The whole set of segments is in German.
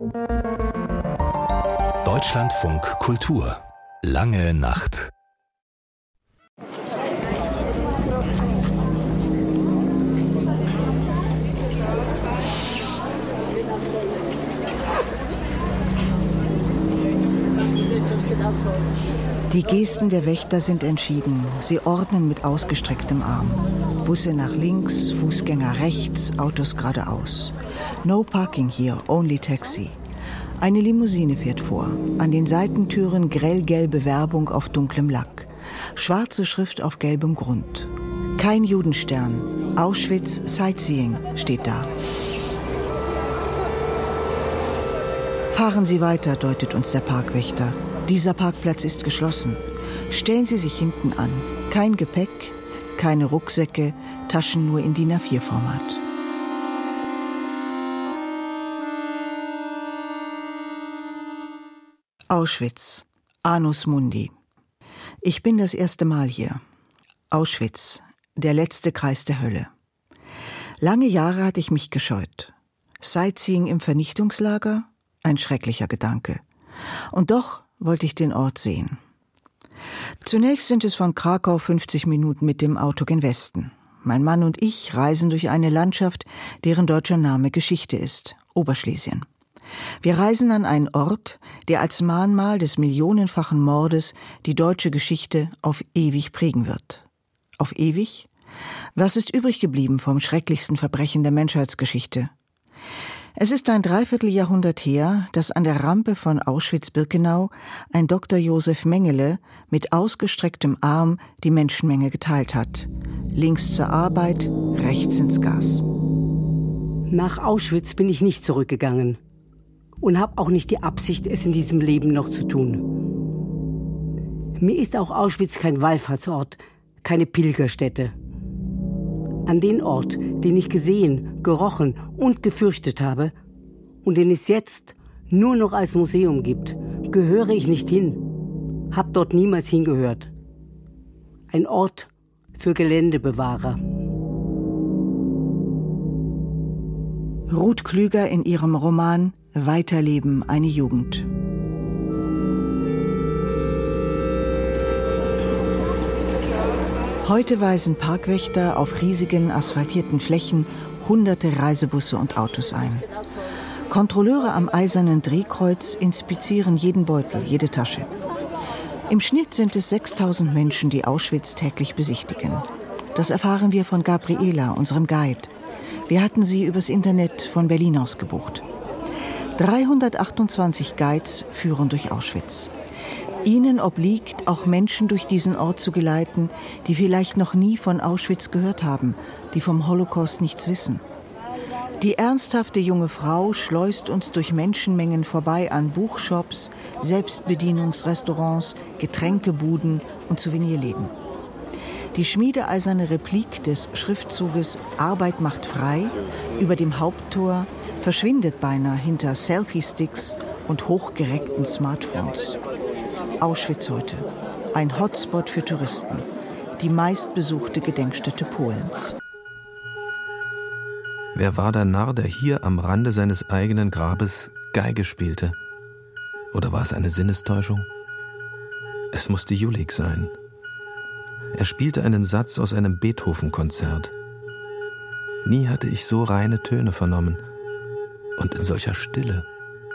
Deutschlandfunk Kultur. Lange Nacht. Die Gesten der Wächter sind entschieden. Sie ordnen mit ausgestrecktem Arm. Busse nach links, Fußgänger rechts, Autos geradeaus. No parking here, only taxi. Eine Limousine fährt vor. An den Seitentüren grellgelbe Werbung auf dunklem Lack. Schwarze Schrift auf gelbem Grund. Kein Judenstern. Auschwitz Sightseeing steht da. Fahren Sie weiter, deutet uns der Parkwächter. Dieser Parkplatz ist geschlossen. Stellen Sie sich hinten an. Kein Gepäck, keine Rucksäcke, Taschen nur in DIN A4-Format. Auschwitz. Annus Mundi. Ich bin das erste Mal hier. Auschwitz. Der letzte Kreis der Hölle. Lange Jahre hatte ich mich gescheut. Sightseeing im Vernichtungslager? Ein schrecklicher Gedanke. Und doch wollte ich den Ort sehen. Zunächst sind es von Krakau 50 Minuten mit dem Auto gen Westen. Mein Mann und ich reisen durch eine Landschaft, deren deutscher Name Geschichte ist, Oberschlesien. Wir reisen an einen Ort, der als Mahnmal des millionenfachen Mordes die deutsche Geschichte auf ewig prägen wird. Auf ewig? Was ist übrig geblieben vom schrecklichsten Verbrechen der Menschheitsgeschichte? Es ist ein Dreivierteljahrhundert her, dass an der Rampe von Auschwitz-Birkenau ein Dr. Josef Mengele mit ausgestrecktem Arm die Menschenmenge geteilt hat. Links zur Arbeit, rechts ins Gas. Nach Auschwitz bin ich nicht zurückgegangen und habe auch nicht die Absicht, es in diesem Leben noch zu tun. Mir ist auch Auschwitz kein Wallfahrtsort, keine Pilgerstätte. An den Ort, den ich gesehen, gerochen und gefürchtet habe und den es jetzt nur noch als Museum gibt, gehöre ich nicht hin, hab dort niemals hingehört. Ein Ort für Geländebewahrer. Ruth Klüger in ihrem Roman Weiterleben, eine Jugend. Heute weisen Parkwächter auf riesigen asphaltierten Flächen hunderte Reisebusse und Autos ein. Kontrolleure am eisernen Drehkreuz inspizieren jeden Beutel, jede Tasche. Im Schnitt sind es 6000 Menschen, die Auschwitz täglich besichtigen. Das erfahren wir von Gabriela, unserem Guide. Wir hatten sie übers Internet von Berlin aus gebucht. 328 Guides führen durch Auschwitz. Ihnen obliegt, auch Menschen durch diesen Ort zu geleiten, die vielleicht noch nie von Auschwitz gehört haben, die vom Holocaust nichts wissen. Die ernsthafte junge Frau schleust uns durch Menschenmengen vorbei an Buchshops, Selbstbedienungsrestaurants, Getränkebuden und Souvenirläden. Die schmiedeeiserne Replik des Schriftzuges »Arbeit macht frei« über dem Haupttor verschwindet beinahe hinter Selfie-Sticks und hochgereckten Smartphones. Auschwitz heute. Ein Hotspot für Touristen. Die meistbesuchte Gedenkstätte Polens. Wer war der Narr, der hier am Rande seines eigenen Grabes Geige spielte? Oder war es eine Sinnestäuschung? Es musste Jülich sein. Er spielte einen Satz aus einem Beethoven-Konzert. Nie hatte ich so reine Töne vernommen. Und in solcher Stille.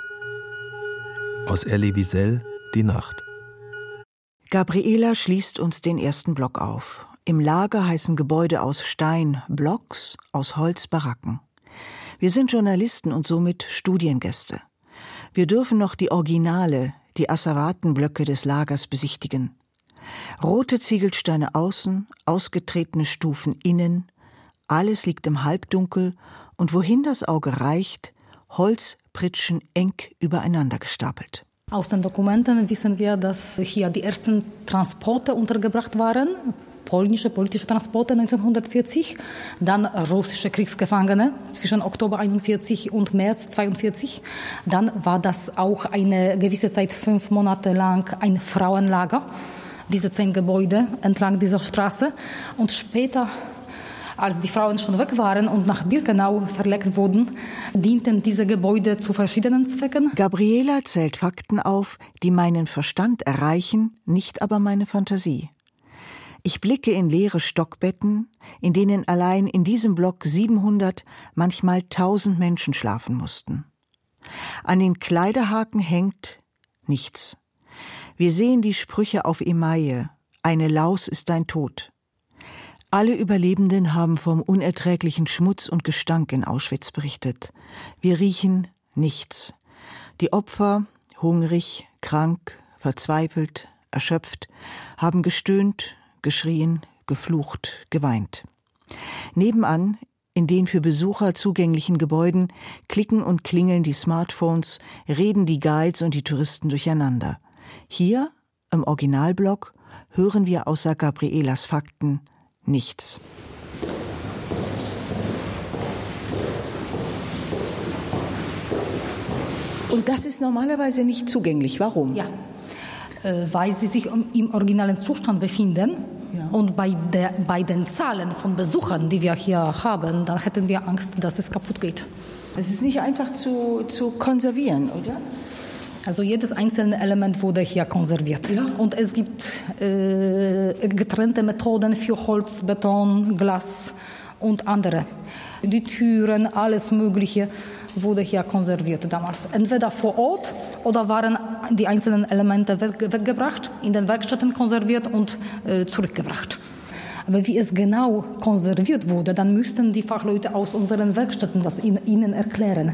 Aus Elie Wiesel, Die Nacht. Gabriela schließt uns den ersten Block auf. Im Lager heißen Gebäude aus Stein Blocks, aus Holz Baracken. Wir sind Journalisten und somit Studiengäste. Wir dürfen noch die Originale, die Asservatenblöcke des Lagers besichtigen. Rote Ziegelsteine außen, ausgetretene Stufen innen, alles liegt im Halbdunkel und wohin das Auge reicht, Holzpritschen eng übereinander gestapelt. Aus den Dokumenten wissen wir, dass hier die ersten Transporte untergebracht waren, polnische politische Transporte 1940, dann russische Kriegsgefangene zwischen Oktober 1941 und März 1942. Dann war das auch eine gewisse Zeit, 5 Monate lang, ein Frauenlager, diese 10 Gebäude entlang dieser Straße. Und später Als die Frauen schon weg waren und nach Birkenau verlegt wurden, dienten diese Gebäude zu verschiedenen Zwecken. Gabriela zählt Fakten auf, die meinen Verstand erreichen, nicht aber meine Fantasie. Ich blicke in leere Stockbetten, in denen allein in diesem Block 700, manchmal 1000 Menschen schlafen mussten. An den Kleiderhaken hängt nichts. Wir sehen die Sprüche auf Emaille: Eine Laus ist dein Tod. Alle Überlebenden haben vom unerträglichen Schmutz und Gestank in Auschwitz berichtet. Wir riechen nichts. Die Opfer, hungrig, krank, verzweifelt, erschöpft, haben gestöhnt, geschrien, geflucht, geweint. Nebenan, in den für Besucher zugänglichen Gebäuden, klicken und klingeln die Smartphones, reden die Guides und die Touristen durcheinander. Hier, im Originalblock, hören wir außer Gabrielas Fakten nichts. Und das ist normalerweise nicht zugänglich. Warum? Ja, weil sie sich im originalen Zustand befinden. Ja. Und bei den Zahlen von Besuchern, die wir hier haben, dann hätten wir Angst, dass es kaputt geht. Es ist nicht einfach zu konservieren, oder? Also jedes einzelne Element wurde hier konserviert. Ja. Und es gibt getrennte Methoden für Holz, Beton, Glas und andere. Die Türen, alles Mögliche wurde hier konserviert damals. Entweder vor Ort oder waren die einzelnen Elemente weggebracht, in den Werkstätten konserviert und zurückgebracht. Aber wie es genau konserviert wurde, dann müssten die Fachleute aus unseren Werkstätten was ihnen erklären.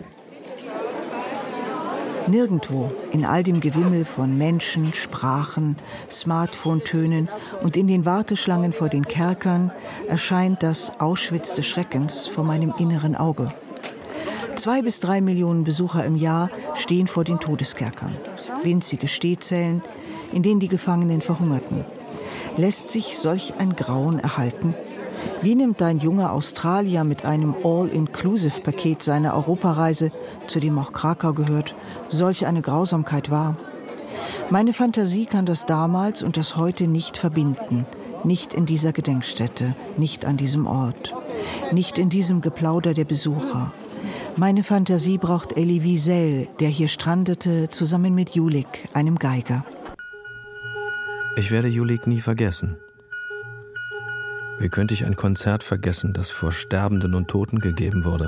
Nirgendwo, in all dem Gewimmel von Menschen, Sprachen, Smartphone-Tönen und in den Warteschlangen vor den Kerkern, erscheint das Auschwitz des Schreckens vor meinem inneren Auge. 2 bis 3 Millionen Besucher im Jahr stehen vor den Todeskerkern. Winzige Stehzellen, in denen die Gefangenen verhungerten. Lässt sich solch ein Grauen erhalten? Wie nimmt ein junger Australier mit einem All-Inclusive-Paket seiner Europareise, zu dem auch Krakau gehört, solch eine Grausamkeit wahr? Meine Fantasie kann das damals und das heute nicht verbinden. Nicht in dieser Gedenkstätte, nicht an diesem Ort, nicht in diesem Geplauder der Besucher. Meine Fantasie braucht Elie Wiesel, der hier strandete, zusammen mit Julik, einem Geiger. Ich werde Julik nie vergessen. Wie könnte ich ein Konzert vergessen, das vor Sterbenden und Toten gegeben wurde?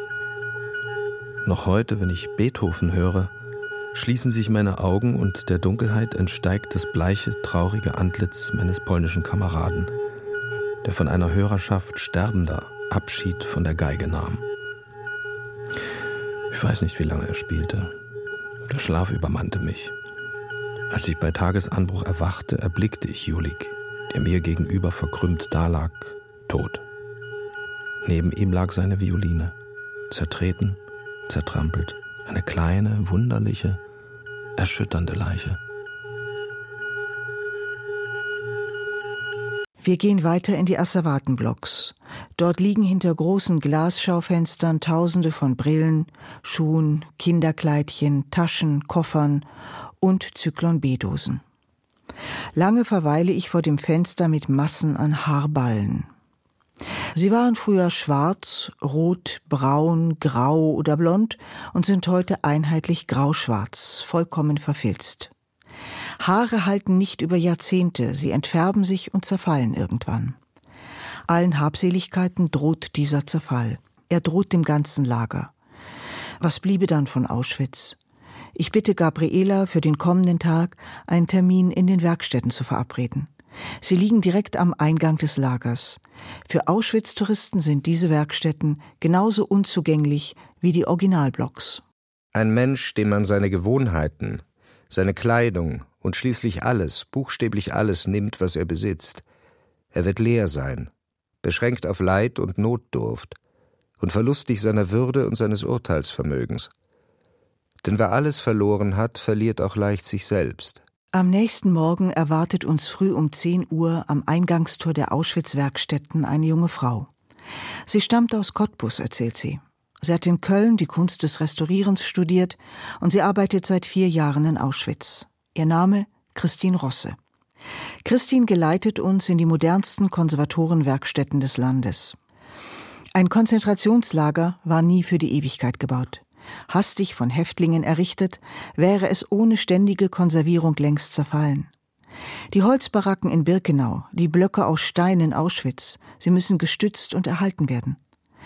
Noch heute, wenn ich Beethoven höre, schließen sich meine Augen und der Dunkelheit entsteigt das bleiche, traurige Antlitz meines polnischen Kameraden, der von einer Hörerschaft Sterbender Abschied von der Geige nahm. Ich weiß nicht, wie lange er spielte. Der Schlaf übermannte mich. Als ich bei Tagesanbruch erwachte, erblickte ich Julik, der mir gegenüber verkrümmt dalag, tot. Neben ihm lag seine Violine, zertreten, zertrampelt, eine kleine, wunderliche, erschütternde Leiche. Wir gehen weiter in die Asservatenblocks. Dort liegen hinter großen Glasschaufenstern Tausende von Brillen, Schuhen, Kinderkleidchen, Taschen, Koffern und Zyklon-B-Dosen. Lange verweile ich vor dem Fenster mit Massen an Haarballen. Sie waren früher schwarz, rot, braun, grau oder blond und sind heute einheitlich grauschwarz, vollkommen verfilzt. Haare halten nicht über Jahrzehnte, sie entfärben sich und zerfallen irgendwann. Allen Habseligkeiten droht dieser Zerfall. Er droht dem ganzen Lager. Was bliebe dann von Auschwitz? Ich bitte Gabriela, für den kommenden Tag einen Termin in den Werkstätten zu verabreden. Sie liegen direkt am Eingang des Lagers. Für Auschwitz-Touristen sind diese Werkstätten genauso unzugänglich wie die Originalblocks. Ein Mensch, dem man seine Gewohnheiten, seine Kleidung und schließlich alles, buchstäblich alles nimmt, was er besitzt. Er wird leer sein, beschränkt auf Leid und Notdurft und verlustig seiner Würde und seines Urteilsvermögens. Denn wer alles verloren hat, verliert auch leicht sich selbst. Am nächsten Morgen erwartet uns früh um 10 Uhr am Eingangstor der Auschwitz-Werkstätten eine junge Frau. Sie stammt aus Cottbus, erzählt sie. Sie hat in Köln die Kunst des Restaurierens studiert und sie arbeitet seit 4 Jahren in Auschwitz. Ihr Name Christine Rosse. Christine geleitet uns in die modernsten Konservatorenwerkstätten des Landes. Ein Konzentrationslager war nie für die Ewigkeit gebaut. Hastig von Häftlingen errichtet, wäre es ohne ständige Konservierung längst zerfallen. Die Holzbaracken in Birkenau, die Blöcke aus Stein in Auschwitz, sie müssen gestützt und erhalten werden.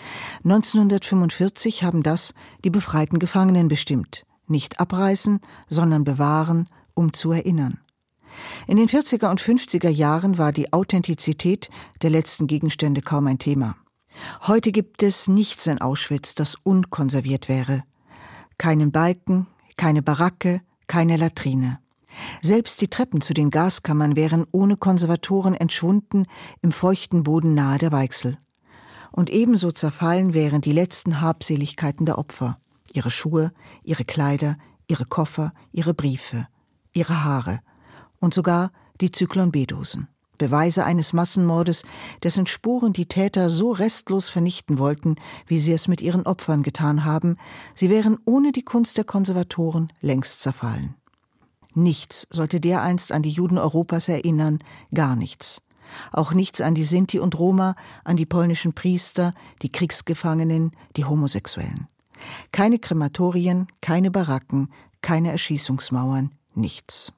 1945 haben das die befreiten Gefangenen bestimmt. Nicht abreißen, sondern bewahren, um zu erinnern. In den 40er und 50er Jahren war die Authentizität der letzten Gegenstände kaum ein Thema. Heute gibt es nichts in Auschwitz, das unkonserviert wäre. Keinen Balken, keine Baracke, keine Latrine. Selbst die Treppen zu den Gaskammern wären ohne Konservatoren entschwunden im feuchten Boden nahe der Weichsel. Und ebenso zerfallen wären die letzten Habseligkeiten der Opfer. Ihre Schuhe, ihre Kleider, ihre Koffer, ihre Briefe, ihre Haare und sogar die Zyklon-B-Dosen. Beweise eines Massenmordes, dessen Spuren die Täter so restlos vernichten wollten, wie sie es mit ihren Opfern getan haben. Sie wären ohne die Kunst der Konservatoren längst zerfallen. Nichts sollte dereinst an die Juden Europas erinnern, gar nichts. Auch nichts an die Sinti und Roma, an die polnischen Priester, die Kriegsgefangenen, die Homosexuellen. Keine Krematorien, keine Baracken, keine Erschießungsmauern, nichts.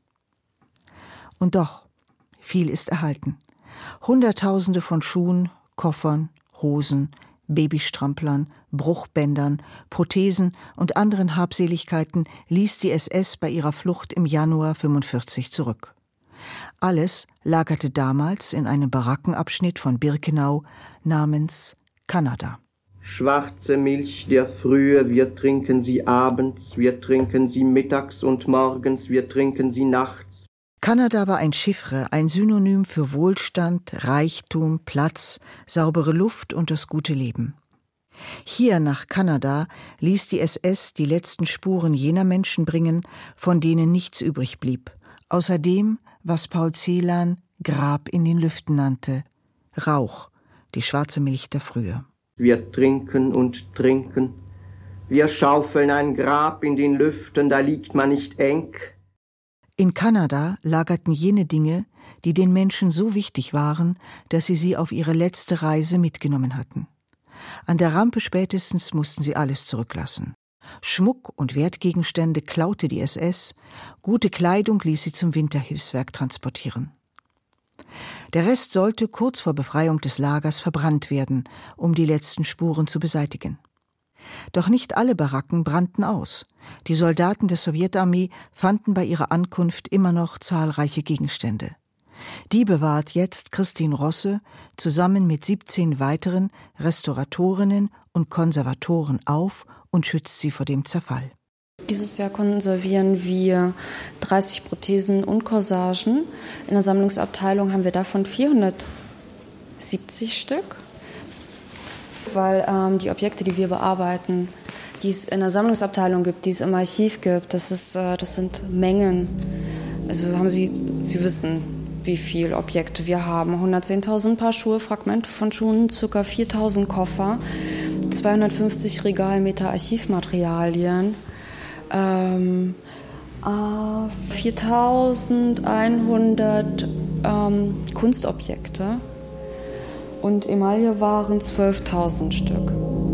Und doch, viel ist erhalten. Hunderttausende von Schuhen, Koffern, Hosen, Babystramplern, Bruchbändern, Prothesen und anderen Habseligkeiten ließ die SS bei ihrer Flucht im Januar 1945 zurück. Alles lagerte damals in einem Barackenabschnitt von Birkenau namens Kanada. Schwarze Milch der Frühe, wir trinken sie abends, wir trinken sie mittags und morgens, wir trinken sie nachts. Kanada war ein Chiffre, ein Synonym für Wohlstand, Reichtum, Platz, saubere Luft und das gute Leben. Hier nach Kanada ließ die SS die letzten Spuren jener Menschen bringen, von denen nichts übrig blieb, außer dem, was Paul Celan Grab in den Lüften nannte, Rauch, die schwarze Milch der Frühe. Wir trinken und trinken, wir schaufeln ein Grab in den Lüften, da liegt man nicht eng. In Kanada lagerten jene Dinge, die den Menschen so wichtig waren, dass sie auf ihre letzte Reise mitgenommen hatten. An der Rampe spätestens mussten sie alles zurücklassen. Schmuck und Wertgegenstände klaute die SS, gute Kleidung ließ sie zum Winterhilfswerk transportieren. Der Rest sollte kurz vor Befreiung des Lagers verbrannt werden, um die letzten Spuren zu beseitigen. Doch nicht alle Baracken brannten aus. Die Soldaten der Sowjetarmee fanden bei ihrer Ankunft immer noch zahlreiche Gegenstände. Die bewahrt jetzt Christine Rosse zusammen mit 17 weiteren Restauratorinnen und Konservatoren auf und schützt sie vor dem Zerfall. Dieses Jahr konservieren wir 30 Prothesen und Corsagen. In der Sammlungsabteilung haben wir davon 470 Stück. Weil die Objekte, die wir bearbeiten, die es in der Sammlungsabteilung gibt, die es im Archiv gibt, das sind Mengen. Also Sie wissen, wie viele Objekte wir haben. 110.000 Paar Schuhe, Fragmente von Schuhen, ca. 4.000 Koffer, 250 Regalmeter Archivmaterialien, 4.100 Kunstobjekte. Und Emaille waren 12.000 Stück.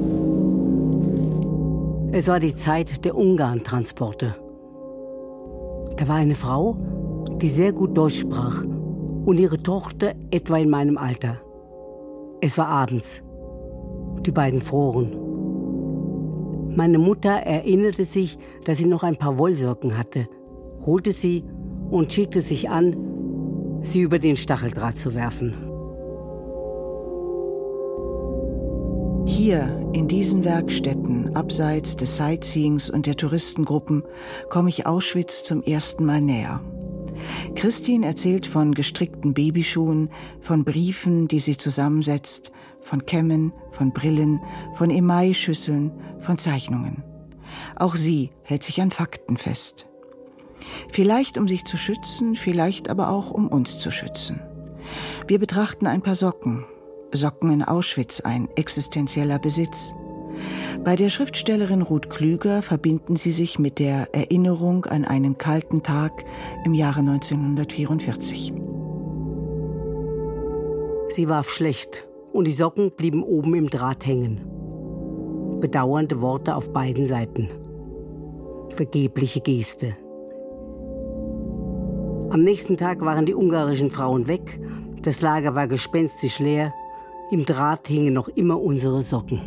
Es war die Zeit der Ungarn-Transporte. Da war eine Frau, die sehr gut Deutsch sprach und ihre Tochter etwa in meinem Alter. Es war abends. Die beiden froren. Meine Mutter erinnerte sich, dass sie noch ein paar Wollsocken hatte, holte sie und schickte sich an, sie über den Stacheldraht zu werfen. Hier, in diesen Werkstätten, abseits des Sightseeings und der Touristengruppen, komme ich Auschwitz zum ersten Mal näher. Christine erzählt von gestrickten Babyschuhen, von Briefen, die sie zusammensetzt, von Kämmen, von Brillen, von Emailschüsseln, von Zeichnungen. Auch sie hält sich an Fakten fest. Vielleicht um sich zu schützen, vielleicht aber auch um uns zu schützen. Wir betrachten ein paar Socken. Socken in Auschwitz, ein existenzieller Besitz. Bei der Schriftstellerin Ruth Klüger verbinden sie sich mit der Erinnerung an einen kalten Tag im Jahre 1944. Sie warf schlecht und die Socken blieben oben im Draht hängen. Bedauernde Worte auf beiden Seiten. Vergebliche Geste. Am nächsten Tag waren die ungarischen Frauen weg, das Lager war gespenstisch leer, im Draht hingen noch immer unsere Socken.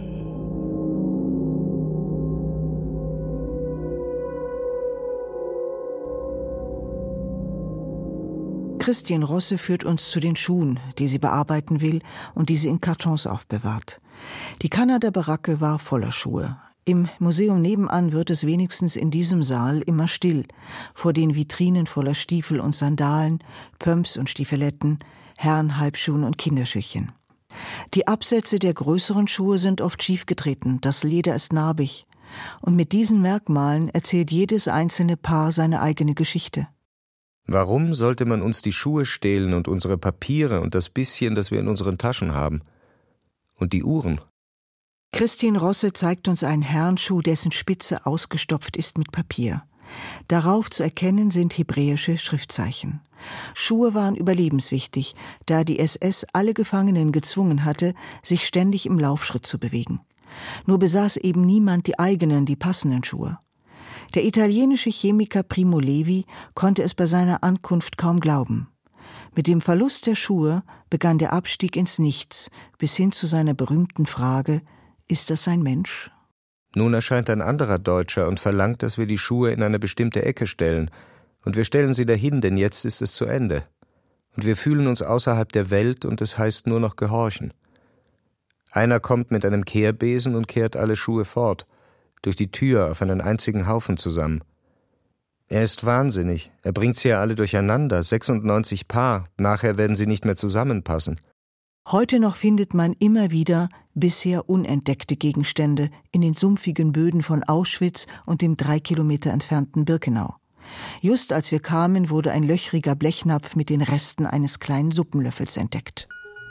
Christine Rosse führt uns zu den Schuhen, die sie bearbeiten will und die sie in Kartons aufbewahrt. Die Kanada-Baracke war voller Schuhe. Im Museum nebenan wird es wenigstens in diesem Saal immer still, vor den Vitrinen voller Stiefel und Sandalen, Pumps und Stiefeletten, Herrenhalbschuhen und Kinderschüchen. Die Absätze der größeren Schuhe sind oft schiefgetreten, das Leder ist narbig. Und mit diesen Merkmalen erzählt jedes einzelne Paar seine eigene Geschichte. Warum sollte man uns die Schuhe stehlen und unsere Papiere und das bisschen, das wir in unseren Taschen haben? Und die Uhren? Christine Rosse zeigt uns einen Herrenschuh, dessen Spitze ausgestopft ist mit Papier. Darauf zu erkennen sind hebräische Schriftzeichen. Schuhe waren überlebenswichtig, da die SS alle Gefangenen gezwungen hatte, sich ständig im Laufschritt zu bewegen. Nur besaß eben niemand die eigenen, die passenden Schuhe. Der italienische Chemiker Primo Levi konnte es bei seiner Ankunft kaum glauben. Mit dem Verlust der Schuhe begann der Abstieg ins Nichts, bis hin zu seiner berühmten Frage: Ist das ein Mensch? Nun erscheint ein anderer Deutscher und verlangt, dass wir die Schuhe in eine bestimmte Ecke stellen. Und wir stellen sie dahin, denn jetzt ist es zu Ende. Und wir fühlen uns außerhalb der Welt und es heißt nur noch gehorchen. Einer kommt mit einem Kehrbesen und kehrt alle Schuhe fort, durch die Tür auf einen einzigen Haufen zusammen. Er ist wahnsinnig, er bringt sie ja alle durcheinander, 96 Paar, nachher werden sie nicht mehr zusammenpassen. Heute noch findet man immer wieder bisher unentdeckte Gegenstände in den sumpfigen Böden von Auschwitz und dem 3 Kilometer entfernten Birkenau. Just als wir kamen, wurde ein löchriger Blechnapf mit den Resten eines kleinen Suppenlöffels entdeckt.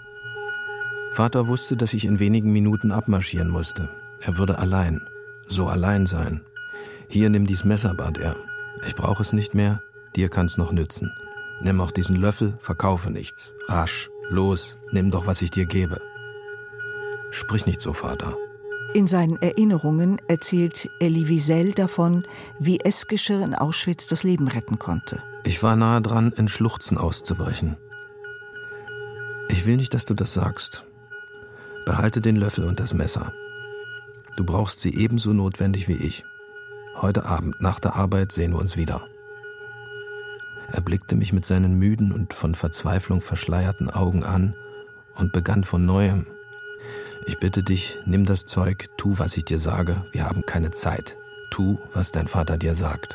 Vater wusste, dass ich in wenigen Minuten abmarschieren musste. Er würde allein, so allein sein. Hier, nimm dies Messer, bat er. Ich brauche es nicht mehr, dir kann's noch nützen. Nimm auch diesen Löffel, verkaufe nichts. Rasch, los, nimm doch, was ich dir gebe. Sprich nicht so, Vater. In seinen Erinnerungen erzählt Elie Wiesel davon, wie Eschscher in Auschwitz das Leben retten konnte. Ich war nahe dran, in Schluchzen auszubrechen. Ich will nicht, dass du das sagst. Behalte den Löffel und das Messer. Du brauchst sie ebenso notwendig wie ich. Heute Abend, nach der Arbeit, sehen wir uns wieder. Er blickte mich mit seinen müden und von Verzweiflung verschleierten Augen an und begann von Neuem. Ich bitte dich, nimm das Zeug, tu, was ich dir sage, wir haben keine Zeit. Tu, was dein Vater dir sagt.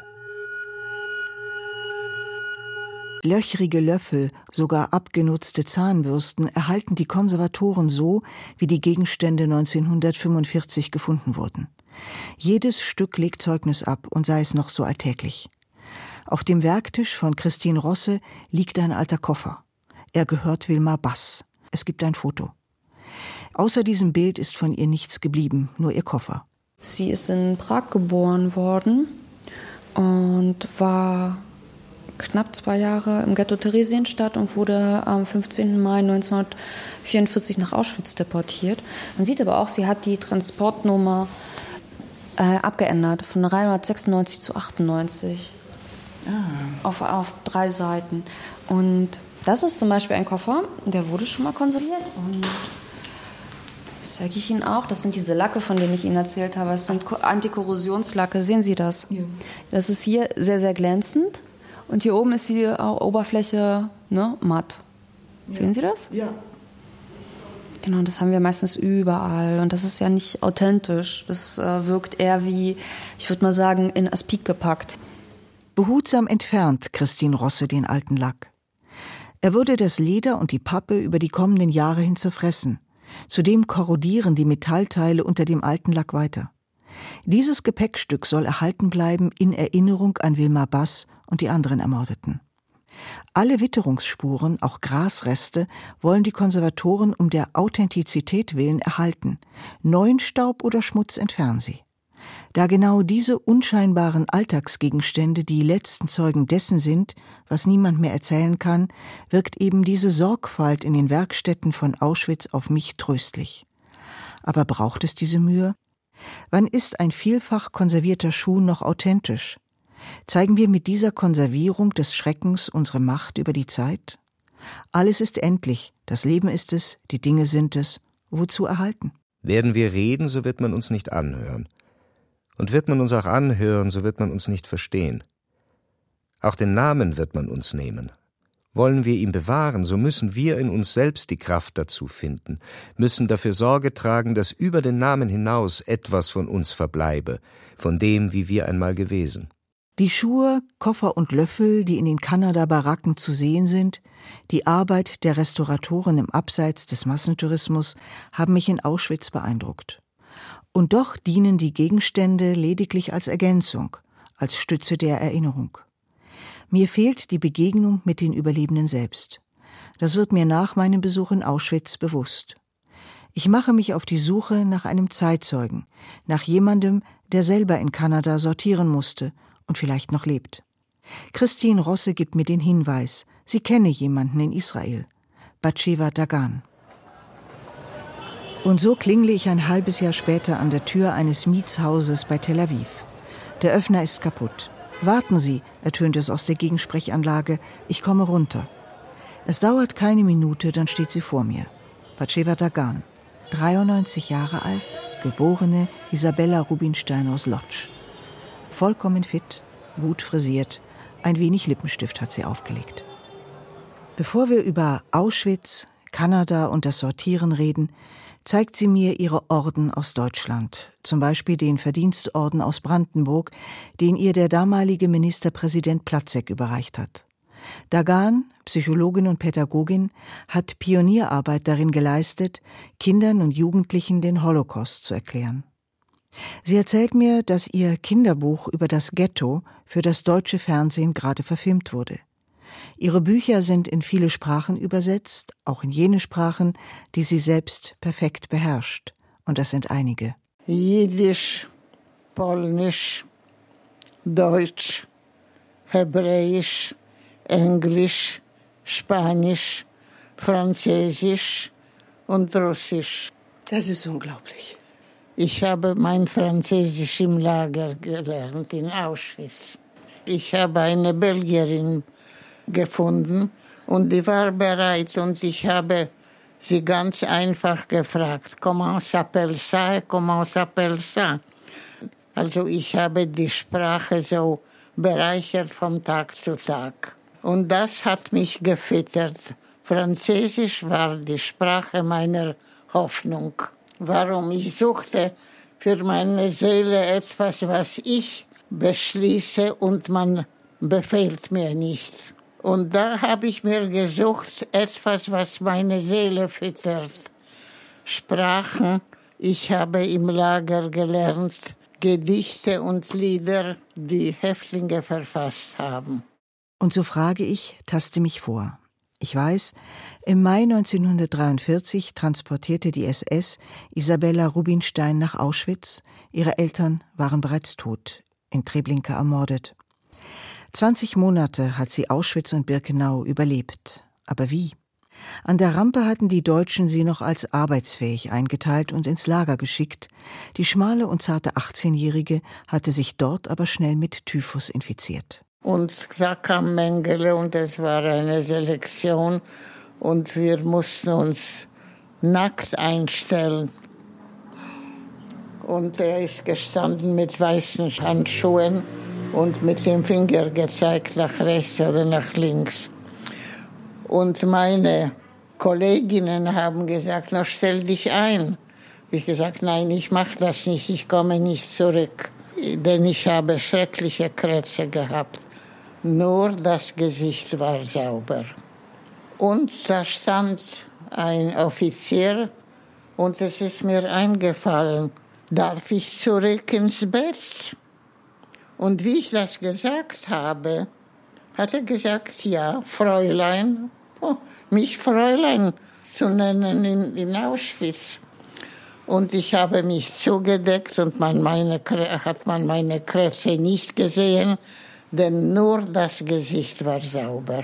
Löchrige Löffel, sogar abgenutzte Zahnbürsten erhalten die Konservatoren so, wie die Gegenstände 1945 gefunden wurden. Jedes Stück legt Zeugnis ab und sei es noch so alltäglich. Auf dem Werktisch von Christine Rosse liegt ein alter Koffer. Er gehört Wilmar Bass. Es gibt ein Foto. Außer diesem Bild ist von ihr nichts geblieben, nur ihr Koffer. Sie ist in Prag geboren worden und war knapp 2 Jahre im Ghetto Theresienstadt und wurde am 15. Mai 1944 nach Auschwitz deportiert. Man sieht aber auch, sie hat die Transportnummer abgeändert, von 396 zu 98. Auf 3 Seiten. Und das ist zum Beispiel ein Koffer, der wurde schon mal konserviert. Und das zeige ich Ihnen auch. Das sind diese Lacke, von denen ich Ihnen erzählt habe. Es sind Antikorrosionslacke. Sehen Sie das? Ja. Das ist hier sehr, sehr glänzend. Und hier oben ist die Oberfläche matt. Ja. Sehen Sie das? Ja. Genau, das haben wir meistens überall. Und das ist ja nicht authentisch. Das wirkt eher wie, ich würde mal sagen, in Aspik gepackt. Behutsam entfernt Christine Rosse den alten Lack. Er würde das Leder und die Pappe über die kommenden Jahre hin zerfressen. Zudem korrodieren die Metallteile unter dem alten Lack weiter. Dieses Gepäckstück soll erhalten bleiben in Erinnerung an Wilmar Bass und die anderen Ermordeten. Alle Witterungsspuren, auch Grasreste, wollen die Konservatoren um der Authentizität willen erhalten. Neuen Staub oder Schmutz entfernen sie. Da genau diese unscheinbaren Alltagsgegenstände die letzten Zeugen dessen sind, was niemand mehr erzählen kann, wirkt eben diese Sorgfalt in den Werkstätten von Auschwitz auf mich tröstlich. Aber braucht es diese Mühe? Wann ist ein vielfach konservierter Schuh noch authentisch? Zeigen wir mit dieser Konservierung des Schreckens unsere Macht über die Zeit? Alles ist endlich, das Leben ist es, die Dinge sind es, wozu erhalten? Werden wir reden, so wird man uns nicht anhören. Und wird man uns auch anhören, so wird man uns nicht verstehen. Auch den Namen wird man uns nehmen. Wollen wir ihn bewahren, so müssen wir in uns selbst die Kraft dazu finden, müssen dafür Sorge tragen, dass über den Namen hinaus etwas von uns verbleibe, von dem, wie wir einmal gewesen. Die Schuhe, Koffer und Löffel, die in den Kanada-Baracken zu sehen sind, die Arbeit der Restauratoren im Abseits des Massentourismus haben mich in Auschwitz beeindruckt. Und doch dienen die Gegenstände lediglich als Ergänzung, als Stütze der Erinnerung. Mir fehlt die Begegnung mit den Überlebenden selbst. Das wird mir nach meinem Besuch in Auschwitz bewusst. Ich mache mich auf die Suche nach einem Zeitzeugen, nach jemandem, der selber in Kanada sortieren musste und vielleicht noch lebt. Christine Rosse gibt mir den Hinweis, sie kenne jemanden in Israel, Batsheva Dagan. Und so klingle ich ein halbes Jahr später an der Tür eines Mietshauses bei Tel Aviv. Der Öffner ist kaputt. »Warten Sie«, ertönt es aus der Gegensprechanlage, »ich komme runter.« Es dauert keine Minute, dann steht sie vor mir. Batsheva Dagan, 93 Jahre alt, geborene Isabella Rubinstein aus Lodz. Vollkommen fit, gut frisiert, ein wenig Lippenstift hat sie aufgelegt. Bevor wir über Auschwitz, Kanada und das Sortieren reden, zeigt sie mir ihre Orden aus Deutschland, zum Beispiel den Verdienstorden aus Brandenburg, den ihr der damalige Ministerpräsident Platzek überreicht hat. Dagan, Psychologin und Pädagogin, hat Pionierarbeit darin geleistet, Kindern und Jugendlichen den Holocaust zu erklären. Sie erzählt mir, dass ihr Kinderbuch über das Ghetto für das deutsche Fernsehen gerade verfilmt wurde. Ihre Bücher sind in viele Sprachen übersetzt, auch in jene Sprachen, die sie selbst perfekt beherrscht. Und das sind einige. Jiddisch, Polnisch, Deutsch, Hebräisch, Englisch, Spanisch, Französisch und Russisch. Das ist unglaublich. Ich habe mein Französisch im Lager gelernt, in Auschwitz. Ich habe eine Belgierin gefunden und die war bereit und ich habe sie ganz einfach gefragt, comment s'appelle ça, comment s'appelle ça. Also ich habe die Sprache so bereichert vom Tag zu Tag. Und das hat mich gefüttert. Französisch war die Sprache meiner Hoffnung. Warum? Ich suchte für meine Seele etwas, was ich beschließe und man befehlt mir nichts. Und da habe ich mir gesucht, etwas, was meine Seele füttert. Sprachen. Ich habe im Lager gelernt, Gedichte und Lieder, die Häftlinge verfasst haben. Und so frage ich, taste mich vor. Ich weiß, im Mai 1943 transportierte die SS Isabella Rubinstein nach Auschwitz. Ihre Eltern waren bereits tot, in Treblinka ermordet. 20 Monate hat sie Auschwitz und Birkenau überlebt. Aber wie? An der Rampe hatten die Deutschen sie noch als arbeitsfähig eingeteilt und ins Lager geschickt. Die schmale und zarte 18-Jährige hatte sich dort aber schnell mit Typhus infiziert. Und da kam Mengele und es war eine Selektion und wir mussten uns nackt einstellen. Und er ist gestanden mit weißen Handschuhen und mit dem Finger gezeigt nach rechts oder nach links. Und meine Kolleginnen haben gesagt, na, stell dich ein. Ich gesagt, nein, ich mache das nicht, ich komme nicht zurück. Denn ich habe schreckliche Krätze gehabt. Nur das Gesicht war sauber. Und da stand ein Offizier und es ist mir eingefallen, darf ich zurück ins Bett? Und wie ich das gesagt habe, hat er gesagt, ja, Fräulein, mich Fräulein zu nennen in Auschwitz. Und ich habe mich zugedeckt und hat man meine Krätze nicht gesehen, denn nur das Gesicht war sauber.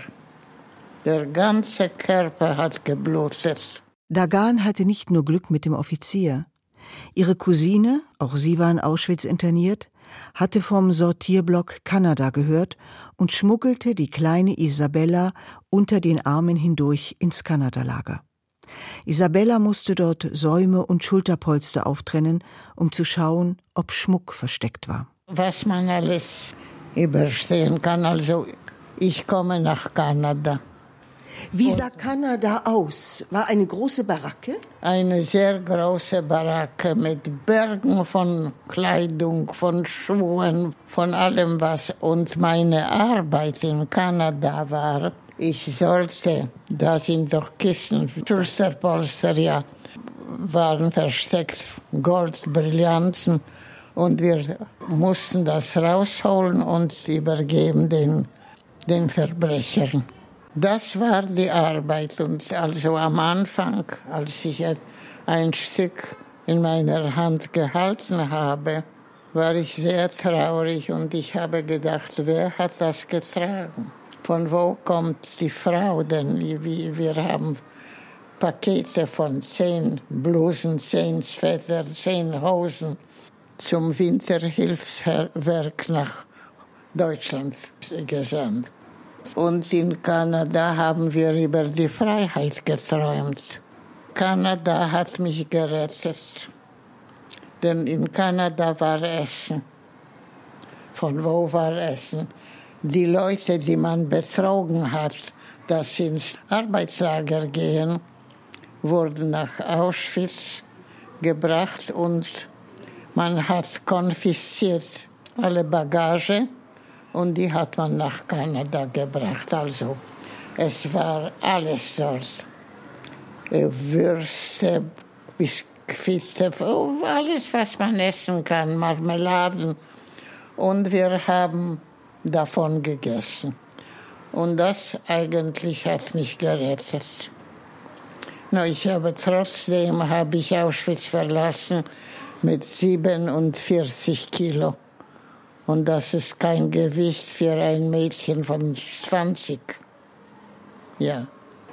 Der ganze Körper hat geblutet. Dagan hatte nicht nur Glück mit dem Offizier. Ihre Cousine, auch sie war in Auschwitz interniert, hatte vom Sortierblock Kanada gehört und schmuggelte die kleine Isabella unter den Armen hindurch ins Kanadalager. Isabella musste dort Säume und Schulterpolster auftrennen, um zu schauen, ob Schmuck versteckt war. Was man alles überstehen kann, also ich komme nach Kanada. Wie sah Kanada aus? War eine große Baracke? Eine sehr große Baracke mit Bergen von Kleidung, von Schuhen, von allem was. Und meine Arbeit in Kanada war, ich sollte, da sind doch Kissen, Schulterpolster, ja, waren versteckt, Gold, Brillanten. Und wir mussten das rausholen und übergeben den Verbrechern. Das war die Arbeit. Und also am Anfang, als ich ein Stück in meiner Hand gehalten habe, war ich sehr traurig und ich habe gedacht, wer hat das getragen? Von wo kommt die Frau? Denn wir haben Pakete von 10 Blusen, 10 Sweater, 10 Hosen zum Winterhilfswerk nach Deutschland gesandt. Und in Kanada haben wir über die Freiheit geträumt. Kanada hat mich gerettet, denn in Kanada war Essen. Von wo war Essen? Die Leute, die man betrogen hat, dass sie ins Arbeitslager gehen, wurden nach Auschwitz gebracht und man hat konfisziert alle Bagage und die hat man nach Kanada gebracht. Also es war alles dort. Würste, Biskuite, alles, was man essen kann, Marmeladen. Und wir haben davon gegessen. Und das eigentlich hat mich gerettet. Trotzdem habe ich Auschwitz verlassen mit 47 Kilo. Und das ist kein Gewicht für ein Mädchen von 20. Ja.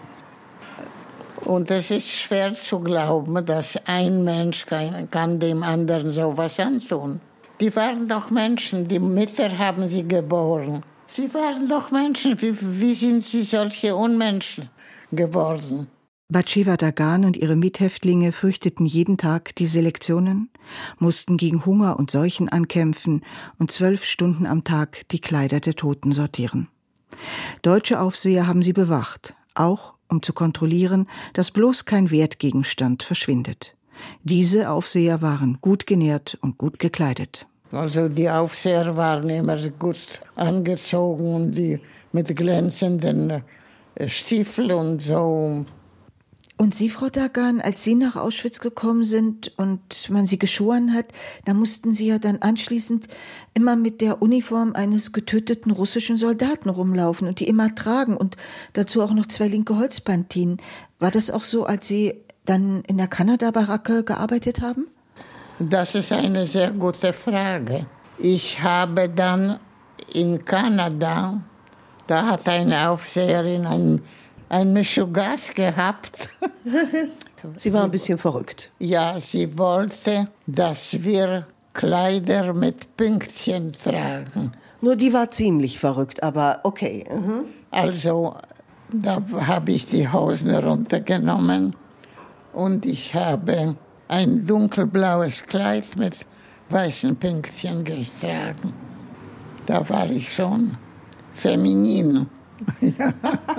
Und es ist schwer zu glauben, dass ein Mensch kann dem anderen sowas antun. Die waren doch Menschen, die Mütter haben sie geboren. Sie waren doch Menschen. Wie sind sie solche Unmenschen geworden? Batsheva Dagan und ihre Mithäftlinge fürchteten jeden Tag die Selektionen, mussten gegen Hunger und Seuchen ankämpfen und 12 Stunden am Tag die Kleider der Toten sortieren. Deutsche Aufseher haben sie bewacht, auch um zu kontrollieren, dass bloß kein Wertgegenstand verschwindet. Diese Aufseher waren gut genährt und gut gekleidet. Also die Aufseher waren immer gut angezogen und die mit glänzenden Stiefeln und so. Und Sie, Frau Dagan, als Sie nach Auschwitz gekommen sind und man Sie geschoren hat, da mussten Sie ja dann anschließend immer mit der Uniform eines getöteten russischen Soldaten rumlaufen und die immer tragen und dazu auch noch 2 linke Holzpantinen. War das auch so, als Sie dann in der Kanada-Baracke gearbeitet haben? Das ist eine sehr gute Frage. Ich habe dann in Kanada, da hat eine Aufseherin ein Mischuggas gehabt. Sie war ein bisschen verrückt. Ja, sie wollte, dass wir Kleider mit Pünktchen tragen. Nur die war ziemlich verrückt, aber okay. Mhm. Also, da habe ich die Hosen runtergenommen und ich habe ein dunkelblaues Kleid mit weißen Pünktchen getragen. Da war ich schon feminin. Ja.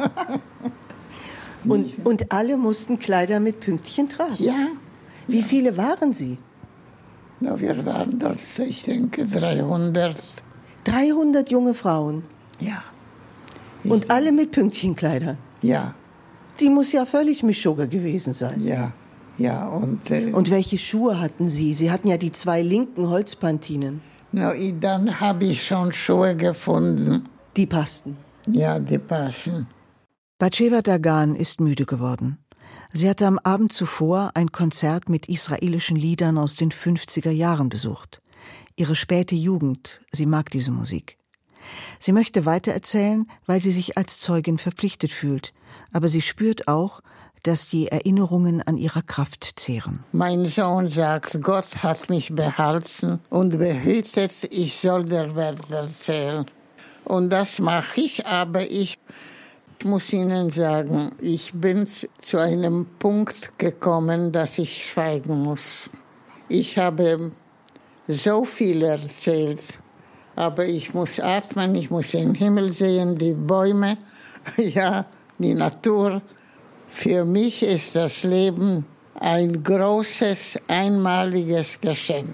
Und alle mussten Kleider mit Pünktchen tragen? Ja. Wie viele waren Sie? Na, wir waren dort, ich denke, 300. 300 junge Frauen? Ja. Und alle mit Pünktchenkleidern? Ja. Die muss ja völlig Mischugge gewesen sein. Ja, ja. Und welche Schuhe hatten Sie? Sie hatten ja die 2 linken Holzpantinen. Na, dann habe ich schon Schuhe gefunden. Die passten? Ja, die passen. Batsheva Dagan ist müde geworden. Sie hatte am Abend zuvor ein Konzert mit israelischen Liedern aus den 50er Jahren besucht. Ihre späte Jugend, sie mag diese Musik. Sie möchte weitererzählen, weil sie sich als Zeugin verpflichtet fühlt. Aber sie spürt auch, dass die Erinnerungen an ihrer Kraft zehren. Mein Sohn sagt, Gott hat mich behalten und behütet, ich soll der Welt erzählen. Und das mache ich, aber ich muss Ihnen sagen, ich bin zu einem Punkt gekommen, dass ich schweigen muss. Ich habe so viel erzählt, aber ich muss atmen, ich muss den Himmel sehen, die Bäume, ja, die Natur. Für mich ist das Leben ein großes, einmaliges Geschenk.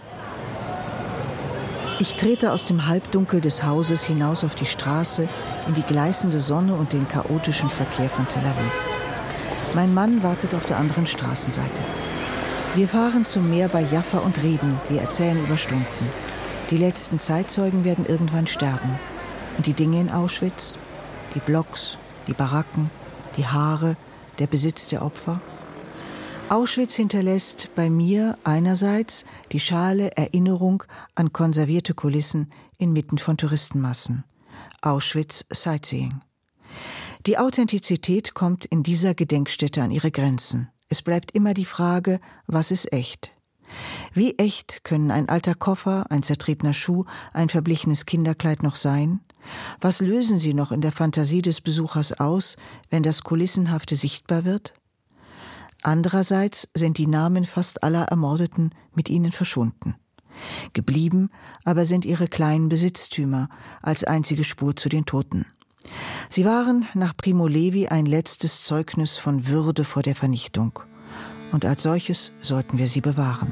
Ich trete aus dem Halbdunkel des Hauses hinaus auf die Straße, in die gleißende Sonne und den chaotischen Verkehr von Tel Aviv. Mein Mann wartet auf der anderen Straßenseite. Wir fahren zum Meer bei Jaffa und reden, wir erzählen über Stunden. Die letzten Zeitzeugen werden irgendwann sterben. Und die Dinge in Auschwitz, die Blocks, die Baracken, die Haare, der Besitz der Opfer. Auschwitz hinterlässt bei mir einerseits die schale Erinnerung an konservierte Kulissen inmitten von Touristenmassen. Auschwitz Sightseeing. Die Authentizität kommt in dieser Gedenkstätte an ihre Grenzen. Es bleibt immer die Frage, was ist echt? Wie echt können ein alter Koffer, ein zertretener Schuh, ein verblichenes Kinderkleid noch sein? Was lösen sie noch in der Fantasie des Besuchers aus, wenn das Kulissenhafte sichtbar wird? Andererseits sind die Namen fast aller Ermordeten mit ihnen verschwunden. Geblieben aber sind ihre kleinen Besitztümer als einzige Spur zu den Toten. Sie waren nach Primo Levi ein letztes Zeugnis von Würde vor der Vernichtung. Und als solches sollten wir sie bewahren.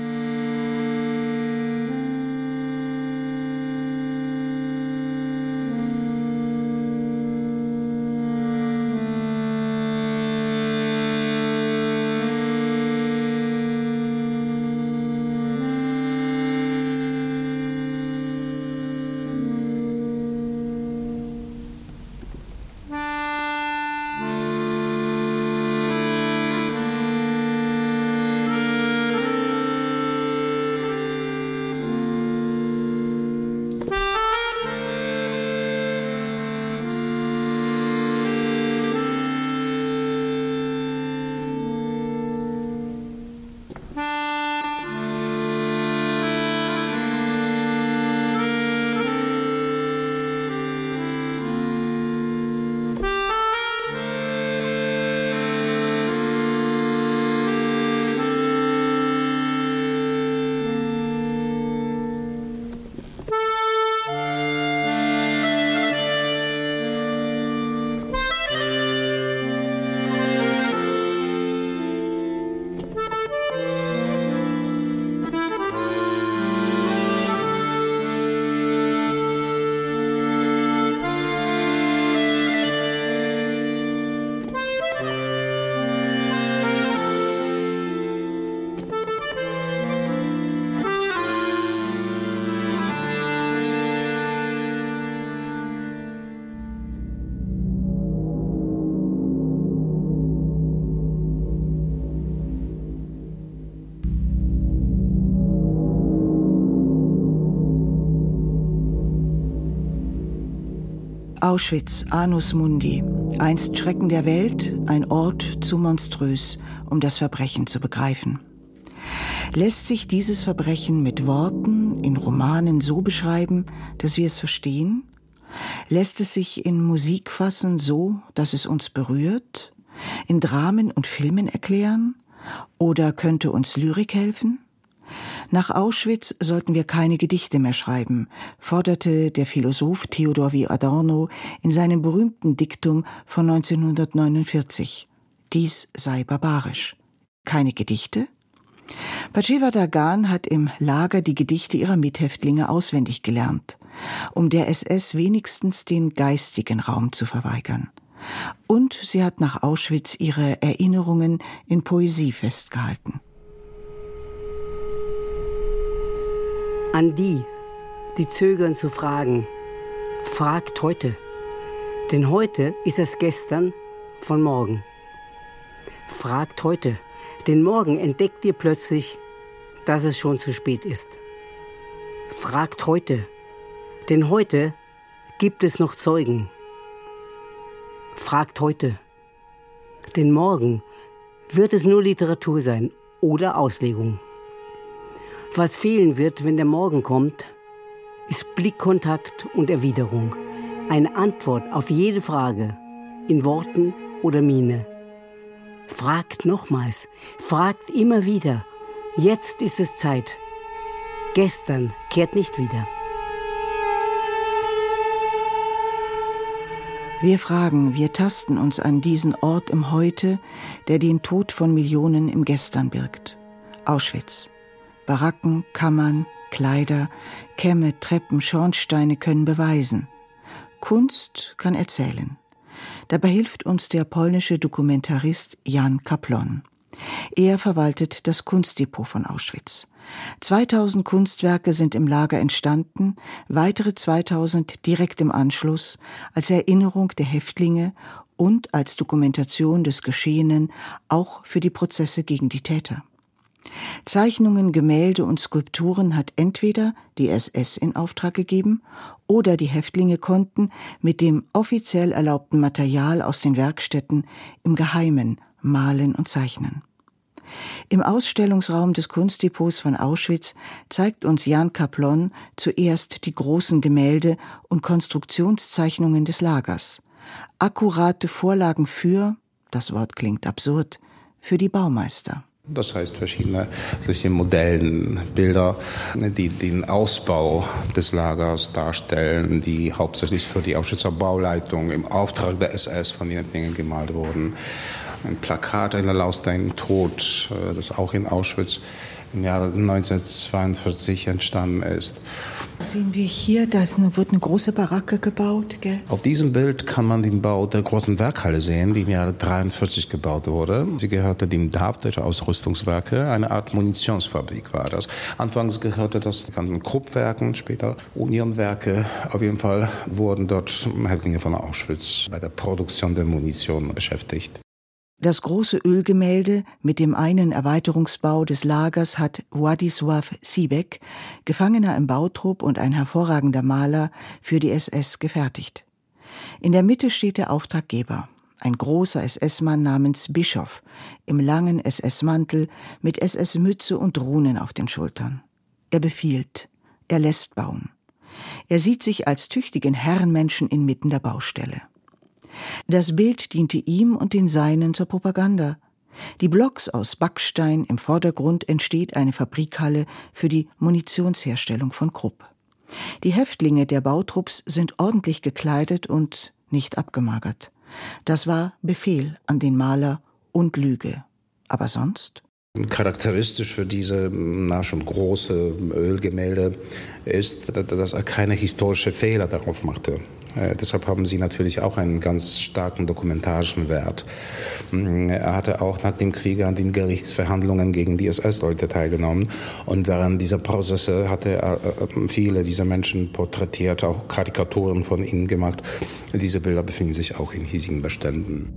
Auschwitz, Annus Mundi, einst Schrecken der Welt, ein Ort zu monströs, um das Verbrechen zu begreifen. Lässt sich dieses Verbrechen mit Worten, in Romanen so beschreiben, dass wir es verstehen? Lässt es sich in Musik fassen so, dass es uns berührt? In Dramen und Filmen erklären? Oder könnte uns Lyrik helfen? Nach Auschwitz sollten wir keine Gedichte mehr schreiben, forderte der Philosoph Theodor W. Adorno in seinem berühmten Diktum von 1949. Dies sei barbarisch. Keine Gedichte? Batsheva Dagan hat im Lager die Gedichte ihrer Mithäftlinge auswendig gelernt, um der SS wenigstens den geistigen Raum zu verweigern. Und sie hat nach Auschwitz ihre Erinnerungen in Poesie festgehalten. An die zögern zu fragen, fragt heute. Denn heute ist das Gestern von morgen. Fragt heute, denn morgen entdeckt ihr plötzlich, dass es schon zu spät ist. Fragt heute, denn heute gibt es noch Zeugen. Fragt heute, denn morgen wird es nur Literatur sein oder Auslegung. Was fehlen wird, wenn der Morgen kommt, ist Blickkontakt und Erwiderung. Eine Antwort auf jede Frage, in Worten oder Miene. Fragt nochmals, fragt immer wieder. Jetzt ist es Zeit. Gestern kehrt nicht wieder. Wir fragen, wir tasten uns an diesen Ort im Heute, der den Tod von Millionen im Gestern birgt. Auschwitz. Baracken, Kammern, Kleider, Kämme, Treppen, Schornsteine können beweisen. Kunst kann erzählen. Dabei hilft uns der polnische Dokumentarist Jan Kaplon. Er verwaltet das Kunstdepot von Auschwitz. 2000 Kunstwerke sind im Lager entstanden, weitere 2000 direkt im Anschluss, als Erinnerung der Häftlinge und als Dokumentation des Geschehenen, auch für die Prozesse gegen die Täter. Zeichnungen, Gemälde und Skulpturen hat entweder die SS in Auftrag gegeben oder die Häftlinge konnten mit dem offiziell erlaubten Material aus den Werkstätten im Geheimen malen und zeichnen. Im Ausstellungsraum des Kunstdepots von Auschwitz zeigt uns Jan Kaplon zuerst die großen Gemälde und Konstruktionszeichnungen des Lagers. Akkurate Vorlagen für, das Wort klingt absurd, für die Baumeister. Das heißt verschiedene solche Modellenbilder, die den Ausbau des Lagers darstellen, die hauptsächlich für die Auschwitzer Bauleitung im Auftrag der SS von den Häftlingen gemalt wurden. Ein Plakat, ein Laus deinen Tod, das auch in Auschwitz im Jahre 1942 entstanden ist. Sehen wir hier, wird eine große Baracke gebaut, gell? Auf diesem Bild kann man den Bau der großen Werkhalle sehen, die im Jahre 1943 gebaut wurde. Sie gehörte dem DAF, Deutsche Ausrüstungswerke, eine Art Munitionsfabrik war das. Anfangs gehörte das ganzen Kruppwerken, später Unionwerke. Auf jeden Fall wurden dort Häftlinge von Auschwitz bei der Produktion der Munition beschäftigt. Das große Ölgemälde mit dem einen Erweiterungsbau des Lagers hat Władysław Sibek, Gefangener im Bautrupp und ein hervorragender Maler, für die SS gefertigt. In der Mitte steht der Auftraggeber, ein großer SS-Mann namens Bischof, im langen SS-Mantel mit SS-Mütze und Runen auf den Schultern. Er befiehlt, er lässt bauen. Er sieht sich als tüchtigen Herrenmenschen inmitten der Baustelle. Das Bild diente ihm und den Seinen zur Propaganda. Die Blocks aus Backstein, im Vordergrund entsteht eine Fabrikhalle für die Munitionsherstellung von Krupp. Die Häftlinge der Bautrupps sind ordentlich gekleidet und nicht abgemagert. Das war Befehl an den Maler und Lüge. Aber sonst? Charakteristisch für diese schon große Ölgemälde ist, dass er keine historischen Fehler darauf machte. Deshalb haben sie natürlich auch einen ganz starken dokumentarischen Wert. Er hatte auch nach dem Krieg an den Gerichtsverhandlungen gegen die SS-Leute teilgenommen. Und während dieser Prozesse hatte er viele dieser Menschen porträtiert, auch Karikaturen von ihnen gemacht. Diese Bilder befinden sich auch in hiesigen Beständen.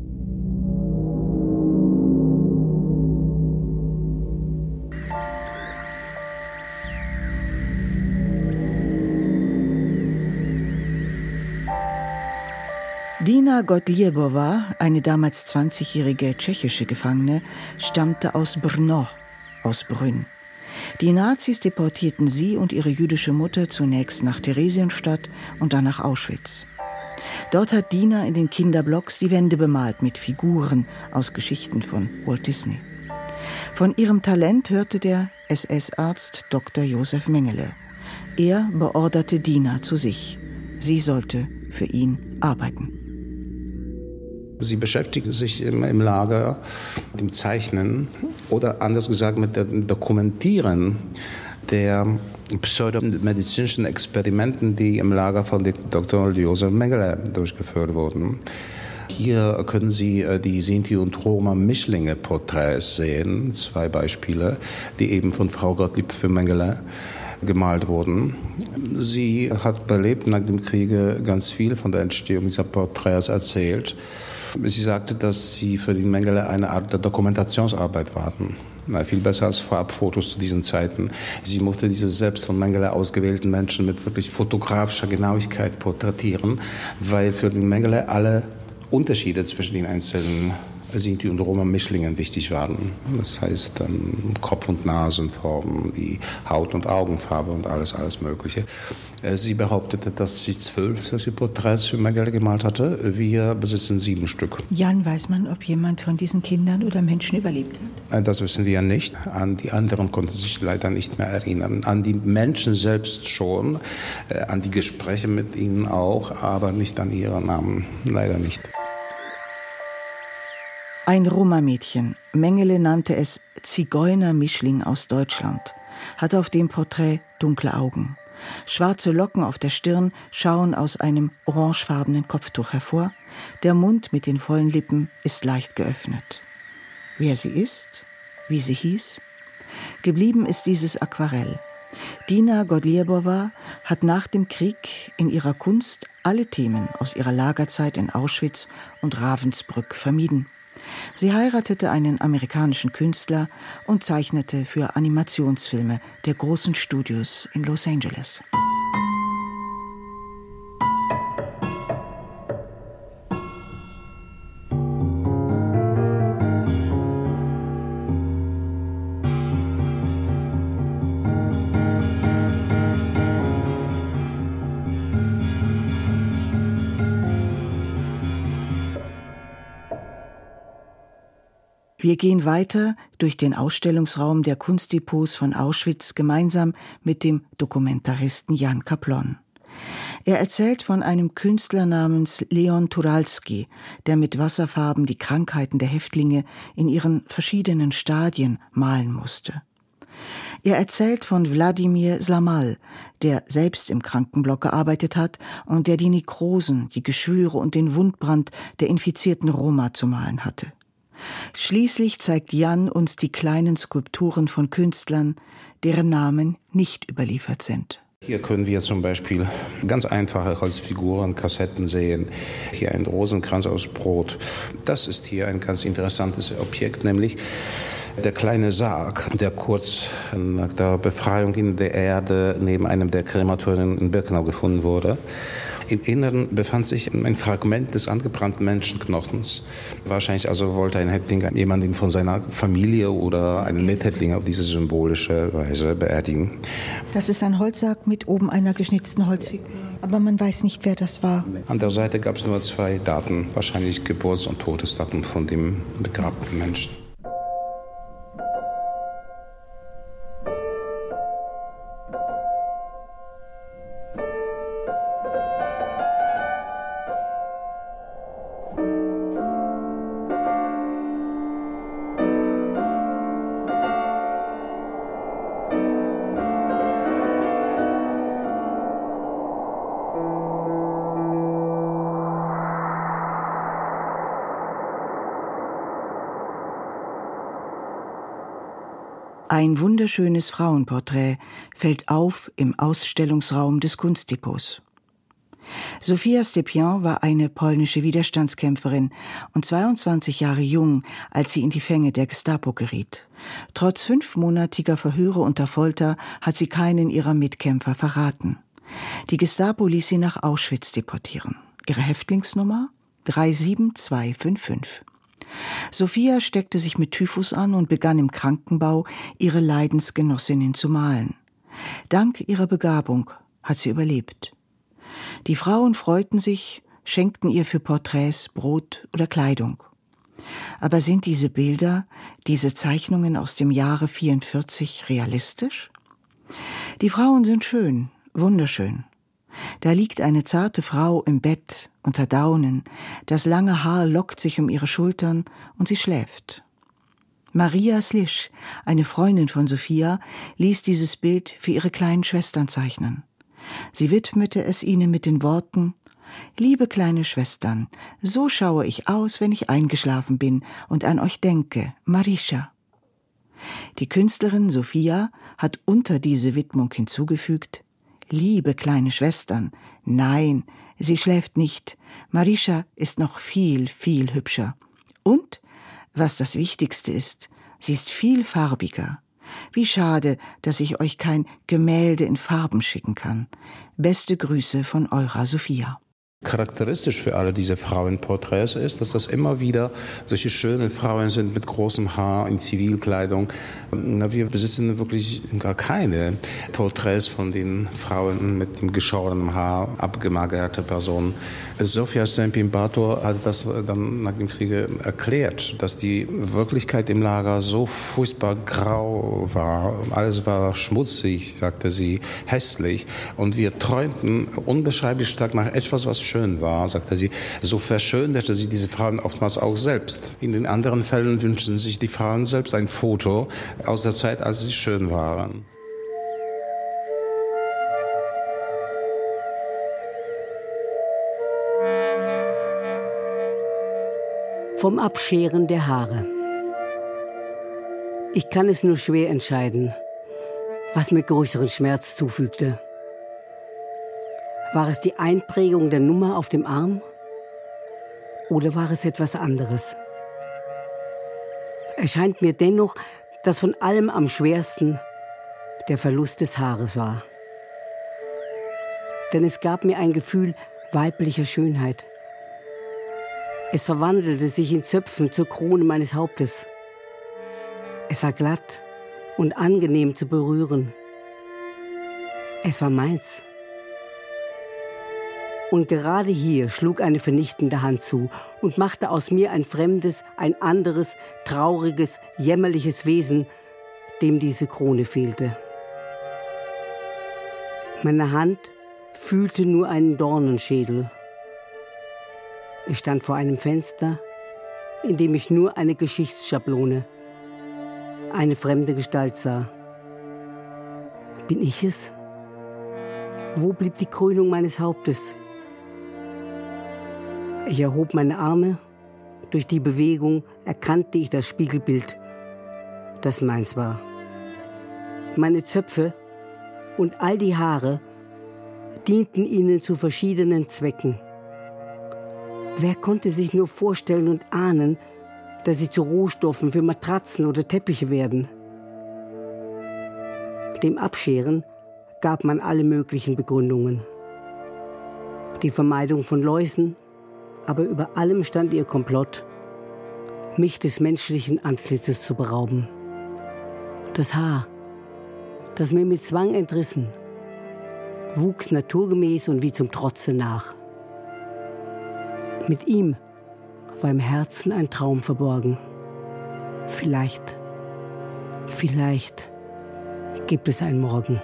Dina Gottliebowa, eine damals 20-jährige tschechische Gefangene, stammte aus Brno, aus Brünn. Die Nazis deportierten sie und ihre jüdische Mutter zunächst nach Theresienstadt und dann nach Auschwitz. Dort hat Dina in den Kinderblocks die Wände bemalt mit Figuren aus Geschichten von Walt Disney. Von ihrem Talent hörte der SS-Arzt Dr. Josef Mengele. Er beorderte Dina zu sich. Sie sollte für ihn arbeiten. Sie beschäftigte sich im Lager mit dem Zeichnen oder anders gesagt mit dem Dokumentieren der pseudomedizinischen Experimenten, die im Lager von Dr. Josef Mengele durchgeführt wurden. Hier können Sie die Sinti- und Roma-Mischlinge-Porträts sehen, 2 Beispiele, die eben von Frau Gottlieb für Mengele gemalt wurden. Sie hat belebt nach dem Kriege ganz viel von der Entstehung dieser Porträts erzählt. Sie sagte, dass sie für die Mengele eine Art der Dokumentationsarbeit warten. Viel besser als Farbfotos zu diesen Zeiten. Sie musste diese selbst von Mengele ausgewählten Menschen mit wirklich fotografischer Genauigkeit porträtieren, weil für die Mengele alle Unterschiede zwischen den einzelnen Sinti und Roma-Mischlingen wichtig waren. Das heißt Kopf- und Nasenformen, die Haut- und Augenfarbe und alles Mögliche. Sie behauptete, dass sie 12 solche Porträts für Mengele gemalt hatte. Wir besitzen 7 Stück. Jan, weiß man, ob jemand von diesen Kindern oder Menschen überlebt hat? Das wissen wir nicht. An die anderen konnten sie sich leider nicht mehr erinnern. An die Menschen selbst schon, an die Gespräche mit ihnen auch, aber nicht an ihre Namen. Leider nicht. Ein Roma-Mädchen, Mengele nannte es Zigeuner-Mischling aus Deutschland, hat auf dem Porträt dunkle Augen. Schwarze Locken auf der Stirn schauen aus einem orangefarbenen Kopftuch hervor. Der Mund mit den vollen Lippen ist leicht geöffnet. Wer sie ist, wie sie hieß? Geblieben ist dieses Aquarell. Dina Godliebowa hat nach dem Krieg in ihrer Kunst alle Themen aus ihrer Lagerzeit in Auschwitz und Ravensbrück vermieden. Sie heiratete einen amerikanischen Künstler und zeichnete für Animationsfilme der großen Studios in Los Angeles. Wir gehen weiter durch den Ausstellungsraum der Kunstdepots von Auschwitz gemeinsam mit dem Dokumentaristen Jan Kaplon. Er erzählt von einem Künstler namens Leon Turalski, der mit Wasserfarben die Krankheiten der Häftlinge in ihren verschiedenen Stadien malen musste. Er erzählt von Wladimir Slamal, der selbst im Krankenblock gearbeitet hat und der die Nekrosen, die Geschwüre und den Wundbrand der infizierten Roma zu malen hatte. Schließlich zeigt Jan uns die kleinen Skulpturen von Künstlern, deren Namen nicht überliefert sind. Hier können wir zum Beispiel ganz einfache Holzfiguren, Kassetten sehen. Hier ein Rosenkranz aus Brot. Das ist hier ein ganz interessantes Objekt, nämlich der kleine Sarg, der kurz nach der Befreiung in der Erde neben einem der Krematorien in Birkenau gefunden wurde. Im Inneren befand sich ein Fragment des angebrannten Menschenknochens. Wahrscheinlich also wollte ein Häftling jemanden von seiner Familie oder einen Mithäftling auf diese symbolische Weise beerdigen. Das ist ein Holzsarg mit oben einer geschnitzten Holzfigur. Aber man weiß nicht, wer das war. An der Seite gab es nur 2 Daten, wahrscheinlich Geburts- und Todesdatum von dem begrabten Menschen. Ein wunderschönes Frauenporträt fällt auf im Ausstellungsraum des Kunstdepots. Sofia Stepien war eine polnische Widerstandskämpferin und 22 Jahre jung, als sie in die Fänge der Gestapo geriet. Trotz 5-monatiger Verhöre unter Folter hat sie keinen ihrer Mitkämpfer verraten. Die Gestapo ließ sie nach Auschwitz deportieren. Ihre Häftlingsnummer 37255. Sophia steckte sich mit Typhus an und begann im Krankenbau, ihre Leidensgenossinnen zu malen. Dank ihrer Begabung hat sie überlebt. Die Frauen freuten sich, schenkten ihr für Porträts Brot oder Kleidung. Aber sind diese Bilder, diese Zeichnungen aus dem Jahre 44 realistisch? Die Frauen sind schön, wunderschön. Da liegt eine zarte Frau im Bett unter Daunen, das lange Haar lockt sich um ihre Schultern und sie schläft. Maria Slisch, eine Freundin von Sophia, ließ dieses Bild für ihre kleinen Schwestern zeichnen. Sie widmete es ihnen mit den Worten: »Liebe kleine Schwestern, so schaue ich aus, wenn ich eingeschlafen bin und an euch denke, Marisha.« Die Künstlerin Sophia hat unter diese Widmung hinzugefügt: »Liebe kleine Schwestern, nein, Sie schläft nicht. Marisha ist noch viel, viel hübscher. Und, was das Wichtigste ist, sie ist viel farbiger. Wie schade, dass ich euch kein Gemälde in Farben schicken kann. Beste Grüße von eurer Sophia. Charakteristisch für alle diese Frauenporträts ist, dass das immer wieder solche schönen Frauen sind mit großem Haar in Zivilkleidung. Wir besitzen wirklich gar keine Porträts von den Frauen mit dem geschorenen Haar, abgemagerte Personen. Sofia Sempin-Batory hat das dann nach dem Krieg erklärt, dass die Wirklichkeit im Lager so furchtbar grau war. Alles war schmutzig, sagte sie, hässlich. Und wir träumten unbeschreiblich stark nach etwas, was schön war, sagte sie. So verschönerte sie diese Frauen oftmals auch selbst. In den anderen Fällen wünschten sich die Frauen selbst ein Foto aus der Zeit, als sie schön waren. Vom Abscheren der Haare. Ich kann es nur schwer entscheiden, was mir größeren Schmerz zufügte. War es die Einprägung der Nummer auf dem Arm? Oder war es etwas anderes? Es scheint mir dennoch, dass von allem am schwersten der Verlust des Haares war. Denn es gab mir ein Gefühl weiblicher Schönheit. Es verwandelte sich in Zöpfen zur Krone meines Hauptes. Es war glatt und angenehm zu berühren. Es war meins. Und gerade hier schlug eine vernichtende Hand zu und machte aus mir ein fremdes, ein anderes, trauriges, jämmerliches Wesen, dem diese Krone fehlte. Meine Hand fühlte nur einen Dornenschädel. Ich stand vor einem Fenster, in dem ich nur eine Geschichtsschablone, eine fremde Gestalt sah. Bin ich es? Wo blieb die Krönung meines Hauptes? Ich erhob meine Arme. Durch die Bewegung erkannte ich das Spiegelbild, das meins war. Meine Zöpfe und all die Haare dienten ihnen zu verschiedenen Zwecken. Wer konnte sich nur vorstellen und ahnen, dass sie zu Rohstoffen für Matratzen oder Teppiche werden? Dem Abscheren gab man alle möglichen Begründungen. Die Vermeidung von Läusen, aber über allem stand ihr Komplott, mich des menschlichen Antlitzes zu berauben. Das Haar, das mir mit Zwang entrissen, wuchs naturgemäß und wie zum Trotze nach. Mit ihm war im Herzen ein Traum verborgen. Vielleicht gibt es einen Morgen.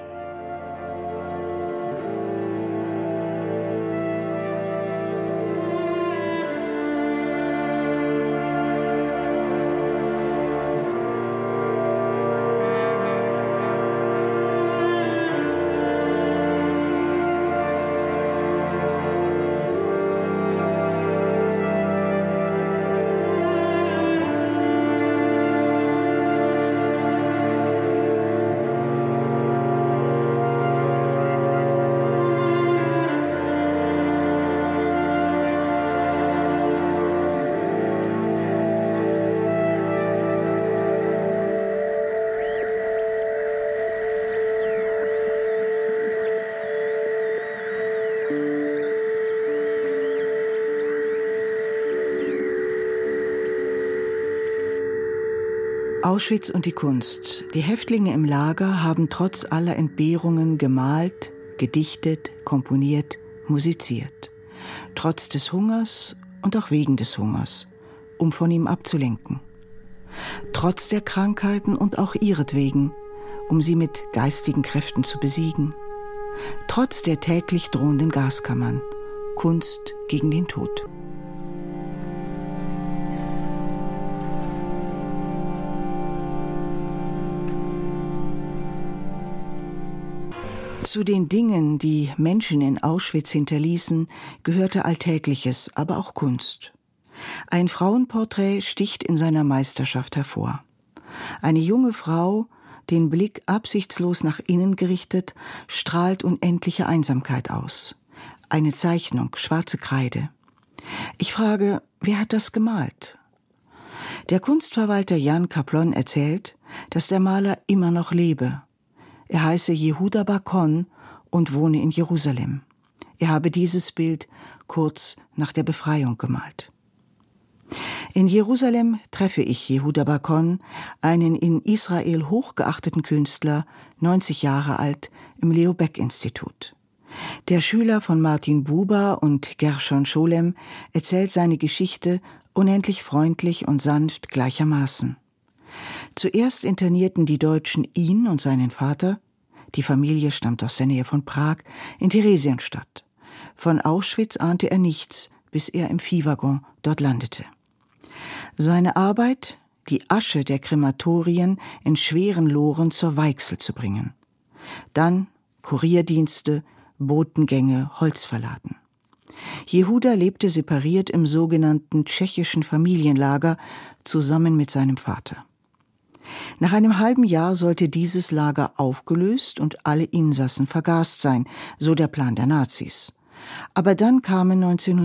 Auschwitz und die Kunst. Die Häftlinge im Lager haben trotz aller Entbehrungen gemalt, gedichtet, komponiert, musiziert. Trotz des Hungers und auch wegen des Hungers, um von ihm abzulenken. Trotz der Krankheiten und auch ihretwegen, um sie mit geistigen Kräften zu besiegen. Trotz der täglich drohenden Gaskammern. Kunst gegen den Tod. Zu den Dingen, die Menschen in Auschwitz hinterließen, gehörte Alltägliches, aber auch Kunst. Ein Frauenporträt sticht in seiner Meisterschaft hervor. Eine junge Frau, den Blick absichtslos nach innen gerichtet, strahlt unendliche Einsamkeit aus. eine Zeichnung, schwarze Kreide. Ich frage, wer hat das gemalt? Der Kunstverwalter Jan Kaplon erzählt, dass der Maler immer noch lebe. Er heiße Yehuda Bar-Kon und wohne in Jerusalem. Er habe dieses Bild kurz nach der Befreiung gemalt. In Jerusalem treffe ich Yehuda Bar-Kon, einen in Israel hochgeachteten Künstler, 90 Jahre alt, im Leo Baeck-Institut. Der Schüler von Martin Buber und Gershon Scholem erzählt seine Geschichte unendlich freundlich und sanft gleichermaßen. Zuerst internierten die Deutschen ihn und seinen Vater, die Familie stammt aus der Nähe von Prag, in Theresienstadt. Von Auschwitz ahnte er nichts, bis er im Viehwaggon dort landete. Seine Arbeit, die Asche der Krematorien in schweren Loren zur Weichsel zu bringen. Dann Kurierdienste, Botengänge, Holzverladen. Yehuda lebte separiert im sogenannten tschechischen Familienlager zusammen mit seinem Vater. Nach einem halben Jahr sollte dieses Lager aufgelöst und alle Insassen vergast sein, so der Plan der Nazis. Aber dann kamen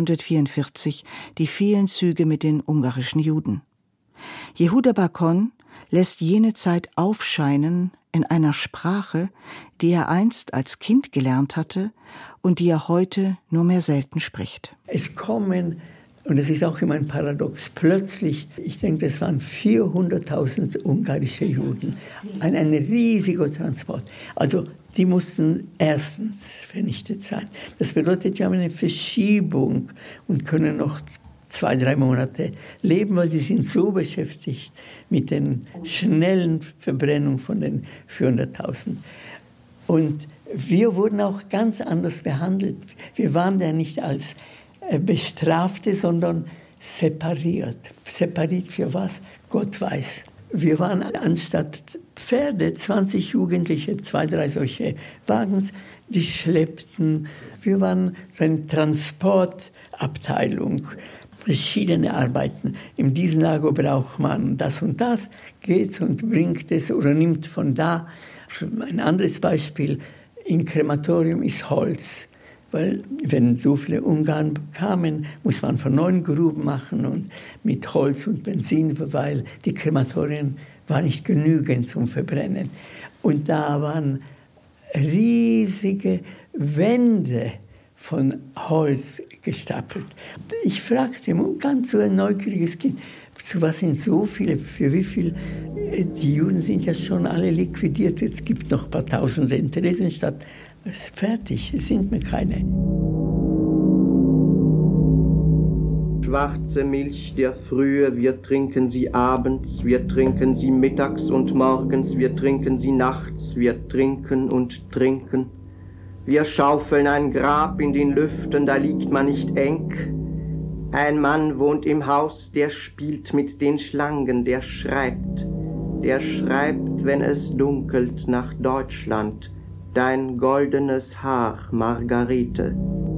1944 die vielen Züge mit den ungarischen Juden. Yehuda Bar-Kon lässt jene Zeit aufscheinen in einer Sprache, die er einst als Kind gelernt hatte und die er heute nur mehr selten spricht. Es kommen, und das ist auch immer ein Paradox, plötzlich, ich denke, das waren 400.000 ungarische Juden, ein riesiger Transport. Also die mussten erstens vernichtet sein. Das bedeutet, wir haben eine Verschiebung und können noch 2-3 Monate leben, weil sie sind so beschäftigt mit den schnellen Verbrennungen von den 400.000. Und wir wurden auch ganz anders behandelt. Wir waren ja nicht als Bestrafte, sondern separiert. Separiert für was? Gott weiß. Wir waren anstatt Pferde 20 Jugendliche, 2-3 solche Wagens, die schleppten. Wir waren so eine Transportabteilung. Verschiedene Arbeiten. In diesem Lager braucht man das und das, geht und bringt es oder nimmt von da. Ein anderes Beispiel, im Krematorium ist Holz. Weil wenn so viele Ungarn kamen, muss man von neuen Gruben machen und mit Holz und Benzin, weil die Krematorien waren nicht genügend zum Verbrennen. Und da waren riesige Wände von Holz gestapelt. Ich fragte ganz so ein neugieriges Kind, zu was sind so viele, für wie viel? Die Juden sind ja schon alle liquidiert, jetzt gibt es noch ein paar Tausende in Theresienstadt. Es ist fertig, es sind mir keine. Schwarze Milch der Frühe, wir trinken sie abends, wir trinken sie mittags und morgens, wir trinken sie nachts, wir trinken und trinken. Wir schaufeln ein Grab in den Lüften, da liegt man nicht eng. Ein Mann wohnt im Haus, der spielt mit den Schlangen, der schreibt, wenn es dunkelt, nach Deutschland, dein goldenes Haar, Margarete.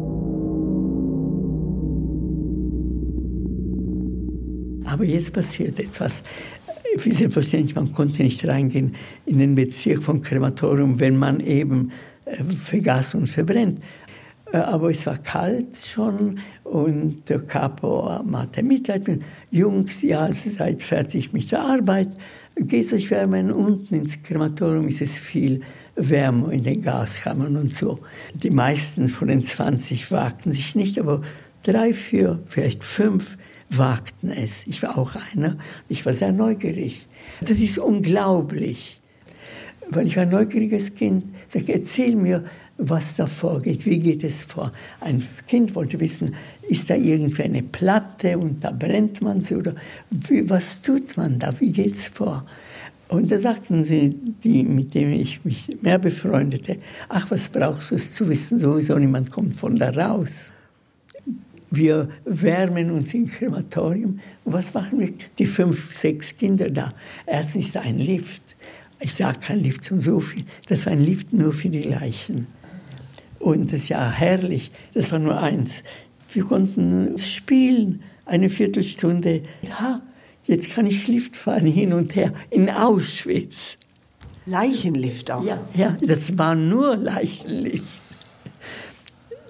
Aber jetzt passiert etwas. Selbstverständlich, man konnte nicht reingehen in den Bezirk vom Krematorium, wenn man eben vergaß und verbrennt. Aber es war kalt schon und der Capo hatte Mitleid mit Jungs, ja, seid fertig mit der Arbeit, geht euch wärmen. Unten ins Krematorium ist es viel wärmer in den Gaskammern und so. Die meisten von den 20 wagten sich nicht, aber 3, 4, vielleicht 5 wagten es. Ich war auch einer. Ich war sehr neugierig. Das ist unglaublich. Weil ich war ein neugieriges Kind. Ich sage, erzähl mir, was da vorgeht. Wie geht es vor? Ein Kind wollte wissen, ist da irgendwie eine Platte und da brennt man sie? Oder was tut man da? Wie geht es vor? Und da sagten sie, die, mit denen ich mich mehr befreundete, ach, was brauchst du es zu wissen? Sowieso niemand kommt von da raus. Wir wärmen uns im Krematorium. Und was machen wir? Die 5, 6 Kinder da. Erstens ist ein Lift. Ich sage kein Lift und so viel. Das war ein Lift nur für die Leichen. Und das ist ja herrlich. Das war nur eins. Wir konnten spielen, eine Viertelstunde. Ha, jetzt kann ich Lift fahren hin und her in Auschwitz. Leichenlift auch? Ja, das war nur Leichenlift.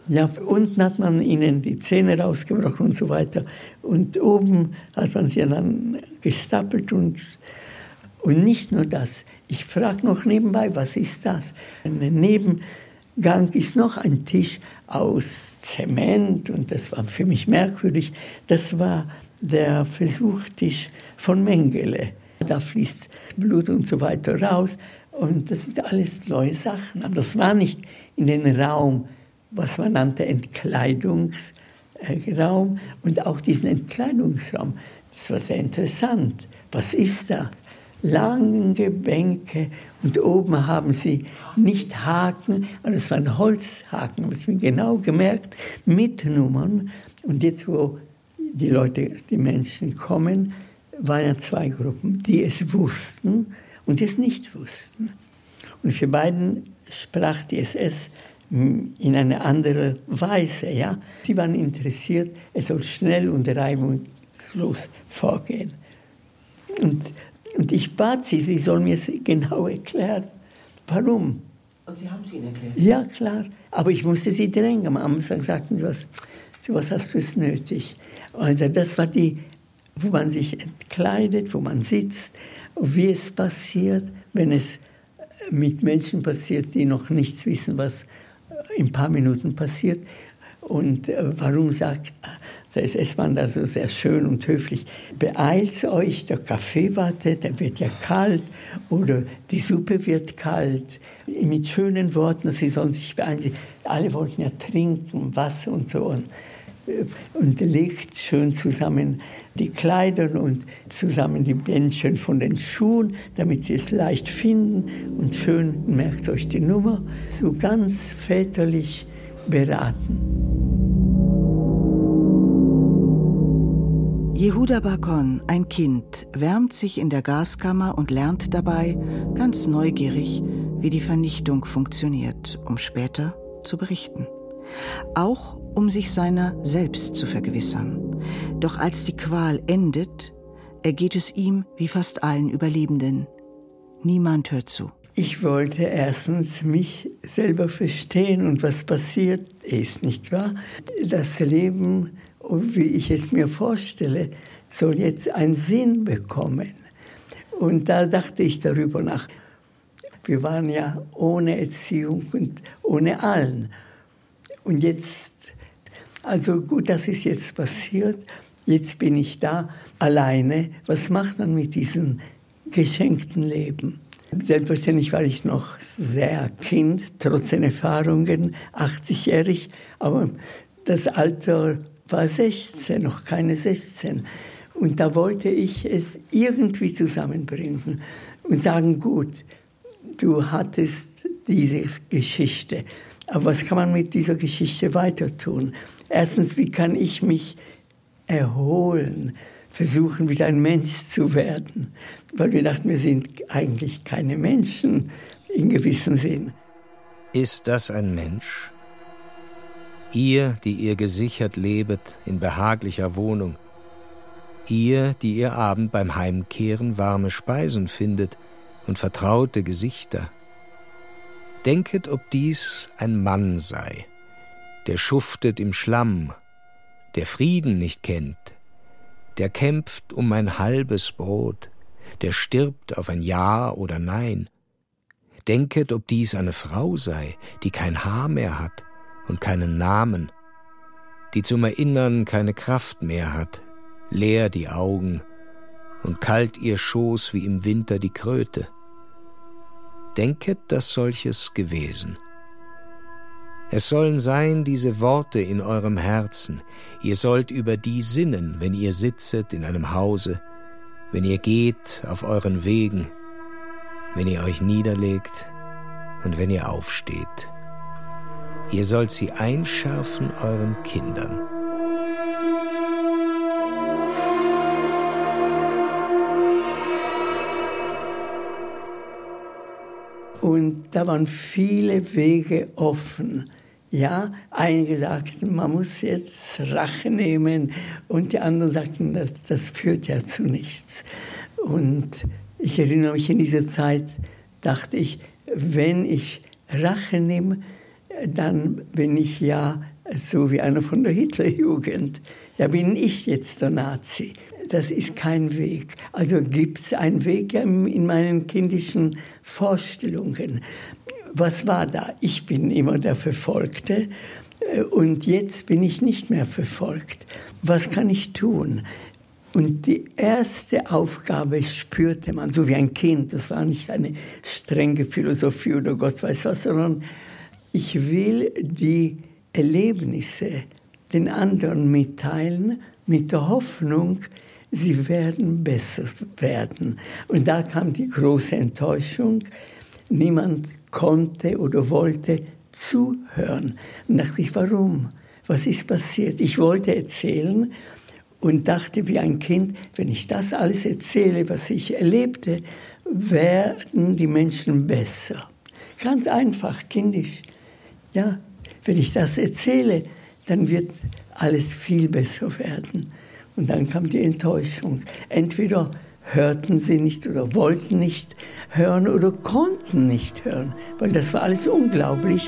Ja, unten hat man ihnen die Zähne rausgebrochen und so weiter. Und oben hat man sie dann gestapelt und nicht nur das. Ich frage noch nebenbei, was ist das? Im Nebengang ist noch ein Tisch aus Zement und das war für mich merkwürdig. Das war der Versuchstisch von Mengele. Da fließt Blut und so weiter raus und das sind alles neue Sachen. Aber das war nicht in den Raum, was man nannte Entkleidungsraum und auch diesen Entkleidungsraum. Das war sehr interessant. Was ist da? Lange Bänke und oben haben sie nicht Haken, aber es waren Holzhaken, das habe ich mir genau gemerkt, mit Nummern. Und jetzt, wo die Leute, die Menschen kommen, waren ja 2 Gruppen, die es wussten und die es nicht wussten. Und für beiden sprach die SS in eine andere Weise. Ja? Sie waren interessiert, es soll schnell und reibungslos vorgehen. Und ich bat sie sollen mir genau erklären, warum. Und Sie haben es ihnen erklärt? Ja, klar. Aber ich musste sie drängen. Am Anfang sagten sie, was hast du es nötig? Also das war wo man sich entkleidet, wo man sitzt, wie es passiert, wenn es mit Menschen passiert, die noch nichts wissen, was in ein paar Minuten passiert. Und warum sagt der SS-Mann da so sehr schön und höflich, beeilt euch, der Kaffee wartet, der wird ja kalt oder die Suppe wird kalt. Mit schönen Worten, sie sollen sich beeilen. Alle wollten ja trinken, Wasser und so. Und legt schön zusammen die Kleider und zusammen die Bändchen von den Schuhen, damit sie es leicht finden und schön, merkt euch die Nummer, so ganz väterlich beraten. Jehuda Bakon, ein Kind, wärmt sich in der Gaskammer und lernt dabei, ganz neugierig, wie die Vernichtung funktioniert, um später zu berichten. Auch um sich seiner selbst zu vergewissern. Doch als die Qual endet, ergeht es ihm wie fast allen Überlebenden. Niemand hört zu. Ich wollte erstens mich selber verstehen und was passiert ist, nicht wahr? Das Leben, wie ich es mir vorstelle, soll jetzt einen Sinn bekommen. Und da dachte ich darüber nach. Wir waren ja ohne Erziehung und ohne allen. Und jetzt, also gut, das ist jetzt passiert, jetzt bin ich da alleine. Was macht man mit diesem geschenkten Leben? Selbstverständlich war ich noch sehr Kind, trotz den Erfahrungen, 80-jährig, aber das Alter war 16, noch keine 16. Und da wollte ich es irgendwie zusammenbringen und sagen, gut, du hattest diese Geschichte, aber was kann man mit dieser Geschichte weiter tun? Erstens, wie kann ich mich erholen, versuchen, wieder ein Mensch zu werden? Weil wir dachten, wir sind eigentlich keine Menschen in gewissem Sinn. Ist das ein Mensch? Ihr, die ihr gesichert lebet in behaglicher Wohnung, ihr, die ihr Abend beim Heimkehren warme Speisen findet und vertraute Gesichter. Denket, ob dies ein Mann sei, der schuftet im Schlamm, der Frieden nicht kennt, der kämpft um ein halbes Brot, der stirbt auf ein Ja oder Nein. Denket, ob dies eine Frau sei, die kein Haar mehr hat und keinen Namen, die zum Erinnern keine Kraft mehr hat, leer die Augen und kalt ihr Schoß wie im Winter die Kröte. Denket, dass solches gewesen. Es sollen sein diese Worte in eurem Herzen. Ihr sollt über die sinnen, wenn ihr sitzet in einem Hause, wenn ihr geht auf euren Wegen, wenn ihr euch niederlegt und wenn ihr aufsteht. Ihr sollt sie einschärfen euren Kindern. Und da waren viele Wege offen. Ja, einige sagten, man muss jetzt Rache nehmen und die anderen sagten, das führt ja zu nichts. Und ich erinnere mich, in dieser Zeit dachte ich, wenn ich Rache nehme, dann bin ich ja so wie einer von der Hitlerjugend. Ja, bin ich jetzt der Nazi? Das ist kein Weg. Also gibt es einen Weg in meinen kindischen Vorstellungen. Was war da? Ich bin immer der Verfolgte und jetzt bin ich nicht mehr verfolgt. Was kann ich tun? Und die erste Aufgabe spürte man, so wie ein Kind. Das war nicht eine strenge Philosophie oder Gott weiß was, sondern ich will die Erlebnisse den anderen mitteilen, mit der Hoffnung, sie werden besser werden. Und da kam die große Enttäuschung. Niemand konnte oder wollte zuhören. Und dachte ich, warum? Was ist passiert? Ich wollte erzählen und dachte wie ein Kind, wenn ich das alles erzähle, was ich erlebte, werden die Menschen besser. Ganz einfach, kindisch. Ja, wenn ich das erzähle, dann wird alles viel besser werden. Und dann kam die Enttäuschung. Entweder hörten sie nicht oder wollten nicht hören oder konnten nicht hören, weil das war alles unglaublich.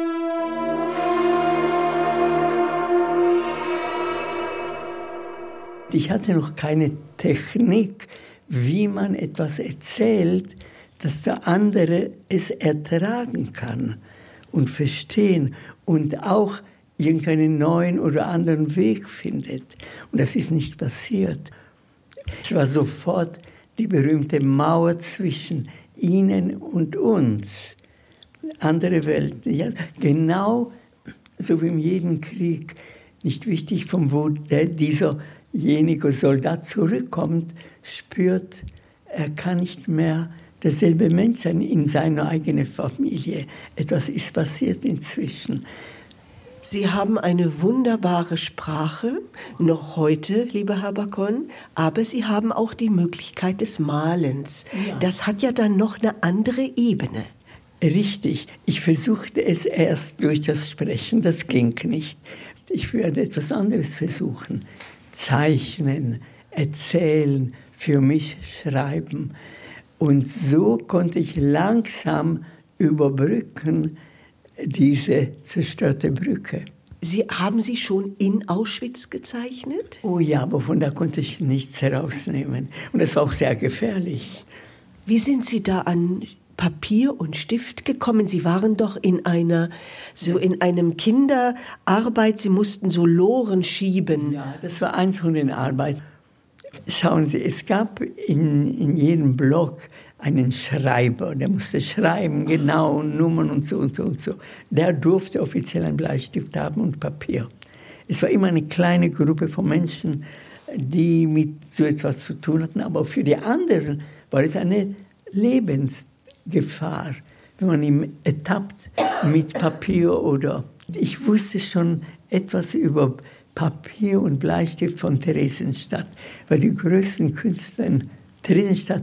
Ich hatte noch keine Technik, wie man etwas erzählt, dass der andere es ertragen kann und verstehen und auch irgendeinen neuen oder anderen Weg findet. Und das ist nicht passiert. Es war sofort die berühmte Mauer zwischen ihnen und uns. Andere Welt. Ja, genau so wie in jedem Krieg. Nicht wichtig, von wo dieserjenige Soldat zurückkommt, spürt, er kann nicht mehr derselbe Mensch sein in seiner eigenen Familie. Etwas ist passiert inzwischen. Sie haben eine wunderbare Sprache, noch heute, lieber Herr Bacon, aber Sie haben auch die Möglichkeit des Malens. Ja. Das hat ja dann noch eine andere Ebene. Richtig. Ich versuchte es erst durch das Sprechen, das ging nicht. Ich werde etwas anderes versuchen. Zeichnen, erzählen, für mich schreiben. Und so konnte ich langsam überbrücken, diese zerstörte Brücke. Haben Sie schon in Auschwitz gezeichnet? Oh ja, aber von da konnte ich nichts herausnehmen. Und das war auch sehr gefährlich. Wie sind Sie da an Papier und Stift gekommen? Sie waren doch in einem Kinderarbeit, Sie mussten so Loren schieben. Ja, das war eins von den Arbeiten. Schauen Sie, es gab in jedem Block einen Schreiber, der musste schreiben, genau, Nummern und so und so und so. Der durfte offiziell einen Bleistift haben und Papier. Es war immer eine kleine Gruppe von Menschen, die mit so etwas zu tun hatten, aber für die anderen war es eine Lebensgefahr, wenn man ihn ertappt mit Papier oder... Ich wusste schon etwas über Papier und Bleistift von Theresienstadt, weil die größten Künstler in Theresienstadt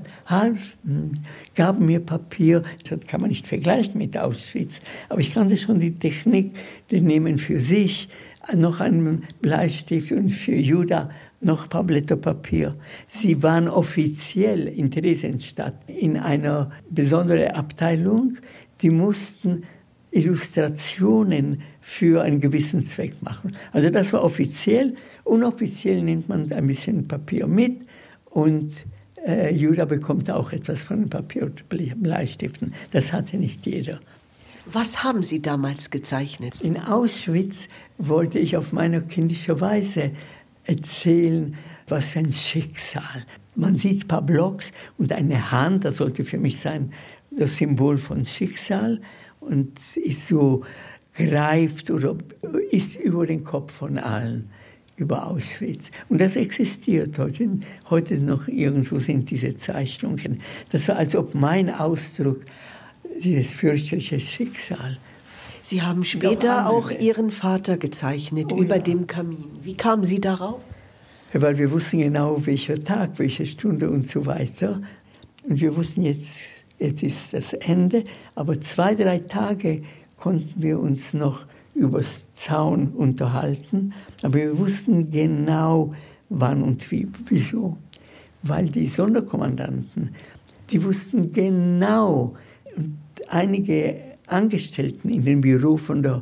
gaben mir Papier. Das kann man nicht vergleichen mit Auschwitz, aber ich kannte schon die Technik, die nehmen für sich noch einen Bleistift und für Juda noch ein paar Blätter Papier. Sie waren offiziell in Theresienstadt in einer besonderen Abteilung, die mussten Illustrationen für einen gewissen Zweck machen. Also das war offiziell. Unoffiziell nimmt man ein bisschen Papier mit und Juda bekommt auch etwas von Papier und Bleistiften. Das hatte nicht jeder. Was haben Sie damals gezeichnet? In Auschwitz wollte ich auf meine kindische Weise erzählen, was für ein Schicksal. Man sieht ein paar Blocks und eine Hand, das sollte für mich sein, das Symbol von Schicksal und ist so greift oder ist über den Kopf von allen. Über Auschwitz. Und das existiert heute. Heute noch irgendwo sind diese Zeichnungen. Das war, als ob mein Ausdruck, dieses fürchterliche Schicksal. Sie haben später auch Ihren Vater gezeichnet, über dem Kamin. Wie kamen Sie darauf? Weil wir wussten genau, welcher Tag, welche Stunde und so weiter. Und wir wussten, jetzt ist das Ende. Aber 2-3 Tage konnten wir uns noch übers Zaun unterhalten, aber wir wussten genau, wann und wie. Wieso? Weil die Sonderkommandanten, die wussten genau, einige Angestellten in dem Büro von der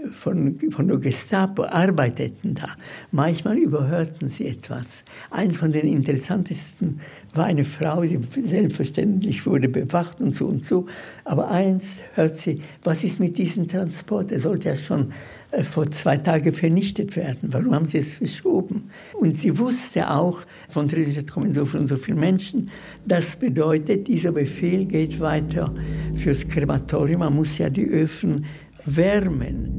von der Gestapo arbeiteten da. Manchmal überhörten sie etwas. Eins von den interessantesten war eine Frau, die selbstverständlich wurde bewacht und so. Aber eins hört sie, was ist mit diesem Transport? Er sollte ja schon vor 2 Tagen vernichtet werden. Warum haben sie es verschoben? Und sie wusste auch, von Trillerstadt kommen so viele Menschen. Das bedeutet, dieser Befehl geht weiter fürs Krematorium. Man muss ja die Öfen wärmen.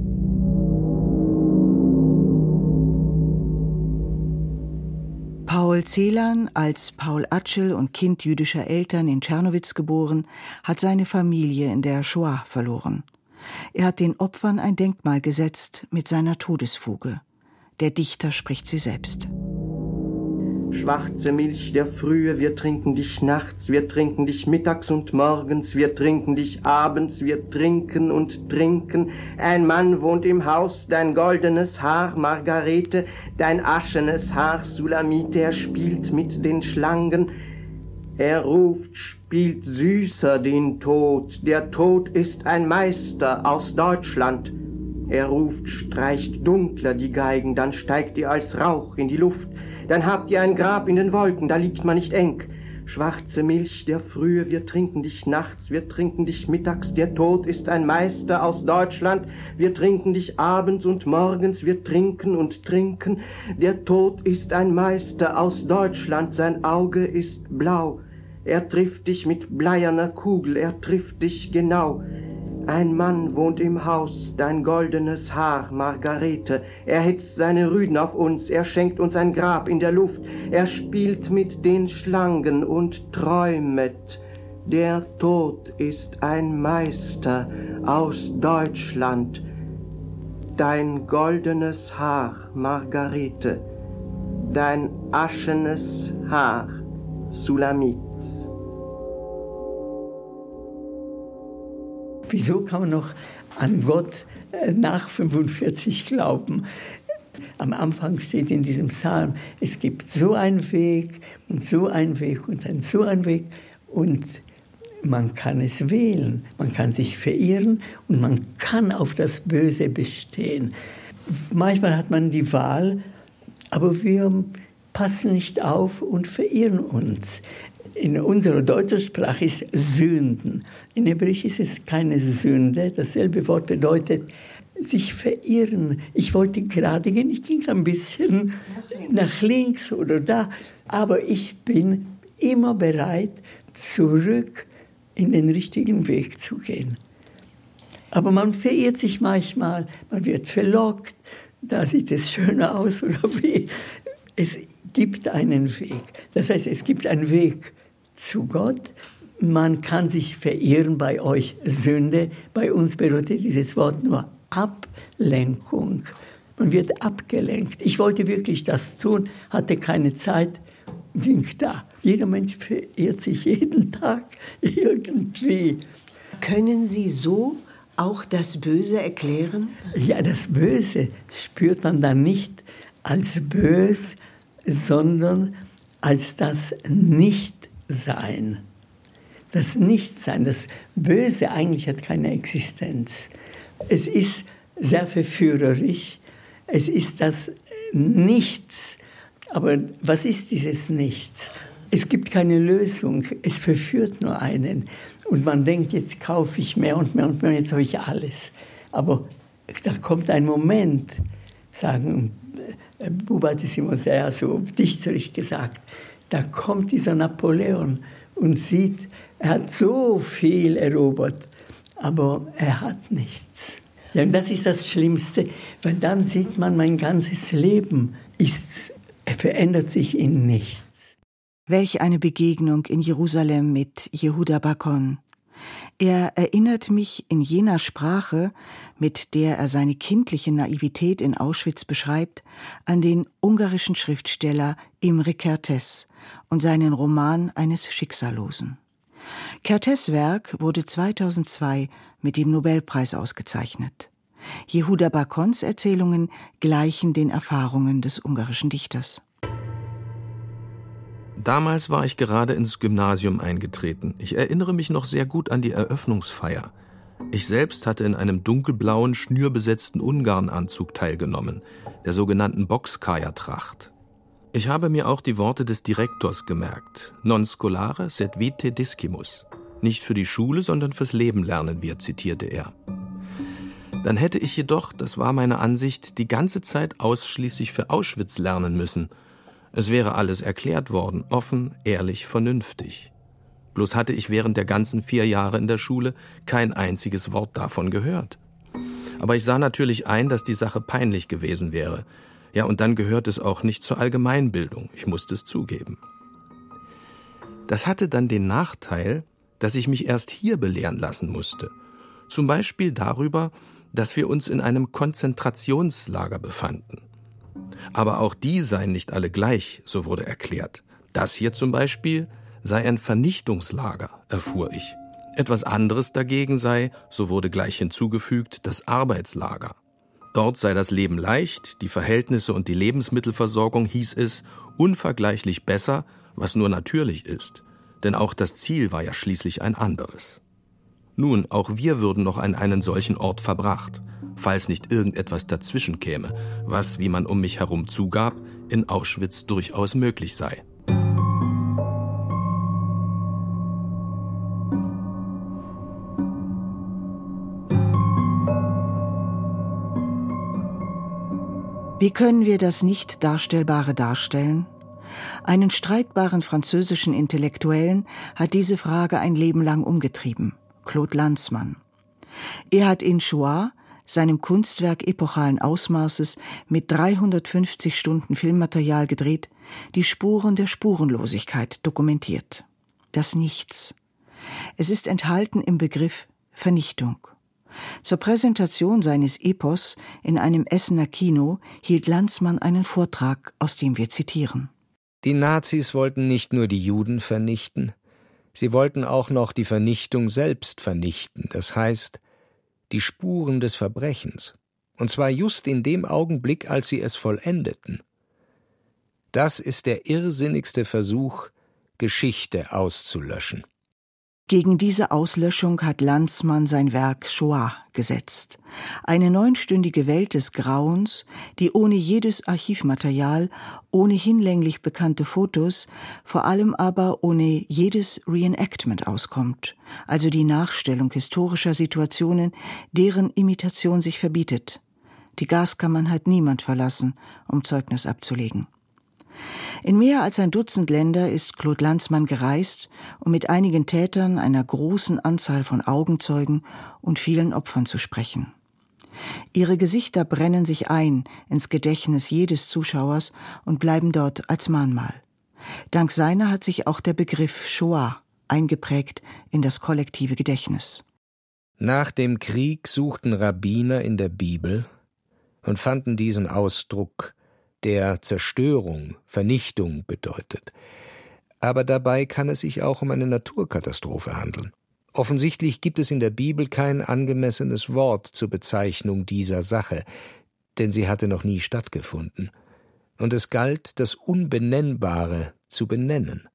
Paul Celan, als Paul Atschel und Kind jüdischer Eltern in Czernowitz geboren, hat seine Familie in der Shoah verloren. Er hat den Opfern ein Denkmal gesetzt mit seiner Todesfuge. Der Dichter spricht sie selbst. Schwarze Milch der Frühe, wir trinken dich nachts, wir trinken dich mittags und morgens, wir trinken dich abends, wir trinken und trinken. Ein Mann wohnt im Haus, dein goldenes Haar, Margarete, dein aschenes Haar, Sulamite, er spielt mit den Schlangen. Er ruft, spielt süßer den Tod, der Tod ist ein Meister aus Deutschland. Er ruft, streicht dunkler die Geigen, dann steigt ihr als Rauch in die Luft. Dann habt ihr ein Grab in den Wolken, da liegt man nicht eng. Schwarze Milch der Frühe, wir trinken dich nachts, wir trinken dich mittags, der Tod ist ein Meister aus Deutschland. Wir trinken dich abends und morgens, wir trinken und trinken. Der Tod ist ein Meister aus Deutschland, sein Auge ist blau. Er trifft dich mit bleierner Kugel, er trifft dich genau. Ein Mann wohnt im Haus, dein goldenes Haar, Margarete. Er hetzt seine Rüden auf uns, er schenkt uns ein Grab in der Luft. Er spielt mit den Schlangen und träumet. Der Tod ist ein Meister aus Deutschland. Dein goldenes Haar, Margarete. Dein aschenes Haar, Sulamit. Wieso kann man noch an Gott nach 45 glauben? Am Anfang steht in diesem Psalm, es gibt so einen Weg und so einen Weg und dann so einen Weg. Und man kann es wählen, man kann sich verirren und man kann auf das Böse bestehen. Manchmal hat man die Wahl, aber wir passen nicht auf und verirren uns. In unserer deutschen Sprache ist Sünden. In Hebräisch ist es keine Sünde. Dasselbe Wort bedeutet sich verirren. Ich wollte gerade gehen, ich ging ein bisschen nach links oder da. Aber ich bin immer bereit, zurück in den richtigen Weg zu gehen. Aber man verirrt sich manchmal, man wird verlockt, da sieht es schöner aus oder wie. Es gibt einen Weg. Das heißt, es gibt einen Weg zu Gott. Man kann sich verirren, bei euch Sünde. Bei uns bedeutet dieses Wort nur Ablenkung. Man wird abgelenkt. Ich wollte wirklich das tun, hatte keine Zeit, ging da. Jeder Mensch verirrt sich jeden Tag irgendwie. Können Sie so auch das Böse erklären? Ja, das Böse spürt man dann nicht als bös, sondern als das Nichtsein. Das Nichtsein, das Böse eigentlich hat keine Existenz. Es ist sehr verführerisch, es ist das Nichts. Aber was ist dieses Nichts? Es gibt keine Lösung, es verführt nur einen. Und man denkt, jetzt kaufe ich mehr und mehr und mehr, jetzt habe ich alles. Aber da kommt ein Moment, sagen Buber hat es immer sehr so dichterisch gesagt, da kommt dieser Napoleon und sieht, er hat so viel erobert, aber er hat nichts. Ja, und das ist das Schlimmste, weil dann sieht man, mein ganzes Leben verändert sich in nichts. Welch eine Begegnung in Jerusalem mit Yehuda Bakon. Er erinnert mich in jener Sprache, mit der er seine kindliche Naivität in Auschwitz beschreibt, an den ungarischen Schriftsteller Imre Kertész und seinen Roman eines Schicksallosen. Kertész' Werk wurde 2002 mit dem Nobelpreis ausgezeichnet. Yehuda Bakons Erzählungen gleichen den Erfahrungen des ungarischen Dichters. Damals war ich gerade ins Gymnasium eingetreten. Ich erinnere mich noch sehr gut an die Eröffnungsfeier. Ich selbst hatte in einem dunkelblauen, schnürbesetzten Ungarnanzug teilgenommen, der sogenannten Boxkaja-Tracht. Ich habe mir auch die Worte des Direktors gemerkt. Non scolare sed vitae discimus. Nicht für die Schule, sondern fürs Leben lernen wir, zitierte er. Dann hätte ich jedoch, das war meine Ansicht, die ganze Zeit ausschließlich für Auschwitz lernen müssen. Es wäre alles erklärt worden, offen, ehrlich, vernünftig. Bloß hatte ich während der ganzen 4 Jahre in der Schule kein einziges Wort davon gehört. Aber ich sah natürlich ein, dass die Sache peinlich gewesen wäre. Ja, und dann gehört es auch nicht zur Allgemeinbildung. Ich musste es zugeben. Das hatte dann den Nachteil, dass ich mich erst hier belehren lassen musste. Zum Beispiel darüber, dass wir uns in einem Konzentrationslager befanden. Aber auch die seien nicht alle gleich, so wurde erklärt. Das hier zum Beispiel sei ein Vernichtungslager, erfuhr ich. Etwas anderes dagegen sei, so wurde gleich hinzugefügt, das Arbeitslager. Dort sei das Leben leicht, die Verhältnisse und die Lebensmittelversorgung, hieß es, unvergleichlich besser, was nur natürlich ist. Denn auch das Ziel war ja schließlich ein anderes. Nun, auch wir würden noch an einen solchen Ort verbracht, falls nicht irgendetwas dazwischen käme, was, wie man um mich herum zugab, in Auschwitz durchaus möglich sei. Wie können wir das Nicht-Darstellbare darstellen? Einen streitbaren französischen Intellektuellen hat diese Frage ein Leben lang umgetrieben, Claude Lanzmann. Er hat in Shoah, seinem Kunstwerk epochalen Ausmaßes mit 350 Stunden Filmmaterial gedreht, die Spuren der Spurenlosigkeit dokumentiert. Das Nichts. Es ist enthalten im Begriff Vernichtung. Zur Präsentation seines Epos in einem Essener Kino hielt Lanzmann einen Vortrag, aus dem wir zitieren. Die Nazis wollten nicht nur die Juden vernichten, sie wollten auch noch die Vernichtung selbst vernichten, das heißt, die Spuren des Verbrechens, und zwar just in dem Augenblick, als sie es vollendeten. Das ist der irrsinnigste Versuch, Geschichte auszulöschen. Gegen diese Auslöschung hat Lanzmann sein Werk Shoah gesetzt. Eine 9-stündige Welt des Grauens, die ohne jedes Archivmaterial, ohne hinlänglich bekannte Fotos, vor allem aber ohne jedes Reenactment auskommt, also die Nachstellung historischer Situationen, deren Imitation sich verbietet. Die Gaskammern hat niemand verlassen, um Zeugnis abzulegen. In mehr als ein Dutzend Länder ist Claude Lanzmann gereist, um mit einigen Tätern, einer großen Anzahl von Augenzeugen und vielen Opfern zu sprechen. Ihre Gesichter brennen sich ein ins Gedächtnis jedes Zuschauers und bleiben dort als Mahnmal. Dank seiner hat sich auch der Begriff Shoah eingeprägt in das kollektive Gedächtnis. Nach dem Krieg suchten Rabbiner in der Bibel und fanden diesen Ausdruck, der Zerstörung, Vernichtung bedeutet. Aber dabei kann es sich auch um eine Naturkatastrophe handeln. Offensichtlich gibt es in der Bibel kein angemessenes Wort zur Bezeichnung dieser Sache, denn sie hatte noch nie stattgefunden. Und es galt, das Unbenennbare zu benennen.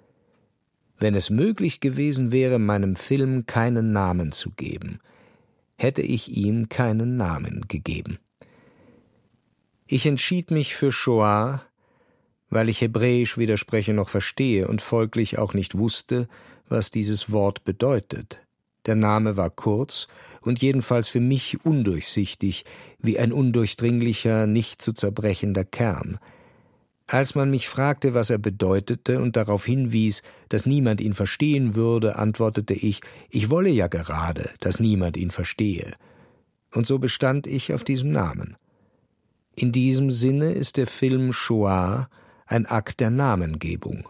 Wenn es möglich gewesen wäre, meinem Film keinen Namen zu geben, hätte ich ihm keinen Namen gegeben. Ich entschied mich für Shoah, weil ich Hebräisch weder spreche noch verstehe und folglich auch nicht wusste, was dieses Wort bedeutet. Der Name war kurz und jedenfalls für mich undurchsichtig, wie ein undurchdringlicher, nicht zu zerbrechender Kern. Als man mich fragte, was er bedeutete und darauf hinwies, dass niemand ihn verstehen würde, antwortete ich, ich wolle ja gerade, dass niemand ihn verstehe. Und so bestand ich auf diesem Namen. In diesem Sinne ist der Film Shoah ein Akt der Namengebung.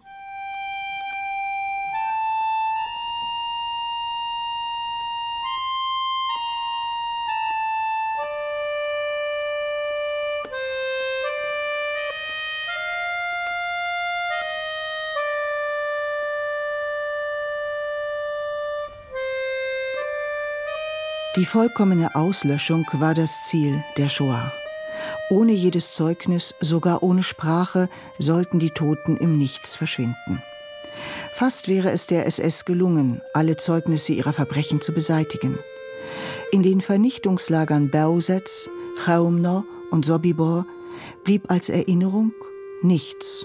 Die vollkommene Auslöschung war das Ziel der Shoah. Ohne jedes Zeugnis, sogar ohne Sprache, sollten die Toten im Nichts verschwinden. Fast wäre es der SS gelungen, alle Zeugnisse ihrer Verbrechen zu beseitigen. In den Vernichtungslagern Bełżec, Chełmno und Sobibor blieb als Erinnerung nichts.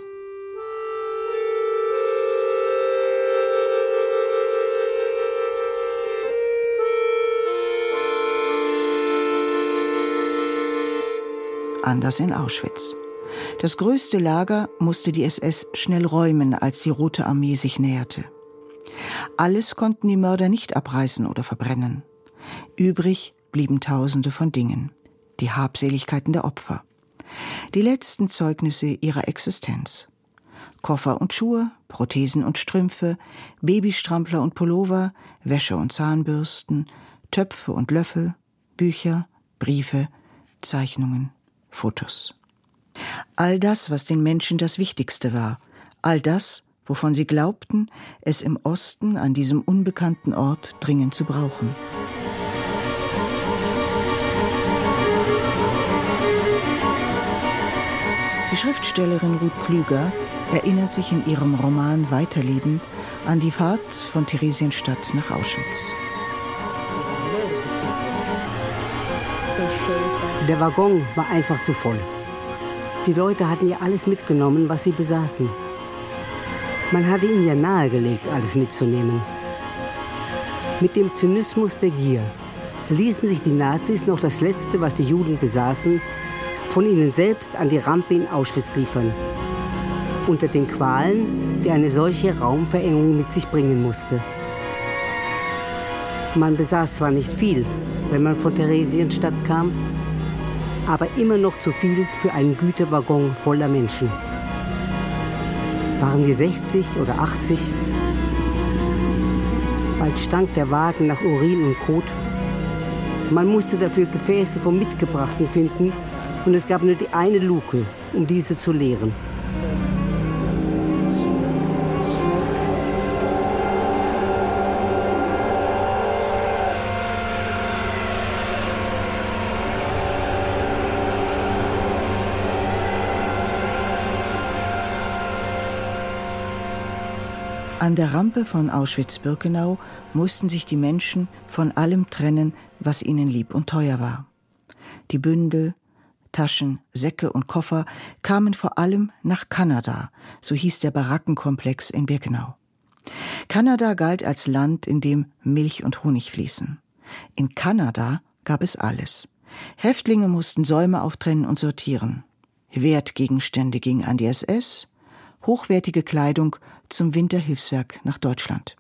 Anders in Auschwitz. Das größte Lager musste die SS schnell räumen, als die Rote Armee sich näherte. Alles konnten die Mörder nicht abreißen oder verbrennen. Übrig blieben Tausende von Dingen, die Habseligkeiten der Opfer, die letzten Zeugnisse ihrer Existenz. Koffer und Schuhe, Prothesen und Strümpfe, Babystrampler und Pullover, Wäsche und Zahnbürsten, Töpfe und Löffel, Bücher, Briefe, Zeichnungen, Fotos. All das, was den Menschen das Wichtigste war, all das, wovon sie glaubten, es im Osten an diesem unbekannten Ort dringend zu brauchen. Die Schriftstellerin Ruth Klüger erinnert sich in ihrem Roman Weiterleben an die Fahrt von Theresienstadt nach Auschwitz. Der Waggon war einfach zu voll. Die Leute hatten ja alles mitgenommen, was sie besaßen. Man hatte ihnen ja nahegelegt, alles mitzunehmen. Mit dem Zynismus der Gier ließen sich die Nazis noch das Letzte, was die Juden besaßen, von ihnen selbst an die Rampe in Auschwitz liefern. Unter den Qualen, die eine solche Raumverengung mit sich bringen musste. Man besaß zwar nicht viel, wenn man von Theresienstadt kam, aber immer noch zu viel für einen Güterwaggon voller Menschen. Waren wir 60 oder 80? Bald stank der Wagen nach Urin und Kot. Man musste dafür Gefäße vom Mitgebrachten finden und es gab nur die eine Luke, um diese zu leeren. An der Rampe von Auschwitz-Birkenau mussten sich die Menschen von allem trennen, was ihnen lieb und teuer war. Die Bündel, Taschen, Säcke und Koffer kamen vor allem nach Kanada, so hieß der Barackenkomplex in Birkenau. Kanada galt als Land, in dem Milch und Honig fließen. In Kanada gab es alles. Häftlinge mussten Säume auftrennen und sortieren. Wertgegenstände gingen an die SS, hochwertige Kleidung zum Winterhilfswerk nach Deutschland.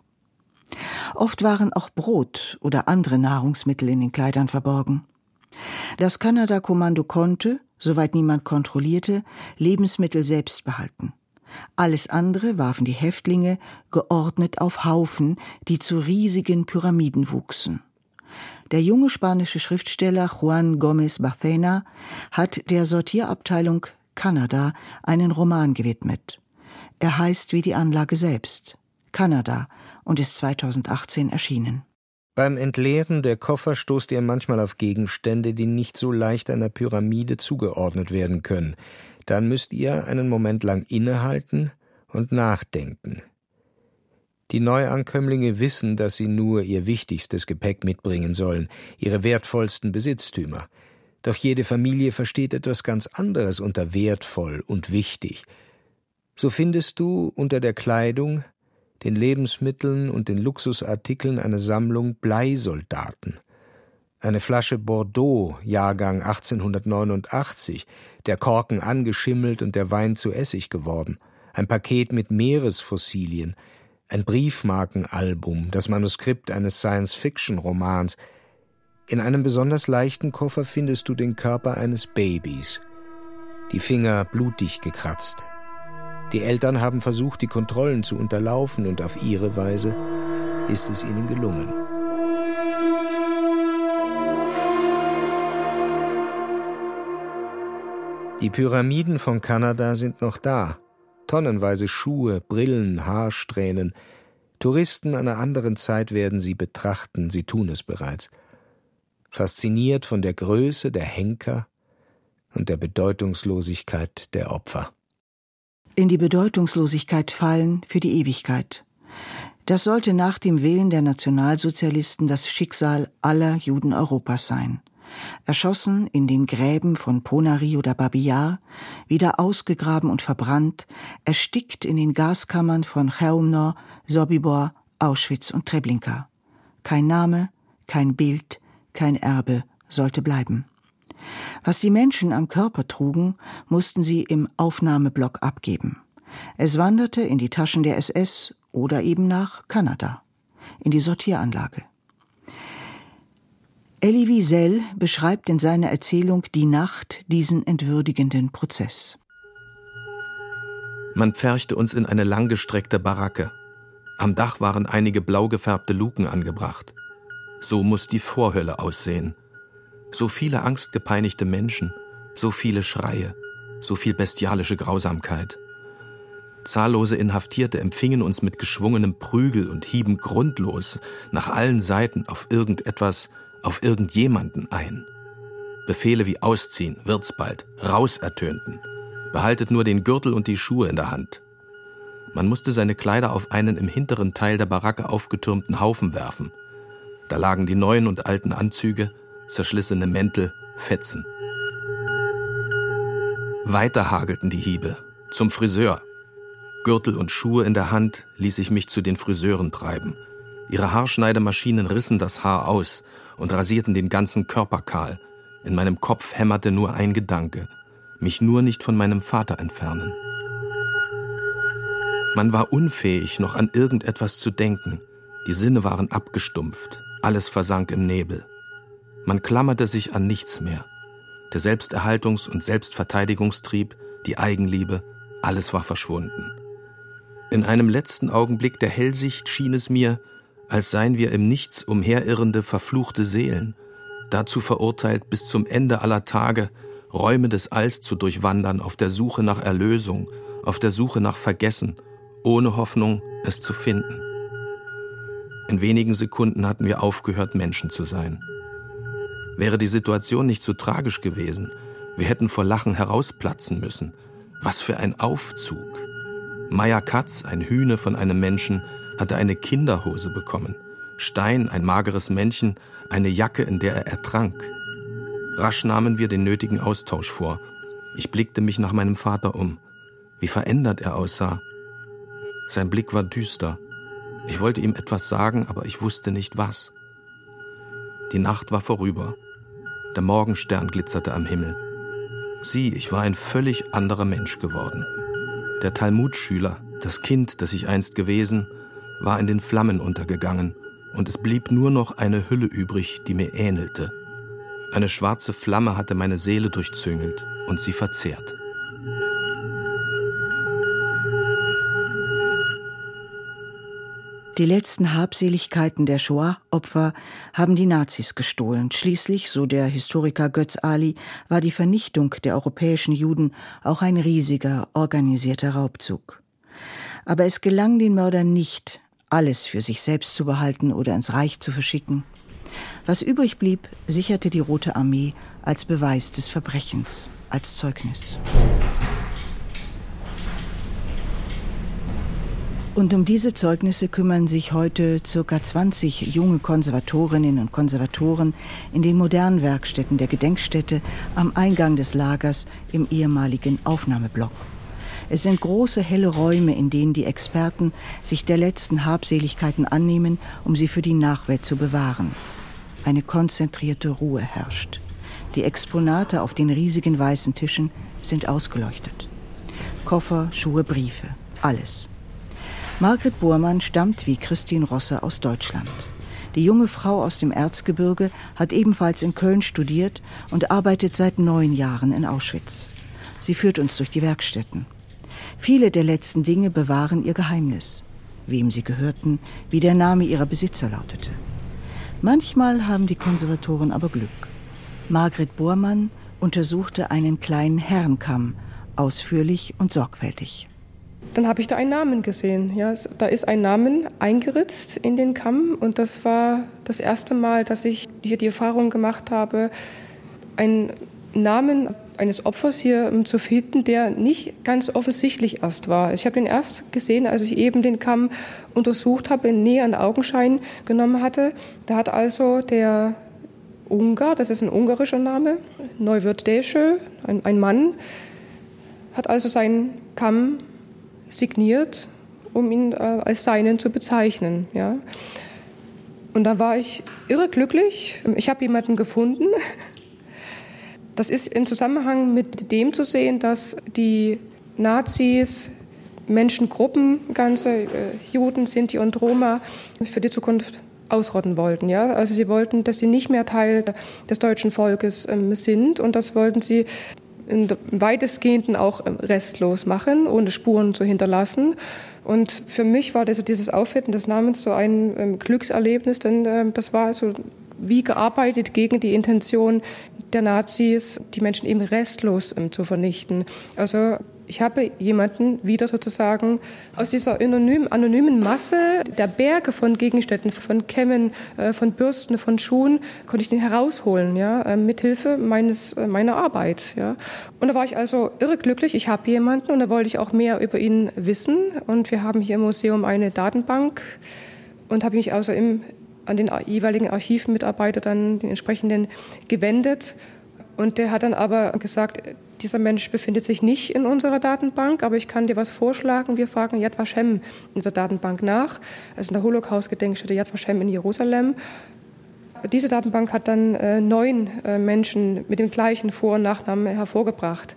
Oft waren auch Brot oder andere Nahrungsmittel in den Kleidern verborgen. Das Kanada-Kommando konnte, soweit niemand kontrollierte, Lebensmittel selbst behalten. Alles andere warfen die Häftlinge geordnet auf Haufen, die zu riesigen Pyramiden wuchsen. Der junge spanische Schriftsteller Juan Gómez Barcena hat der Sortierabteilung Kanada einen Roman gewidmet. Er heißt wie die Anlage selbst, Kanada, und ist 2018 erschienen. Beim Entleeren der Koffer stoßt ihr manchmal auf Gegenstände, die nicht so leicht einer Pyramide zugeordnet werden können. Dann müsst ihr einen Moment lang innehalten und nachdenken. Die Neuankömmlinge wissen, dass sie nur ihr wichtigstes Gepäck mitbringen sollen, ihre wertvollsten Besitztümer. Doch jede Familie versteht etwas ganz anderes unter wertvoll und wichtig. So findest du unter der Kleidung, den Lebensmitteln und den Luxusartikeln eine Sammlung Bleisoldaten. Eine Flasche Bordeaux, Jahrgang 1889, der Korken angeschimmelt und der Wein zu Essig geworden. Ein Paket mit Meeresfossilien, ein Briefmarkenalbum, das Manuskript eines Science-Fiction-Romans. In einem besonders leichten Koffer findest du den Körper eines Babys. Die Finger blutig gekratzt. Die Eltern haben versucht, die Kontrollen zu unterlaufen, und auf ihre Weise ist es ihnen gelungen. Die Pyramiden von Kanada sind noch da. Tonnenweise Schuhe, Brillen, Haarsträhnen. Touristen einer anderen Zeit werden sie betrachten, sie tun es bereits. Fasziniert von der Größe der Henker und der Bedeutungslosigkeit der Opfer. In die Bedeutungslosigkeit fallen für die Ewigkeit. Das sollte nach dem Willen der Nationalsozialisten das Schicksal aller Juden Europas sein. Erschossen in den Gräben von Ponary oder Babi Yar, wieder ausgegraben und verbrannt, erstickt in den Gaskammern von Chełmno, Sobibor, Auschwitz und Treblinka. Kein Name, kein Bild, kein Erbe sollte bleiben. Was die Menschen am Körper trugen, mussten sie im Aufnahmeblock abgeben. Es wanderte in die Taschen der SS oder eben nach Kanada, in die Sortieranlage. Elie Wiesel beschreibt in seiner Erzählung Die Nacht diesen entwürdigenden Prozess. Man pferchte uns in eine langgestreckte Baracke. Am Dach waren einige blau gefärbte Luken angebracht. So muss die Vorhölle aussehen. So viele angstgepeinigte Menschen, so viele Schreie, so viel bestialische Grausamkeit. Zahllose Inhaftierte empfingen uns mit geschwungenem Prügel und hieben grundlos nach allen Seiten auf irgendetwas, auf irgendjemanden ein. Befehle wie Ausziehen, wird's bald, raus ertönten. Behaltet nur den Gürtel und die Schuhe in der Hand. Man musste seine Kleider auf einen im hinteren Teil der Baracke aufgetürmten Haufen werfen. Da lagen die neuen und alten Anzüge, zerschlissene Mäntel, Fetzen. Weiter hagelten die Hiebe, zum Friseur. Gürtel und Schuhe in der Hand ließ ich mich zu den Friseuren treiben. Ihre Haarschneidemaschinen rissen das Haar aus und rasierten den ganzen Körper kahl. In meinem Kopf hämmerte nur ein Gedanke: mich nur nicht von meinem Vater entfernen. Man war unfähig, noch an irgendetwas zu denken. Die Sinne waren abgestumpft, alles versank im Nebel. Man klammerte sich an nichts mehr. Der Selbsterhaltungs- und Selbstverteidigungstrieb, die Eigenliebe, alles war verschwunden. In einem letzten Augenblick der Hellsicht schien es mir, als seien wir im Nichts umherirrende, verfluchte Seelen, dazu verurteilt, bis zum Ende aller Tage Räume des Alls zu durchwandern, auf der Suche nach Erlösung, auf der Suche nach Vergessen, ohne Hoffnung, es zu finden. In wenigen Sekunden hatten wir aufgehört, Menschen zu sein. Wäre die Situation nicht so tragisch gewesen, wir hätten vor Lachen herausplatzen müssen. Was für ein Aufzug! Meier Katz, ein Hühne von einem Menschen, hatte eine Kinderhose bekommen. Stein, ein mageres Männchen, eine Jacke, in der er ertrank. Rasch nahmen wir den nötigen Austausch vor. Ich blickte mich nach meinem Vater um. Wie verändert er aussah. Sein Blick war düster. Ich wollte ihm etwas sagen, aber ich wusste nicht was. Die Nacht war vorüber. Der Morgenstern glitzerte am Himmel. Sieh, ich war ein völlig anderer Mensch geworden. Der Talmudschüler, das Kind, das ich einst gewesen, war in den Flammen untergegangen, und es blieb nur noch eine Hülle übrig, die mir ähnelte. Eine schwarze Flamme hatte meine Seele durchzüngelt und sie verzehrt. Die letzten Habseligkeiten der Shoah-Opfer haben die Nazis gestohlen. Schließlich, so der Historiker Götz Ali, war die Vernichtung der europäischen Juden auch ein riesiger, organisierter Raubzug. Aber es gelang den Mördern nicht, alles für sich selbst zu behalten oder ins Reich zu verschicken. Was übrig blieb, sicherte die Rote Armee als Beweis des Verbrechens, als Zeugnis. Und um diese Zeugnisse kümmern sich heute ca. 20 junge Konservatorinnen und Konservatoren in den modernen Werkstätten der Gedenkstätte am Eingang des Lagers im ehemaligen Aufnahmeblock. Es sind große, helle Räume, in denen die Experten sich der letzten Habseligkeiten annehmen, um sie für die Nachwelt zu bewahren. Eine konzentrierte Ruhe herrscht. Die Exponate auf den riesigen weißen Tischen sind ausgeleuchtet. Koffer, Schuhe, Briefe, alles. Margret Bormann stammt wie Christine Rosse aus Deutschland. Die junge Frau aus dem Erzgebirge hat ebenfalls in Köln studiert und arbeitet seit 9 Jahren in Auschwitz. Sie führt uns durch die Werkstätten. Viele der letzten Dinge bewahren ihr Geheimnis. Wem sie gehörten, wie der Name ihrer Besitzer lautete. Manchmal haben die Konservatoren aber Glück. Margret Bormann untersuchte einen kleinen Herrenkamm, ausführlich und sorgfältig. Dann habe ich da einen Namen gesehen. Ja, da ist ein Name eingeritzt in den Kamm und das war das erste Mal, dass ich hier die Erfahrung gemacht habe, einen Namen eines Opfers hier zu finden, der nicht ganz offensichtlich erst war. Ich habe den erst gesehen, als ich eben den Kamm untersucht habe, näher an Augenschein genommen hatte. Da hat also der Ungar, das ist ein ungarischer Name, Neuwirth Delső, ein Mann, hat also seinen Kamm signiert, um ihn als seinen zu bezeichnen. Ja. Und da war ich irre glücklich. Ich habe jemanden gefunden. Das ist im Zusammenhang mit dem zu sehen, dass die Nazis Menschengruppen, ganze Juden, Sinti und Roma für die Zukunft ausrotten wollten. Ja? Also sie wollten, dass sie nicht mehr Teil des deutschen Volkes sind, und das wollten sie im weitestgehenden auch restlos machen, ohne Spuren zu hinterlassen. Und für mich war dieses Auffinden des Namens so ein Glückserlebnis, denn das war so wie gearbeitet gegen die Intention der Nazis, die Menschen eben restlos zu vernichten. Also ich habe jemanden wieder sozusagen aus dieser anonymen Masse der Berge von Gegenständen, von Kämmen, von Bürsten, von Schuhen, konnte ich den herausholen, ja, mithilfe meiner Arbeit. Ja. Und da war ich also irre glücklich. Ich habe jemanden, und da wollte ich auch mehr über ihn wissen. Und wir haben hier im Museum eine Datenbank, und habe mich also an den jeweiligen Archivmitarbeiter dann den entsprechenden gewendet. Und der hat dann aber gesagt, dieser Mensch befindet sich nicht in unserer Datenbank, aber ich kann dir was vorschlagen. Wir fragen Yad Vashem in der Datenbank nach, also in der Holocaust-Gedenkstätte Yad Vashem in Jerusalem. Diese Datenbank hat dann 9 Menschen mit dem gleichen Vor- und Nachnamen hervorgebracht.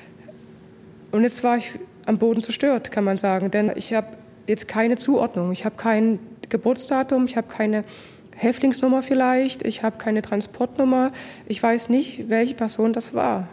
Und jetzt war ich am Boden zerstört, kann man sagen, denn ich habe jetzt keine Zuordnung. Ich habe kein Geburtsdatum, ich habe keine Häftlingsnummer vielleicht, ich habe keine Transportnummer, ich weiß nicht, welche Person das war.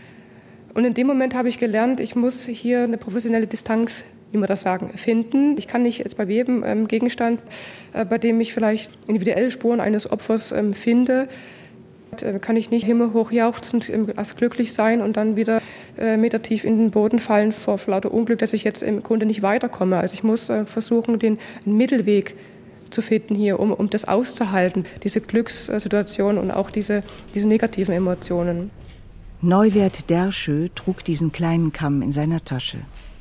Und in dem Moment habe ich gelernt, ich muss hier eine professionelle Distanz, wie man das sagen, finden. Ich kann nicht jetzt bei jedem Gegenstand, bei dem ich vielleicht individuelle Spuren eines Opfers finde, kann ich nicht himmelhoch jauchzend erst glücklich sein und dann wieder metertief in den Boden fallen vor lauter Unglück, dass ich jetzt im Grunde nicht weiterkomme. Also ich muss versuchen, den Mittelweg zu finden hier, um das auszuhalten, diese Glückssituation und auch diese negativen Emotionen. Neuwirth Delső trug diesen kleinen Kamm in seiner Tasche.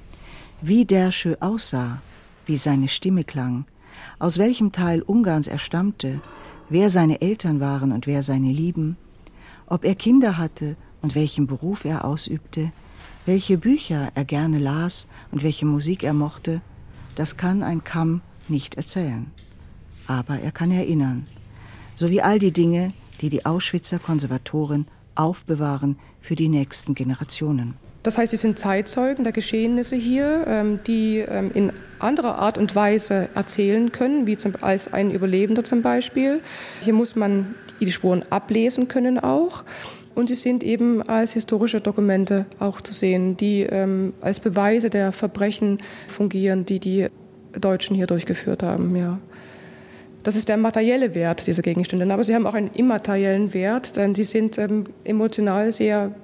Wie Delső aussah, wie seine Stimme klang, aus welchem Teil Ungarns er stammte, wer seine Eltern waren und wer seine Lieben, ob er Kinder hatte und welchen Beruf er ausübte, welche Bücher er gerne las und welche Musik er mochte, das kann ein Kamm nicht erzählen. Aber er kann erinnern, sowie all die Dinge, die die Auschwitzer Konservatoren aufbewahren für die nächsten Generationen. Das heißt, sie sind Zeitzeugen der Geschehnisse hier, die in anderer Art und Weise erzählen können, wie als ein Überlebender zum Beispiel. Hier muss man die Spuren ablesen können auch. Und sie sind eben als historische Dokumente auch zu sehen, die als Beweise der Verbrechen fungieren, die die Deutschen hier durchgeführt haben. Ja. Das ist der materielle Wert dieser Gegenstände. Aber sie haben auch einen immateriellen Wert, denn sie sind emotional sehr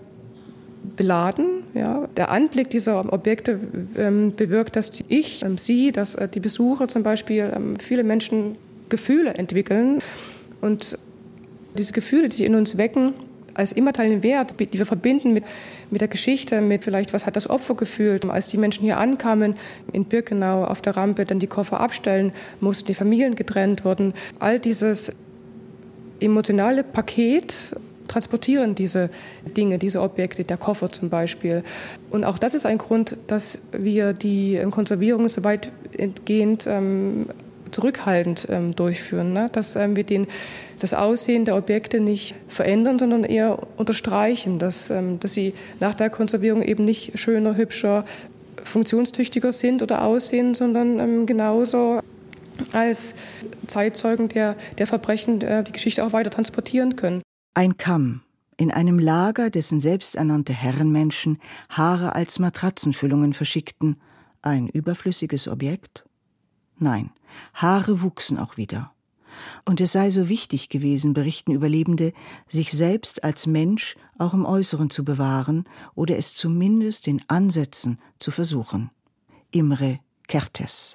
beladen. Ja. Der Anblick dieser Objekte bewirkt, dass dass die Besucher zum Beispiel, viele Menschen Gefühle entwickeln. Und diese Gefühle, die sie in uns wecken, als immateriellen Wert, die wir verbinden mit der Geschichte, mit vielleicht, was hat das Opfer gefühlt, als die Menschen hier ankamen, in Birkenau auf der Rampe, dann die Koffer abstellen mussten, die Familien getrennt wurden. All dieses emotionale Paket transportieren diese Dinge, diese Objekte, der Koffer zum Beispiel. Und auch das ist ein Grund, dass wir die Konservierung so weitgehend zurückhaltend durchführen, ne? Dass wir das Aussehen der Objekte nicht verändern, sondern eher unterstreichen, dass sie nach der Konservierung eben nicht schöner, hübscher, funktionstüchtiger sind oder aussehen, sondern genauso als Zeitzeugen der Verbrechen die Geschichte auch weiter transportieren können. Ein Kamm in einem Lager, dessen selbsternannte Herrenmenschen Haare als Matratzenfüllungen verschickten. Ein überflüssiges Objekt? Nein, Haare wuchsen auch wieder. Und es sei so wichtig gewesen, berichten Überlebende, sich selbst als Mensch auch im Äußeren zu bewahren oder es zumindest in Ansätzen zu versuchen. Imre Kertész.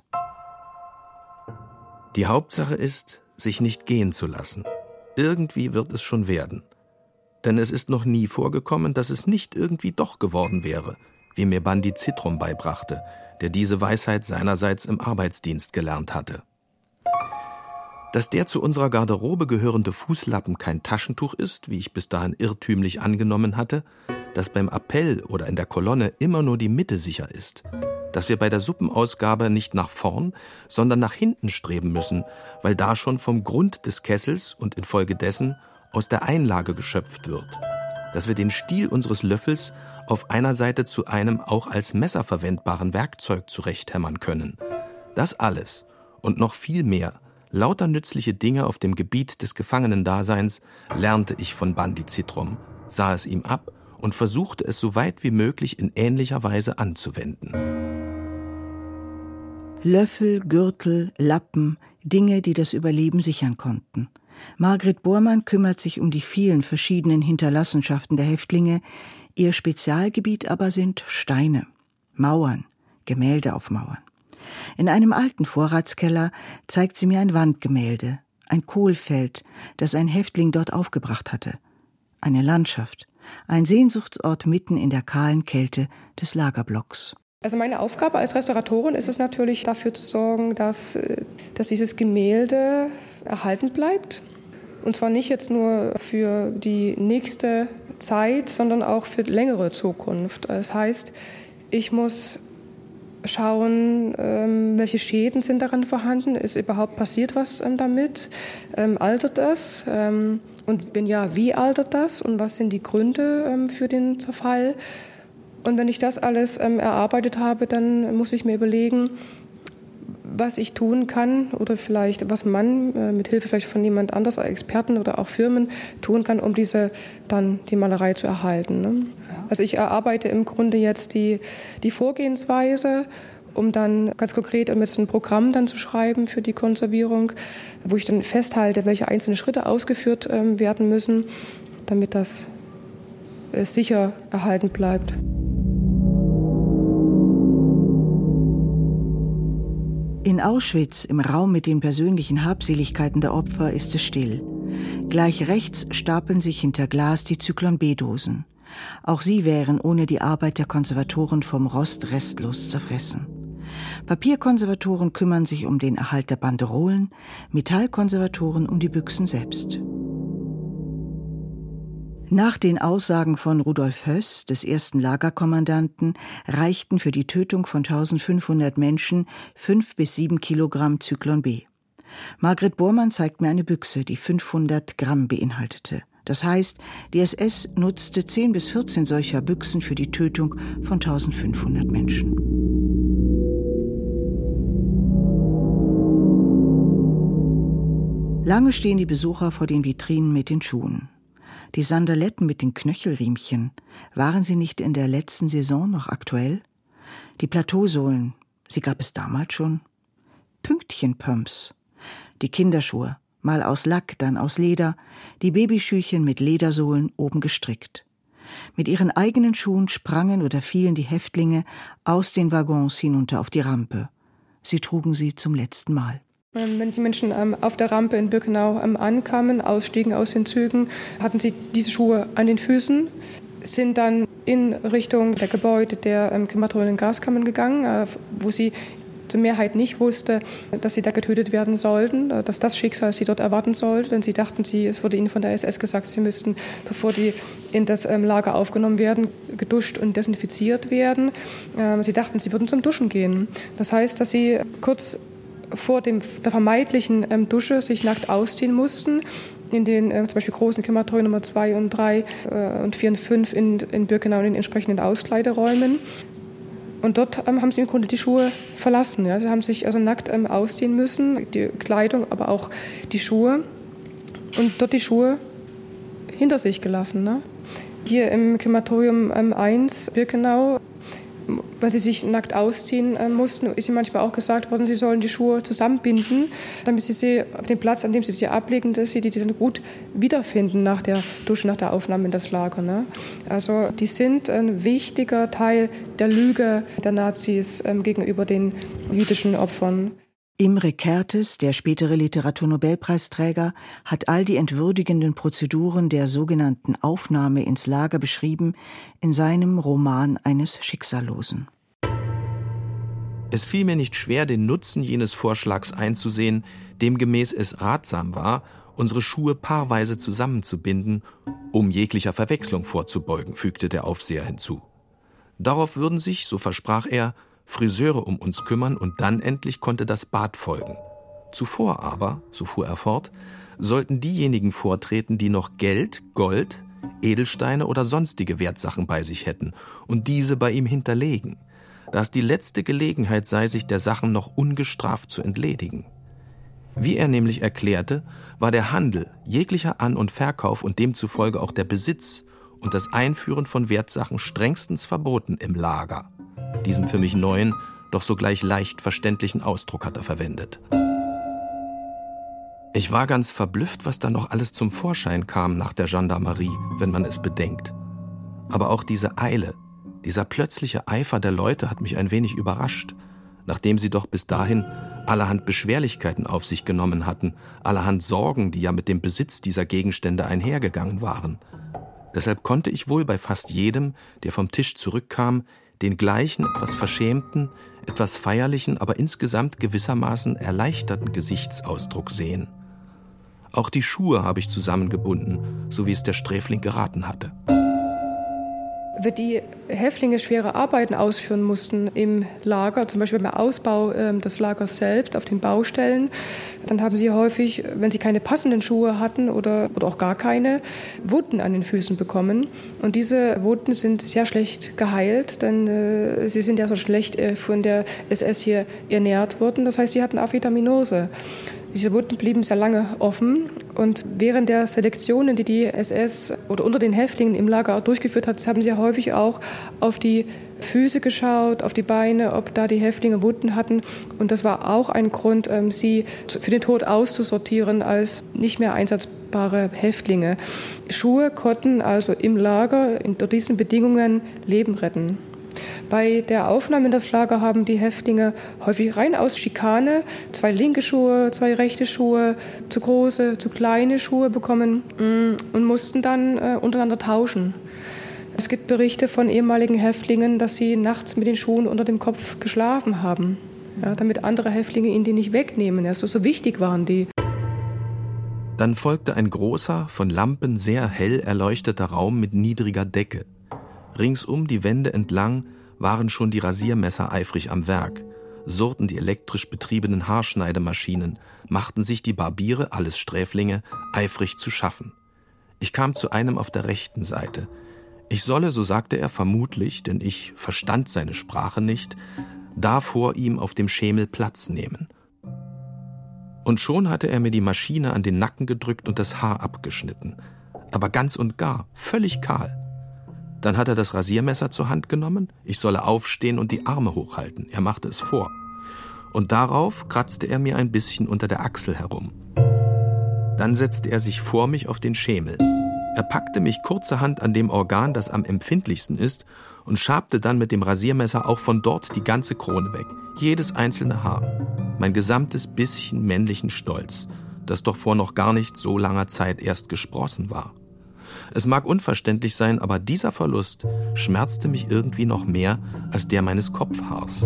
Die Hauptsache ist, sich nicht gehen zu lassen. Irgendwie wird es schon werden. Denn es ist noch nie vorgekommen, dass es nicht irgendwie doch geworden wäre, wie mir Bandit Zitrom beibrachte, der diese Weisheit seinerseits im Arbeitsdienst gelernt hatte. Dass der zu unserer Garderobe gehörende Fußlappen kein Taschentuch ist, wie ich bis dahin irrtümlich angenommen hatte, dass beim Appell oder in der Kolonne immer nur die Mitte sicher ist, dass wir bei der Suppenausgabe nicht nach vorn, sondern nach hinten streben müssen, weil da schon vom Grund des Kessels und infolgedessen aus der Einlage geschöpft wird, dass wir den Stiel unseres Löffels auf einer Seite zu einem auch als Messer verwendbaren Werkzeug zurechthämmern können. Das alles und noch viel mehr, lauter nützliche Dinge auf dem Gebiet des Gefangenendaseins, lernte ich von Bandit Zitrom, sah es ihm ab und versuchte es so weit wie möglich in ähnlicher Weise anzuwenden. Löffel, Gürtel, Lappen, Dinge, die das Überleben sichern konnten. Margret Bormann kümmert sich um die vielen verschiedenen Hinterlassenschaften der Häftlinge. Ihr Spezialgebiet aber sind Steine, Mauern, Gemälde auf Mauern. In einem alten Vorratskeller zeigt sie mir ein Wandgemälde, ein Kohlfeld, das ein Häftling dort aufgebracht hatte. Eine Landschaft, ein Sehnsuchtsort mitten in der kahlen Kälte des Lagerblocks. Also meine Aufgabe als Restauratorin ist es natürlich, dafür zu sorgen, dass dieses Gemälde erhalten bleibt. Und zwar nicht jetzt nur für die nächste Zeit, sondern auch für längere Zukunft. Das heißt, ich muss schauen, welche Schäden sind daran vorhanden, ist überhaupt passiert was damit, altert es und wenn ja, wie altert das und was sind die Gründe für den Zerfall. Und wenn ich das alles erarbeitet habe, dann muss ich mir überlegen, was ich tun kann oder vielleicht was man mit Hilfe vielleicht von jemand anders, Experten oder auch Firmen tun kann, um die Malerei zu erhalten. Ne? Also ich erarbeite im Grunde jetzt die Vorgehensweise, um dann ganz konkret jetzt ein Programm dann zu schreiben für die Konservierung, wo ich dann festhalte, welche einzelnen Schritte ausgeführt werden müssen, damit das sicher erhalten bleibt. In Auschwitz, im Raum mit den persönlichen Habseligkeiten der Opfer, ist es still. Gleich rechts stapeln sich hinter Glas die Zyklon-B-Dosen. Auch sie wären ohne die Arbeit der Konservatoren vom Rost restlos zerfressen. Papierkonservatoren kümmern sich um den Erhalt der Banderolen, Metallkonservatoren um die Büchsen selbst. Nach den Aussagen von Rudolf Höss, des ersten Lagerkommandanten, reichten für die Tötung von 1500 Menschen 5 bis 7 Kilogramm Zyklon B. Margret Bormann zeigt mir eine Büchse, die 500 Gramm beinhaltete. Das heißt, die SS nutzte 10 bis 14 solcher Büchsen für die Tötung von 1500 Menschen. Lange stehen die Besucher vor den Vitrinen mit den Schuhen. Die Sandaletten mit den Knöchelriemchen, waren sie nicht in der letzten Saison noch aktuell? Die Plateausohlen, sie gab es damals schon. Pünktchenpumps, die Kinderschuhe, mal aus Lack, dann aus Leder, die Babyschüchen mit Ledersohlen oben gestrickt. Mit ihren eigenen Schuhen sprangen oder fielen die Häftlinge aus den Waggons hinunter auf die Rampe. Sie trugen sie zum letzten Mal. Wenn die Menschen auf der Rampe in Birkenau ankamen, ausstiegen aus den Zügen, hatten sie diese Schuhe an den Füßen, sind dann in Richtung der Gebäude der Krematorien und Gaskammern gegangen, wo sie zur Mehrheit nicht wusste, dass sie da getötet werden sollten, dass das Schicksal sie dort erwarten sollte. Denn sie dachten, es wurde ihnen von der SS gesagt, sie müssten, bevor die in das Lager aufgenommen werden, geduscht und desinfiziert werden. Sie dachten, sie würden zum Duschen gehen. Das heißt, dass sie kurz vor der vermeidlichen Dusche sich nackt ausziehen mussten, in den zum Beispiel großen Krematorien Nummer 2 und 3 und 4 und 5 in Birkenau in den entsprechenden Auskleideräumen. Und dort haben sie im Grunde die Schuhe verlassen. Ja. Sie haben sich also nackt ausziehen müssen, die Kleidung, aber auch die Schuhe. Und dort die Schuhe hinter sich gelassen. Ne. Hier im Krematorium 1 Birkenau, weil sie sich nackt ausziehen mussten, ist ihnen manchmal auch gesagt worden, sie sollen die Schuhe zusammenbinden, damit sie auf dem Platz, an dem sie ablegen, dass sie die dann gut wiederfinden nach der Dusche, nach der Aufnahme in das Lager. Ne? Also die sind ein wichtiger Teil der Lüge der Nazis gegenüber den jüdischen Opfern. Imre Kertész, der spätere Literaturnobelpreisträger, hat all die entwürdigenden Prozeduren der sogenannten Aufnahme ins Lager beschrieben in seinem Roman eines Schicksallosen. Es fiel mir nicht schwer, den Nutzen jenes Vorschlags einzusehen, demgemäß es ratsam war, unsere Schuhe paarweise zusammenzubinden, um jeglicher Verwechslung vorzubeugen, fügte der Aufseher hinzu. Darauf würden sich, so versprach er, Friseure um uns kümmern und dann endlich konnte das Bad folgen. Zuvor aber, so fuhr er fort, sollten diejenigen vortreten, die noch Geld, Gold, Edelsteine oder sonstige Wertsachen bei sich hätten und diese bei ihm hinterlegen, da es die letzte Gelegenheit sei, sich der Sachen noch ungestraft zu entledigen. Wie er nämlich erklärte, war der Handel, jeglicher An- und Verkauf und demzufolge auch der Besitz und das Einführen von Wertsachen strengstens verboten im Lager. Diesen für mich neuen, doch sogleich leicht verständlichen Ausdruck hat er verwendet. Ich war ganz verblüfft, was da noch alles zum Vorschein kam nach der Gendarmerie, wenn man es bedenkt. Aber auch diese Eile, dieser plötzliche Eifer der Leute hat mich ein wenig überrascht, nachdem sie doch bis dahin allerhand Beschwerlichkeiten auf sich genommen hatten, allerhand Sorgen, die ja mit dem Besitz dieser Gegenstände einhergegangen waren. Deshalb konnte ich wohl bei fast jedem, der vom Tisch zurückkam, den gleichen, etwas verschämten, etwas feierlichen, aber insgesamt gewissermaßen erleichterten Gesichtsausdruck sehen. Auch die Schuhe habe ich zusammengebunden, so wie es der Sträfling geraten hatte. Wenn die Häftlinge schwere Arbeiten ausführen mussten im Lager, zum Beispiel beim Ausbau des Lagers selbst auf den Baustellen, dann haben sie häufig, wenn sie keine passenden Schuhe hatten oder auch gar keine, Wunden an den Füßen bekommen. Und diese Wunden sind sehr schlecht geheilt, denn sie sind ja so schlecht von der SS hier ernährt worden. Das heißt, sie hatten Avitaminose. Diese Wunden blieben sehr lange offen und während der Selektionen, die die SS oder unter den Häftlingen im Lager durchgeführt hat, haben sie häufig auch auf die Füße geschaut, auf die Beine, ob da die Häftlinge Wunden hatten. Und das war auch ein Grund, sie für den Tod auszusortieren als nicht mehr einsatzbare Häftlinge. Schuhe konnten also im Lager unter diesen Bedingungen Leben retten. Bei der Aufnahme in das Lager haben die Häftlinge häufig rein aus Schikane 2 linke Schuhe, 2 rechte Schuhe, zu große, zu kleine Schuhe bekommen und mussten dann untereinander tauschen. Es gibt Berichte von ehemaligen Häftlingen, dass sie nachts mit den Schuhen unter dem Kopf geschlafen haben, ja, damit andere Häftlinge ihnen die nicht wegnehmen. Also so wichtig waren die. Dann folgte ein großer, von Lampen sehr hell erleuchteter Raum mit niedriger Decke. Ringsum die Wände entlang waren schon die Rasiermesser eifrig am Werk, surrten die elektrisch betriebenen Haarschneidemaschinen, machten sich die Barbiere, alles Sträflinge, eifrig zu schaffen. Ich kam zu einem auf der rechten Seite. Ich solle, so sagte er vermutlich, denn ich verstand seine Sprache nicht, da vor ihm auf dem Schemel Platz nehmen. Und schon hatte er mir die Maschine an den Nacken gedrückt und das Haar abgeschnitten. Aber ganz und gar, völlig kahl. Dann hat er das Rasiermesser zur Hand genommen, ich solle aufstehen und die Arme hochhalten. Er machte es vor. Und darauf kratzte er mir ein bisschen unter der Achsel herum. Dann setzte er sich vor mich auf den Schemel. Er packte mich kurzerhand an dem Organ, das am empfindlichsten ist, und schabte dann mit dem Rasiermesser auch von dort die ganze Krone weg, jedes einzelne Haar. Mein gesamtes bisschen männlichen Stolz, das doch vor noch gar nicht so langer Zeit erst gesprossen war. Es mag unverständlich sein, aber dieser Verlust schmerzte mich irgendwie noch mehr als der meines Kopfhaars.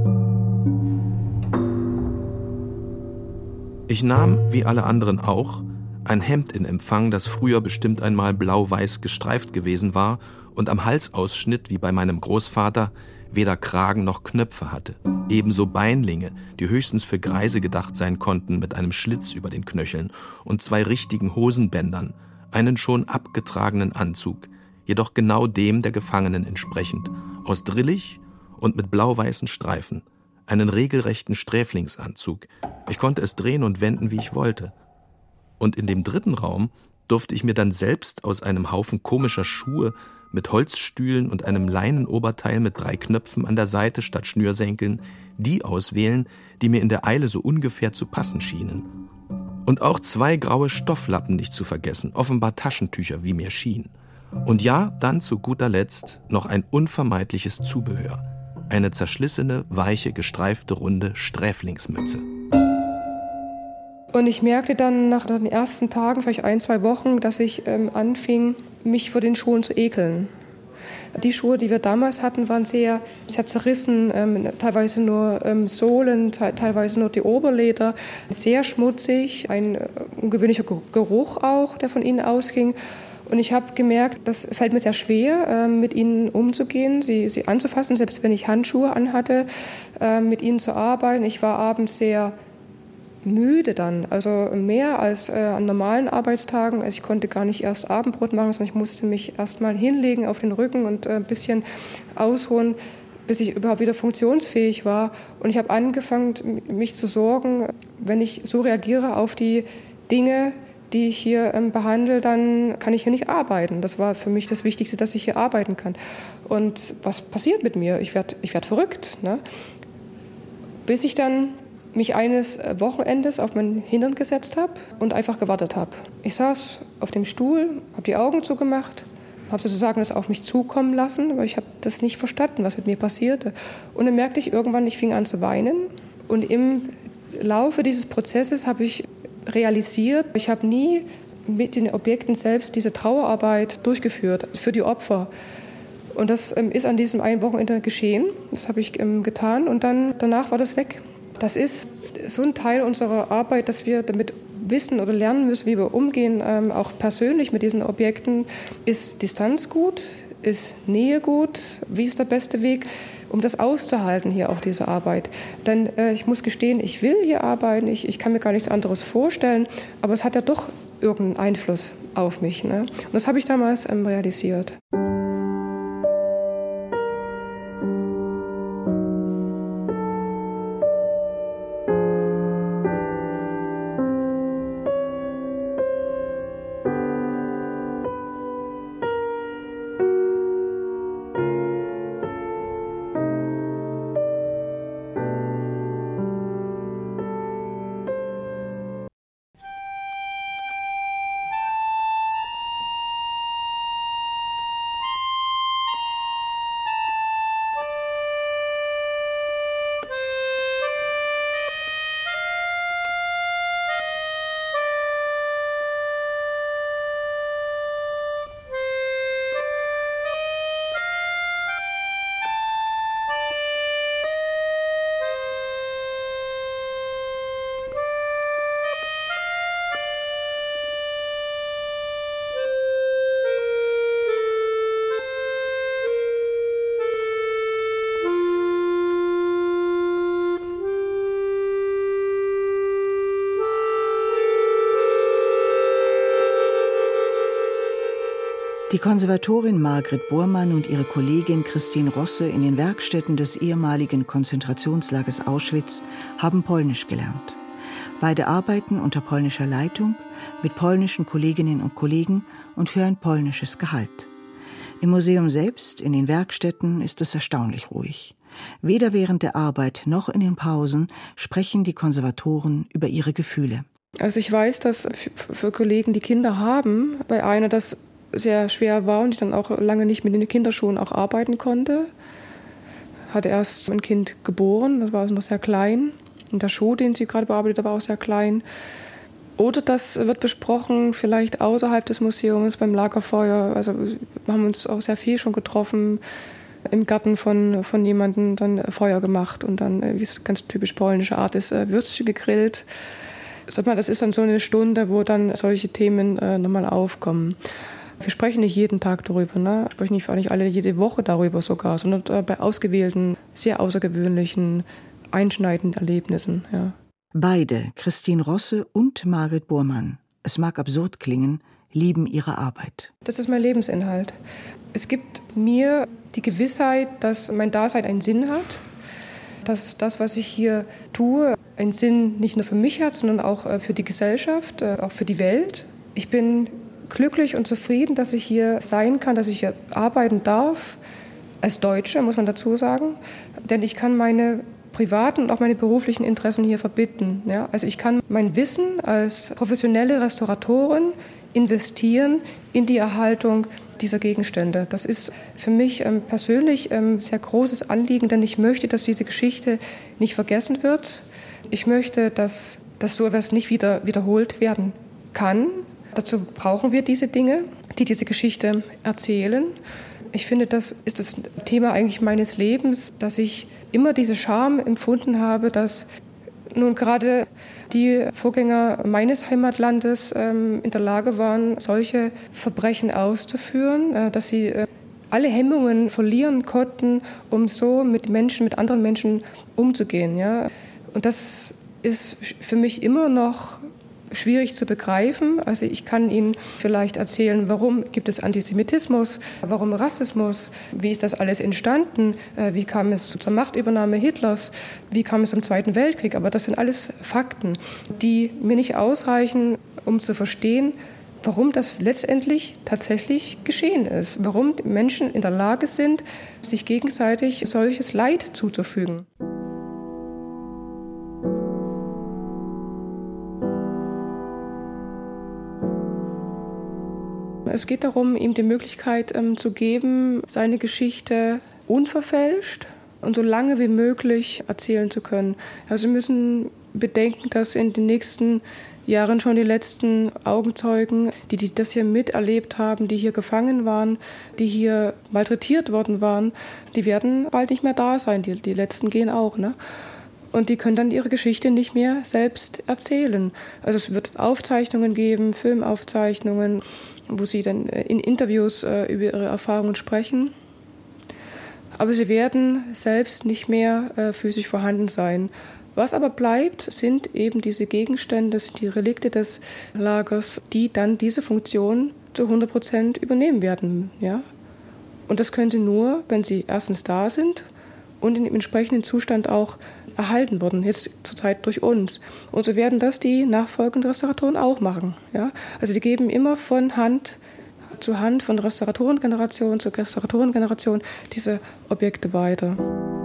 Ich nahm, wie alle anderen auch, ein Hemd in Empfang, das früher bestimmt einmal blau-weiß gestreift gewesen war und am Halsausschnitt, wie bei meinem Großvater, weder Kragen noch Knöpfe hatte. Ebenso Beinlinge, die höchstens für Greise gedacht sein konnten, mit einem Schlitz über den Knöcheln und 2 richtigen Hosenbändern, einen schon abgetragenen Anzug, jedoch genau dem der Gefangenen entsprechend, aus Drillich und mit blau-weißen Streifen, einen regelrechten Sträflingsanzug. Ich konnte es drehen und wenden, wie ich wollte. Und in dem dritten Raum durfte ich mir dann selbst aus einem Haufen komischer Schuhe mit Holzstühlen und einem Leinenoberteil mit 3 Knöpfen an der Seite statt Schnürsenkeln die auswählen, die mir in der Eile so ungefähr zu passen schienen. Und auch 2 graue Stofflappen nicht zu vergessen, offenbar Taschentücher, wie mir schien. Und ja, dann zu guter Letzt noch ein unvermeidliches Zubehör. Eine zerschlissene, weiche, gestreifte, runde Sträflingsmütze. Und ich merkte dann nach den ersten Tagen, vielleicht 1-2 Wochen, dass ich anfing, mich vor den Schuhen zu ekeln. Die Schuhe, die wir damals hatten, waren sehr zerrissen, teilweise nur Sohlen, teilweise nur die Oberleder, sehr schmutzig, ein ungewöhnlicher Geruch auch, der von ihnen ausging. Und ich habe gemerkt, das fällt mir sehr schwer, mit ihnen umzugehen, sie anzufassen, selbst wenn ich Handschuhe anhatte, mit ihnen zu arbeiten. Ich war abends sehr müde dann, also mehr als an normalen Arbeitstagen. Also ich konnte gar nicht erst Abendbrot machen, sondern ich musste mich erst mal hinlegen auf den Rücken und ein bisschen ausruhen, bis ich überhaupt wieder funktionsfähig war. Und ich habe angefangen, mich zu sorgen, wenn ich so reagiere auf die Dinge, die ich hier behandle, dann kann ich hier nicht arbeiten. Das war für mich das Wichtigste, dass ich hier arbeiten kann. Und was passiert mit mir? Ich werd verrückt, ne? Bis ich dann mich eines Wochenendes auf mein Hintern gesetzt habe und einfach gewartet habe. Ich saß auf dem Stuhl, habe die Augen zugemacht, habe sozusagen das auf mich zukommen lassen, aber ich habe das nicht verstanden, was mit mir passierte. Und dann merkte ich irgendwann, ich fing an zu weinen. Und im Laufe dieses Prozesses habe ich realisiert, ich habe nie mit den Objekten selbst diese Trauerarbeit durchgeführt für die Opfer. Und das ist an diesem einen Wochenende geschehen. Das habe ich getan und danach war das weg. Das ist so ein Teil unserer Arbeit, dass wir damit wissen oder lernen müssen, wie wir umgehen, auch persönlich mit diesen Objekten. Ist Distanz gut? Ist Nähe gut? Wie ist der beste Weg, um das auszuhalten, hier auch diese Arbeit? Denn ich muss gestehen, ich will hier arbeiten, ich kann mir gar nichts anderes vorstellen, aber es hat ja doch irgendeinen Einfluss auf mich, ne? Und das habe ich damals realisiert. Die Konservatorin Margret Bormann und ihre Kollegin Christine Rosse in den Werkstätten des ehemaligen Konzentrationslagers Auschwitz haben Polnisch gelernt. Beide arbeiten unter polnischer Leitung, mit polnischen Kolleginnen und Kollegen und für ein polnisches Gehalt. Im Museum selbst, in den Werkstätten, ist es erstaunlich ruhig. Weder während der Arbeit noch in den Pausen sprechen die Konservatoren über ihre Gefühle. Also ich weiß, dass für Kollegen, die Kinder haben, bei einer das sehr schwer war und ich dann auch lange nicht mit den Kinderschuhen auch arbeiten konnte. Hatte erst ein Kind geboren, das war also noch sehr klein. Und der Schuh, den sie gerade bearbeitet, war auch sehr klein. Oder das wird besprochen, vielleicht außerhalb des Museums beim Lagerfeuer. Also wir haben uns auch sehr viel schon getroffen, im Garten von jemandem dann Feuer gemacht und dann, wie es ganz typisch polnische Art ist, Würstchen gegrillt. Das ist dann so eine Stunde, wo dann solche Themen nochmal aufkommen. Wir sprechen nicht jeden Tag darüber, ne? Wir sprechen nicht alle jede Woche darüber sogar, sondern bei ausgewählten, sehr außergewöhnlichen, einschneidenden Erlebnissen. Ja. Beide, Christine Rosse und Margret Bormann, es mag absurd klingen, lieben ihre Arbeit. Das ist mein Lebensinhalt. Es gibt mir die Gewissheit, dass mein Dasein einen Sinn hat, dass das, was ich hier tue, einen Sinn nicht nur für mich hat, sondern auch für die Gesellschaft, auch für die Welt. Ich bin glücklich und zufrieden, dass ich hier sein kann, dass ich hier arbeiten darf, als Deutsche, muss man dazu sagen. Denn ich kann meine privaten und auch meine beruflichen Interessen hier verbinden. Ja? Also ich kann mein Wissen als professionelle Restauratorin investieren in die Erhaltung dieser Gegenstände. Das ist für mich persönlich sehr großes Anliegen, denn ich möchte, dass diese Geschichte nicht vergessen wird. Ich möchte, dass dass so etwas nicht wieder wiederholt werden kann. Dazu brauchen wir diese Dinge, die diese Geschichte erzählen. Ich finde, das ist das Thema eigentlich meines Lebens, dass ich immer diese Scham empfunden habe, dass nun gerade die Vorgänger meines Heimatlandes in der Lage waren, solche Verbrechen auszuführen, dass sie alle Hemmungen verlieren konnten, um so mit anderen Menschen umzugehen. Ja? Und das ist für mich immer noch schwierig zu begreifen. Also ich kann Ihnen vielleicht erzählen, warum gibt es Antisemitismus, warum Rassismus, wie ist das alles entstanden, wie kam es zur Machtübernahme Hitlers, wie kam es zum Zweiten Weltkrieg. Aber das sind alles Fakten, die mir nicht ausreichen, um zu verstehen, warum das letztendlich tatsächlich geschehen ist, warum Menschen in der Lage sind, sich gegenseitig solches Leid zuzufügen. Es geht darum, ihm die Möglichkeit zu geben, seine Geschichte unverfälscht und so lange wie möglich erzählen zu können. Also wir müssen bedenken, dass in den nächsten Jahren schon die letzten Augenzeugen, die das hier miterlebt haben, die hier gefangen waren, die hier malträtiert worden waren, die werden bald nicht mehr da sein. Die letzten gehen auch, ne? Und die können dann ihre Geschichte nicht mehr selbst erzählen. Also es wird Aufzeichnungen geben, Filmaufzeichnungen, wo sie dann in Interviews über ihre Erfahrungen sprechen. Aber sie werden selbst nicht mehr physisch vorhanden sein. Was aber bleibt, sind eben diese Gegenstände, die Relikte des Lagers, die dann diese Funktion zu 100% übernehmen werden. Ja? Und das können sie nur, wenn sie erstens da sind und in dem entsprechenden Zustand auch erhalten wurden, jetzt zurzeit durch uns. Und so werden das die nachfolgenden Restauratoren auch machen. Ja? Also die geben immer von Hand zu Hand, von Restauratorengeneration zu Restauratorengeneration diese Objekte weiter.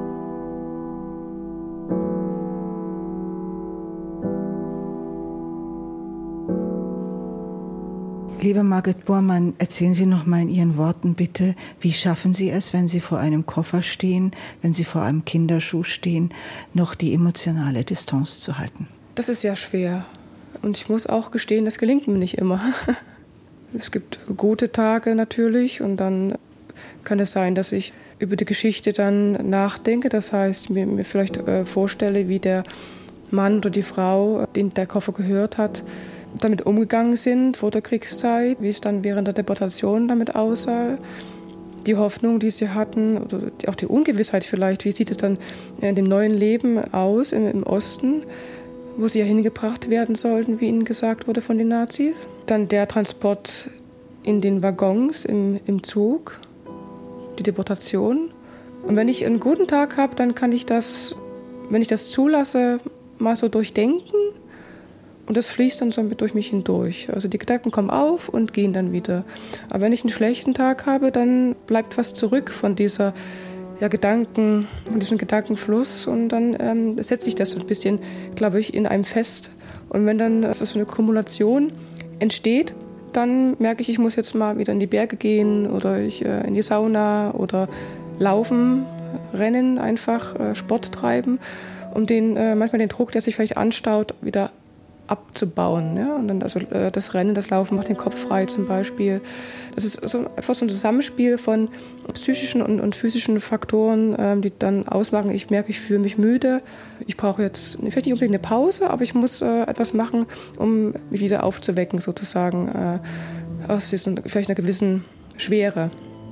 Liebe Margit Bormann, erzählen Sie noch mal in Ihren Worten bitte, wie schaffen Sie es, wenn Sie vor einem Koffer stehen, wenn Sie vor einem Kinderschuh stehen, noch die emotionale Distanz zu halten? Das ist sehr schwer. Und ich muss auch gestehen, das gelingt mir nicht immer. Es gibt gute Tage natürlich und dann kann es sein, dass ich über die Geschichte dann nachdenke. Das heißt, mir vielleicht vorstelle, wie der Mann oder die Frau, den der Koffer gehört hat, damit umgegangen sind vor der Kriegszeit, wie es dann während der Deportation damit aussah, die Hoffnung, die sie hatten, oder auch die Ungewissheit vielleicht, wie sieht es dann in dem neuen Leben aus im Osten, wo sie ja hingebracht werden sollten, wie ihnen gesagt wurde von den Nazis. Dann der Transport in den Waggons im Zug, die Deportation. Und wenn ich einen guten Tag habe, dann kann ich das, wenn ich das zulasse, mal so durchdenken. Und das fließt dann so durch mich hindurch. Also die Gedanken kommen auf und gehen dann wieder. Aber wenn ich einen schlechten Tag habe, dann bleibt was zurück von dieser von diesem Gedankenfluss. Und dann setzt sich das so ein bisschen, glaube ich, in einem fest. Und wenn dann so eine Kumulation entsteht, dann merke ich muss jetzt mal wieder in die Berge gehen oder in die Sauna oder laufen, rennen, einfach Sport treiben, um manchmal den Druck, der sich vielleicht anstaut, wieder abzubauen. Ja? Und dann das Rennen, das Laufen macht den Kopf frei zum Beispiel. Das ist einfach so ein Zusammenspiel von psychischen und physischen Faktoren, die dann ausmachen, ich merke, ich fühle mich müde. Ich brauche jetzt vielleicht nicht unbedingt eine Pause, aber ich muss etwas machen, um mich wieder aufzuwecken sozusagen aus vielleicht einer gewissen Schwere.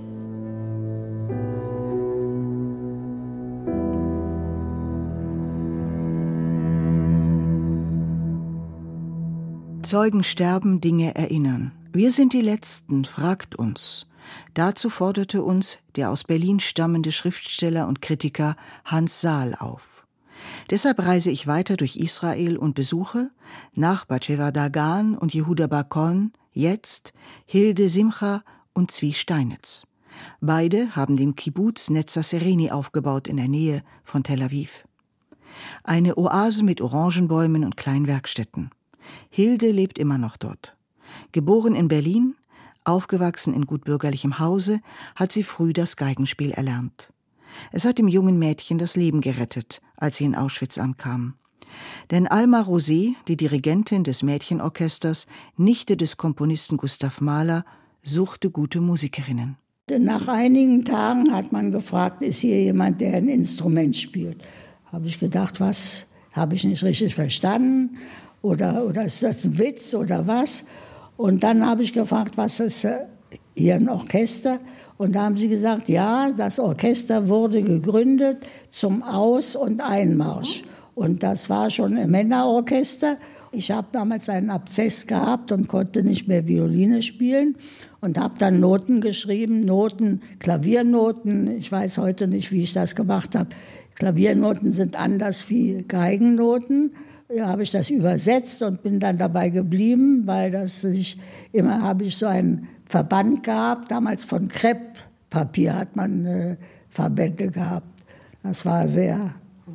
Zeugen sterben, Dinge erinnern. Wir sind die Letzten, fragt uns. Dazu forderte uns der aus Berlin stammende Schriftsteller und Kritiker Hans Saal auf. Deshalb reise ich weiter durch Israel und besuche nach Batsheva Dagan und Yehuda Bakon jetzt Hilde Simcha und Zvi Steinitz. Beide haben den Kibbuz Netzer Sereni aufgebaut in der Nähe von Tel Aviv. Eine Oase mit Orangenbäumen und kleinen Werkstätten. Hilde lebt immer noch dort. Geboren in Berlin, aufgewachsen in gutbürgerlichem Hause, hat sie früh das Geigenspiel erlernt. Es hat dem jungen Mädchen das Leben gerettet, als sie in Auschwitz ankam. Denn Alma Rosé, die Dirigentin des Mädchenorchesters, Nichte des Komponisten Gustav Mahler, suchte gute Musikerinnen. Nach einigen Tagen hat man gefragt, ist hier jemand, der ein Instrument spielt? Habe ich gedacht, was, habe ich nicht richtig verstanden? Oder ist das ein Witz oder was? Und dann habe ich gefragt, was ist hier ein Orchester? Und da haben sie gesagt, ja, das Orchester wurde gegründet zum Aus- und Einmarsch. Und das war schon ein Männerorchester. Ich habe damals einen Abszess gehabt und konnte nicht mehr Violine spielen und habe dann Noten geschrieben, Noten, Klaviernoten. Ich weiß heute nicht, wie ich das gemacht habe. Klaviernoten sind anders wie Geigennoten. Da habe ich das übersetzt und bin dann dabei geblieben, weil das nicht immer habe ich so einen Verband gehabt. Damals von Krepppapier hat man Verbände gehabt. Das war sehr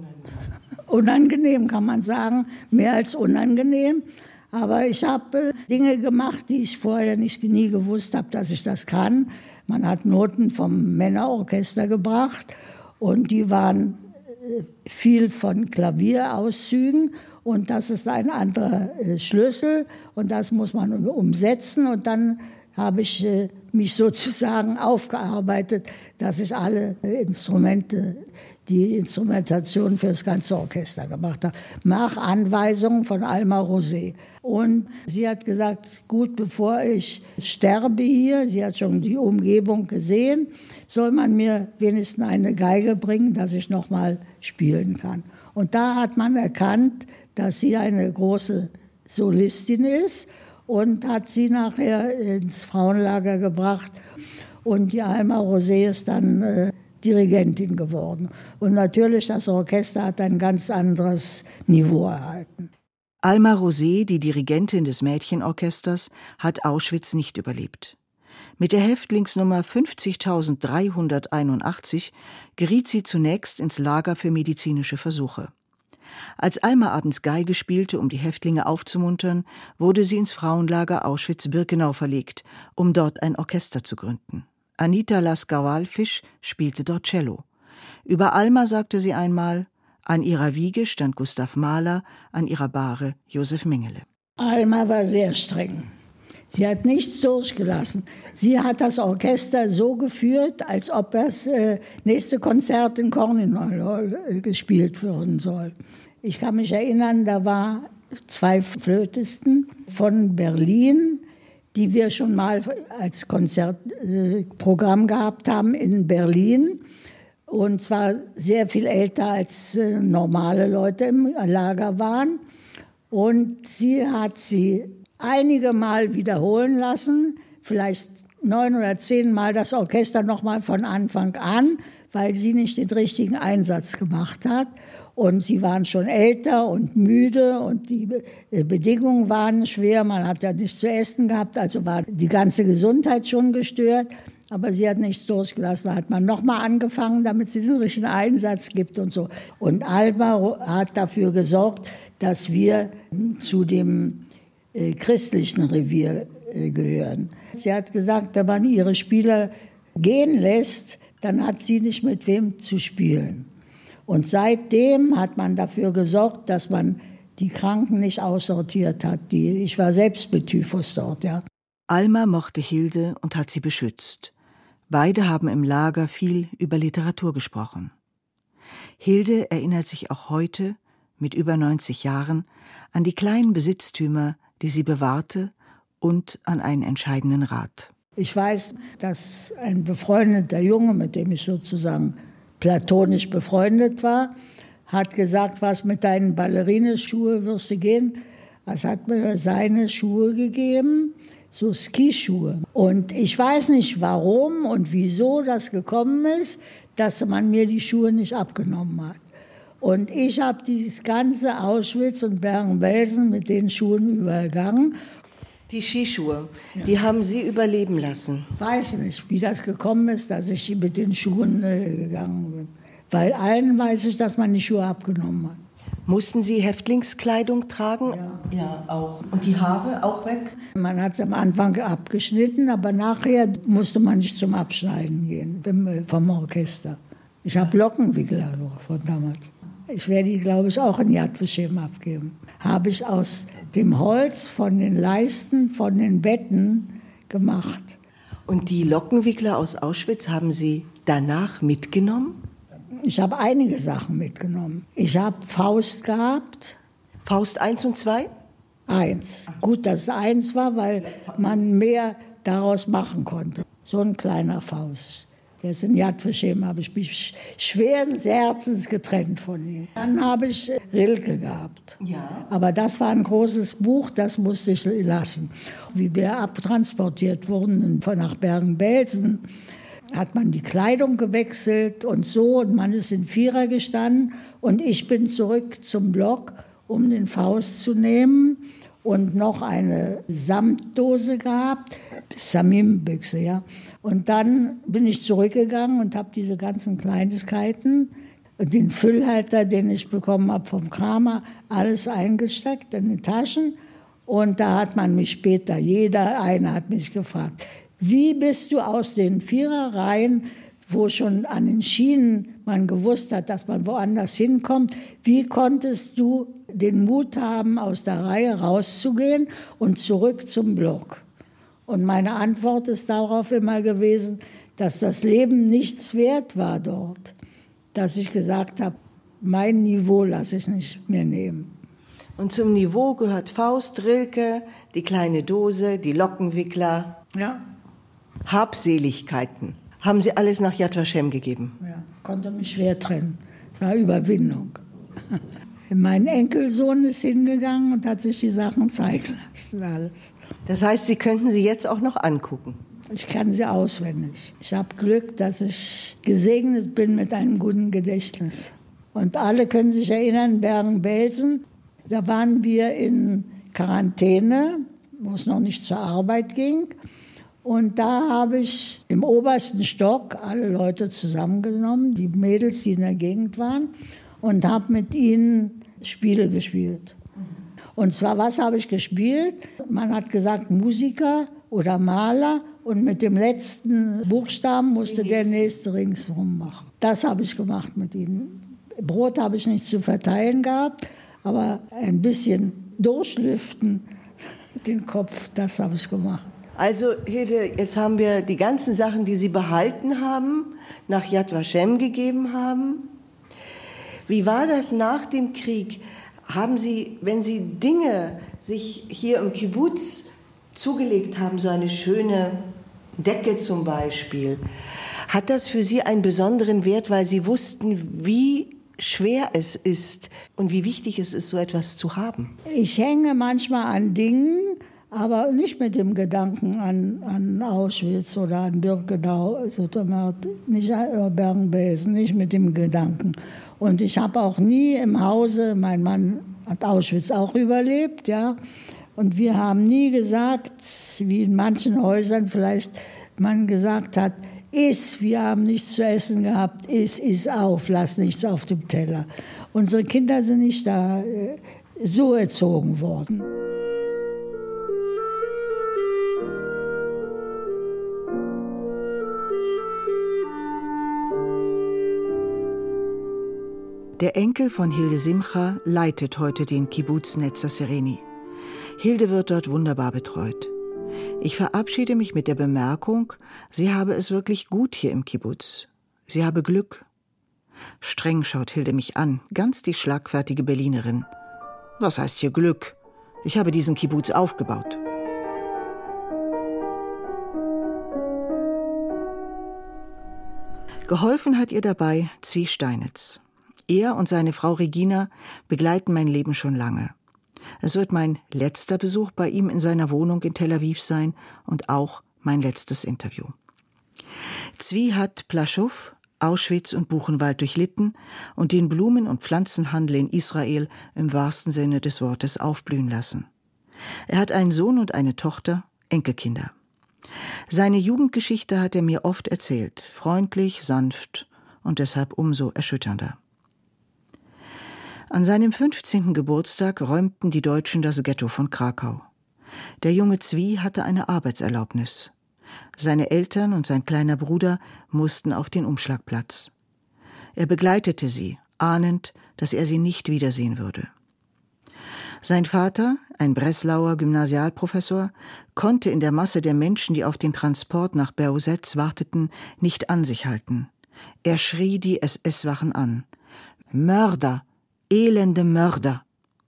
unangenehm, kann man sagen, mehr als unangenehm. Aber ich habe Dinge gemacht, die ich vorher nie gewusst habe, dass ich das kann. Man hat Noten vom Männerorchester gebracht und die waren viel von Klavierauszügen. Und das ist ein anderer Schlüssel und das muss man umsetzen. Und dann habe ich mich sozusagen aufgearbeitet, dass ich alle Instrumente, die Instrumentation für das ganze Orchester gemacht habe, nach Anweisung von Alma Rosé. Und sie hat gesagt, gut, bevor ich sterbe hier, sie hat schon die Umgebung gesehen, soll man mir wenigstens eine Geige bringen, dass ich noch mal spielen kann. Und da hat man erkannt, dass sie eine große Solistin ist und hat sie nachher ins Frauenlager gebracht. Und die Alma Rosé ist dann Dirigentin geworden. Und natürlich, das Orchester hat ein ganz anderes Niveau erhalten. Alma Rosé, die Dirigentin des Mädchenorchesters, hat Auschwitz nicht überlebt. Mit der Häftlingsnummer 50.381 geriet sie zunächst ins Lager für medizinische Versuche. Als Alma abends Geige spielte, um die Häftlinge aufzumuntern, wurde sie ins Frauenlager Auschwitz-Birkenau verlegt, um dort ein Orchester zu gründen. Anita Laskawal-Fisch spielte dort Cello. Über Alma sagte sie einmal, an ihrer Wiege stand Gustav Mahler, an ihrer Bahre Josef Mengele. Alma war sehr streng. Sie hat nichts durchgelassen. Sie hat das Orchester so geführt, als ob das nächste Konzert in Corninol gespielt werden soll. Ich kann mich erinnern, da waren 2 Flötisten von Berlin, die wir schon mal als Konzertprogramm gehabt haben in Berlin. Und zwar sehr viel älter als normale Leute im Lager waren. Und sie hat sie einige Mal wiederholen lassen, vielleicht 9 oder 10 Mal das Orchester noch mal von Anfang an, weil sie nicht den richtigen Einsatz gemacht hat. Und sie waren schon älter und müde und die Bedingungen waren schwer. Man hat ja nichts zu essen gehabt, also war die ganze Gesundheit schon gestört. Aber sie hat nichts durchgelassen. Da hat man noch mal angefangen, damit sie den richtigen Einsatz gibt und so. Und Alma hat dafür gesorgt, dass wir zu dem christlichen Revier gehören. Sie hat gesagt, wenn man ihre Spieler gehen lässt, dann hat sie nicht mit wem zu spielen. Und seitdem hat man dafür gesorgt, dass man die Kranken nicht aussortiert hat. Ich war selbst mit Typhus dort, ja. Alma mochte Hilde und hat sie beschützt. Beide haben im Lager viel über Literatur gesprochen. Hilde erinnert sich auch heute, mit über 90 Jahren, an die kleinen Besitztümer, die sie bewahrte, und an einen entscheidenden Rat. Ich weiß, dass ein befreundeter Junge, mit dem ich sozusagen platonisch befreundet war, hat gesagt, was mit deinen Ballerineschuhe wirst du gehen? Das hat mir seine Schuhe gegeben, so Skischuhe. Und ich weiß nicht, warum und wieso das gekommen ist, dass man mir die Schuhe nicht abgenommen hat. Und ich habe dieses ganze Auschwitz und Bergen-Belsen mit den Schuhen übergangen. Die Skischuhe, ja. Die haben Sie überleben lassen? Weiß nicht, wie das gekommen ist, dass ich mit den Schuhen gegangen bin. Weil allen weiß ich, dass man die Schuhe abgenommen hat. Mussten Sie Häftlingskleidung tragen? Ja, auch. Und die Haare auch weg? Man hat es am Anfang abgeschnitten, aber nachher musste man nicht zum Abschneiden gehen vom Orchester. Ich habe Lockenwickler von damals. Ich werde die, glaube ich, auch in Yad Vashem abgeben. Habe ich aus dem Holz von den Leisten, von den Betten gemacht. Und die Lockenwickler aus Auschwitz haben Sie danach mitgenommen? Ich habe einige Sachen mitgenommen. Ich habe Faust gehabt. Faust 1 und 2? 1. Gut, dass es 1 war, weil man mehr daraus machen konnte. So ein kleiner Faust. Der ist in Yad Vashem, habe ich mich schweren Herzens getrennt von ihm. Dann habe ich Rilke gehabt. Ja. Aber das war ein großes Buch, das musste ich lassen. Wie wir abtransportiert wurden nach Bergen-Belsen, hat man die Kleidung gewechselt und so. Und man ist in Vierer gestanden. Und ich bin zurück zum Block, um den Faust zu nehmen. Und noch eine Samtdose gehabt, Samim-Büchse, ja. Und dann bin ich zurückgegangen und habe diese ganzen Kleinigkeiten, den Füllhalter, den ich bekommen habe vom Kramer, alles eingesteckt in die Taschen. Und da hat man mich später, einer hat mich gefragt, wie bist du aus den Viererreihen, wo schon an den Schienen man gewusst hat, dass man woanders hinkommt, wie konntest du den Mut haben, aus der Reihe rauszugehen und zurück zum Block? Und meine Antwort ist darauf immer gewesen, dass das Leben nichts wert war dort. Dass ich gesagt habe, mein Niveau lasse ich nicht mehr nehmen. Und zum Niveau gehört Faust, Rilke, die kleine Dose, die Lockenwickler. Ja. Habseligkeiten. Haben Sie alles nach Yad Vashem gegeben? Ja, konnte mich schwer trennen. Es war Überwindung. Mein Enkelsohn ist hingegangen und hat sich die Sachen zeigen lassen, alles. Das heißt, Sie könnten sie jetzt auch noch angucken? Ich kann sie auswendig. Ich habe Glück, dass ich gesegnet bin mit einem guten Gedächtnis. Und alle können sich erinnern, Bergen-Belsen, da waren wir in Quarantäne, wo es noch nicht zur Arbeit ging. Und da habe ich im obersten Stock alle Leute zusammengenommen, die Mädels, die in der Gegend waren, und habe mit ihnen Spiele gespielt. Und zwar, was habe ich gespielt? Man hat gesagt, Musiker oder Maler, und mit dem letzten Buchstaben musste der nächste ringsherum machen. Das habe ich gemacht mit ihnen. Brot habe ich nicht zu verteilen gehabt, aber ein bisschen durchlüften, den Kopf, das habe ich gemacht. Also Hilde, jetzt haben wir die ganzen Sachen, die Sie behalten haben, nach Yad Vashem gegeben haben. Wie war das nach dem Krieg? Haben Sie, wenn Sie Dinge sich hier im Kibbutz zugelegt haben, so eine schöne Decke zum Beispiel, hat das für Sie einen besonderen Wert, weil Sie wussten, wie schwer es ist und wie wichtig es ist, so etwas zu haben? Ich hänge manchmal an Dingen, aber nicht mit dem Gedanken an Auschwitz oder an Birkenau, also nicht an Bergen-Belsen, nicht mit dem Gedanken. Und ich habe auch nie im Hause, mein Mann hat Auschwitz auch überlebt, ja, und wir haben nie gesagt, wie in manchen Häusern vielleicht man gesagt hat, iss, wir haben nichts zu essen gehabt, iss auf, lass nichts auf dem Teller. Unsere Kinder sind nicht da so erzogen worden. Der Enkel von Hilde Simcha leitet heute den Kibbutz Netzer Sereni. Hilde wird dort wunderbar betreut. Ich verabschiede mich mit der Bemerkung, sie habe es wirklich gut hier im Kibbutz. Sie habe Glück. Streng schaut Hilde mich an, ganz die schlagfertige Berlinerin. Was heißt hier Glück? Ich habe diesen Kibbutz aufgebaut. Geholfen hat ihr dabei Zvi Steinitz. Er und seine Frau Regina begleiten mein Leben schon lange. Es wird mein letzter Besuch bei ihm in seiner Wohnung in Tel Aviv sein und auch mein letztes Interview. Zvi hat Plaschow, Auschwitz und Buchenwald durchlitten und den Blumen- und Pflanzenhandel in Israel im wahrsten Sinne des Wortes aufblühen lassen. Er hat einen Sohn und eine Tochter, Enkelkinder. Seine Jugendgeschichte hat er mir oft erzählt, freundlich, sanft und deshalb umso erschütternder. An seinem 15. Geburtstag räumten die Deutschen das Ghetto von Krakau. Der junge Zvi hatte eine Arbeitserlaubnis. Seine Eltern und sein kleiner Bruder mussten auf den Umschlagplatz. Er begleitete sie, ahnend, dass er sie nicht wiedersehen würde. Sein Vater, ein Breslauer Gymnasialprofessor, konnte in der Masse der Menschen, die auf den Transport nach Beloussetz warteten, nicht an sich halten. Er schrie die SS-Wachen an. »Mörder! Elende Mörder!«